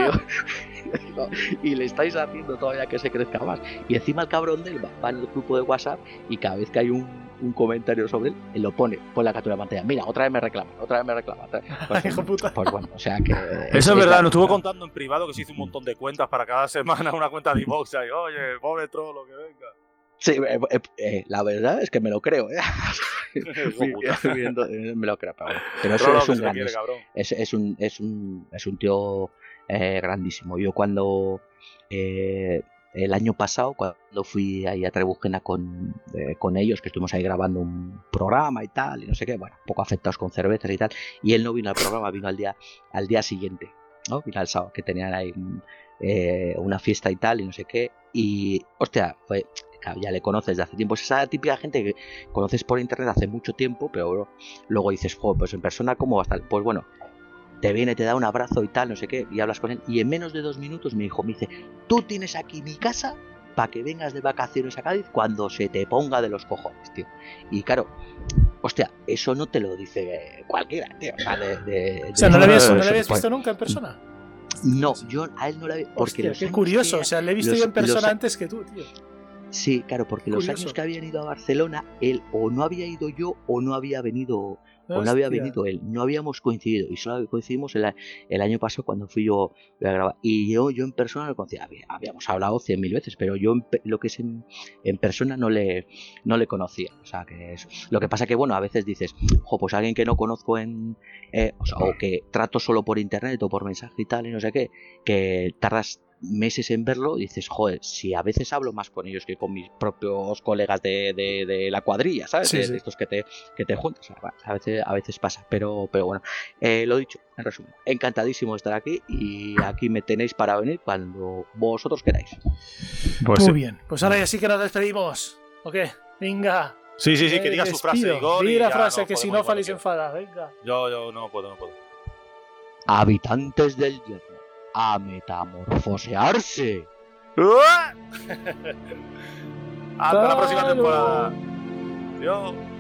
Y le estáis haciendo todavía que se crezca más. Y encima el cabrón de él va en el grupo de WhatsApp y cada vez que hay un comentario sobre él lo pone la captura de pantalla. Mira, otra vez me reclama. Pues, hijo puta. Pues bueno, o sea que... Eso es verdad, nos estuvo contando en privado que se hizo un montón de cuentas para cada semana, una cuenta de iVoox. Y oye, pobre trolo, que venga. Sí, la verdad es que me lo creo, me lo creo, pero eso es un gran, es un tío grandísimo. Yo cuando el año pasado, cuando fui ahí a Trebujena con ellos, que estuvimos ahí grabando un programa y tal, y no sé qué, bueno, un poco afectados con cervezas y tal, y él no vino al programa, vino al día siguiente, ¿no? Vino al sábado, que tenían ahí una fiesta y tal, y no sé qué, y hostia, fue... Claro, ya le conoces de hace tiempo, es esa típica gente que conoces por internet hace mucho tiempo, pero luego dices, joder, pues en persona, ¿cómo va a estar? Pues bueno, te viene, te da un abrazo y tal, no sé qué, y hablas con él, y en menos de 2 minutos me dice, tú tienes aquí mi casa para que vengas de vacaciones a Cádiz cuando se te ponga de los cojones, tío. Y claro, hostia, eso no te lo dice cualquiera, tío. O sea, ¿no le habías visto nunca en persona? No, yo a él no lo había visto. Hostia, qué curioso, o sea, le he visto yo en persona antes que tú, tío. Sí, claro, porque los años que habían ido a Barcelona, él o no había ido yo o no había venido, él, no habíamos coincidido y solo coincidimos el año pasado cuando fui yo a grabar. Y yo en persona lo conocía, habíamos hablado 100.000 veces, pero yo lo que es en persona no le conocía. O sea, que es lo que pasa que, bueno, a veces dices, pues alguien que no conozco o que trato solo por internet o por mensaje y tal, y no sé qué, que tardas meses en verlo, y dices, joder, si a veces hablo más con ellos que con mis propios colegas de la cuadrilla, ¿sabes? Sí, de estos que te juntas, a veces pasa, pero bueno, lo dicho, en resumen, encantadísimo de estar aquí, y aquí me tenéis para venir cuando vosotros queráis. Pues muy bien, pues ahora ya sí que nos despedimos, ¿ok? Venga. Sí, que diga su frase, Igor. Diga la frase, que si no Fali se enfada, venga. Yo no puedo. Habitantes del hierro, a metamorfosearse. Hasta la próxima temporada. Adiós.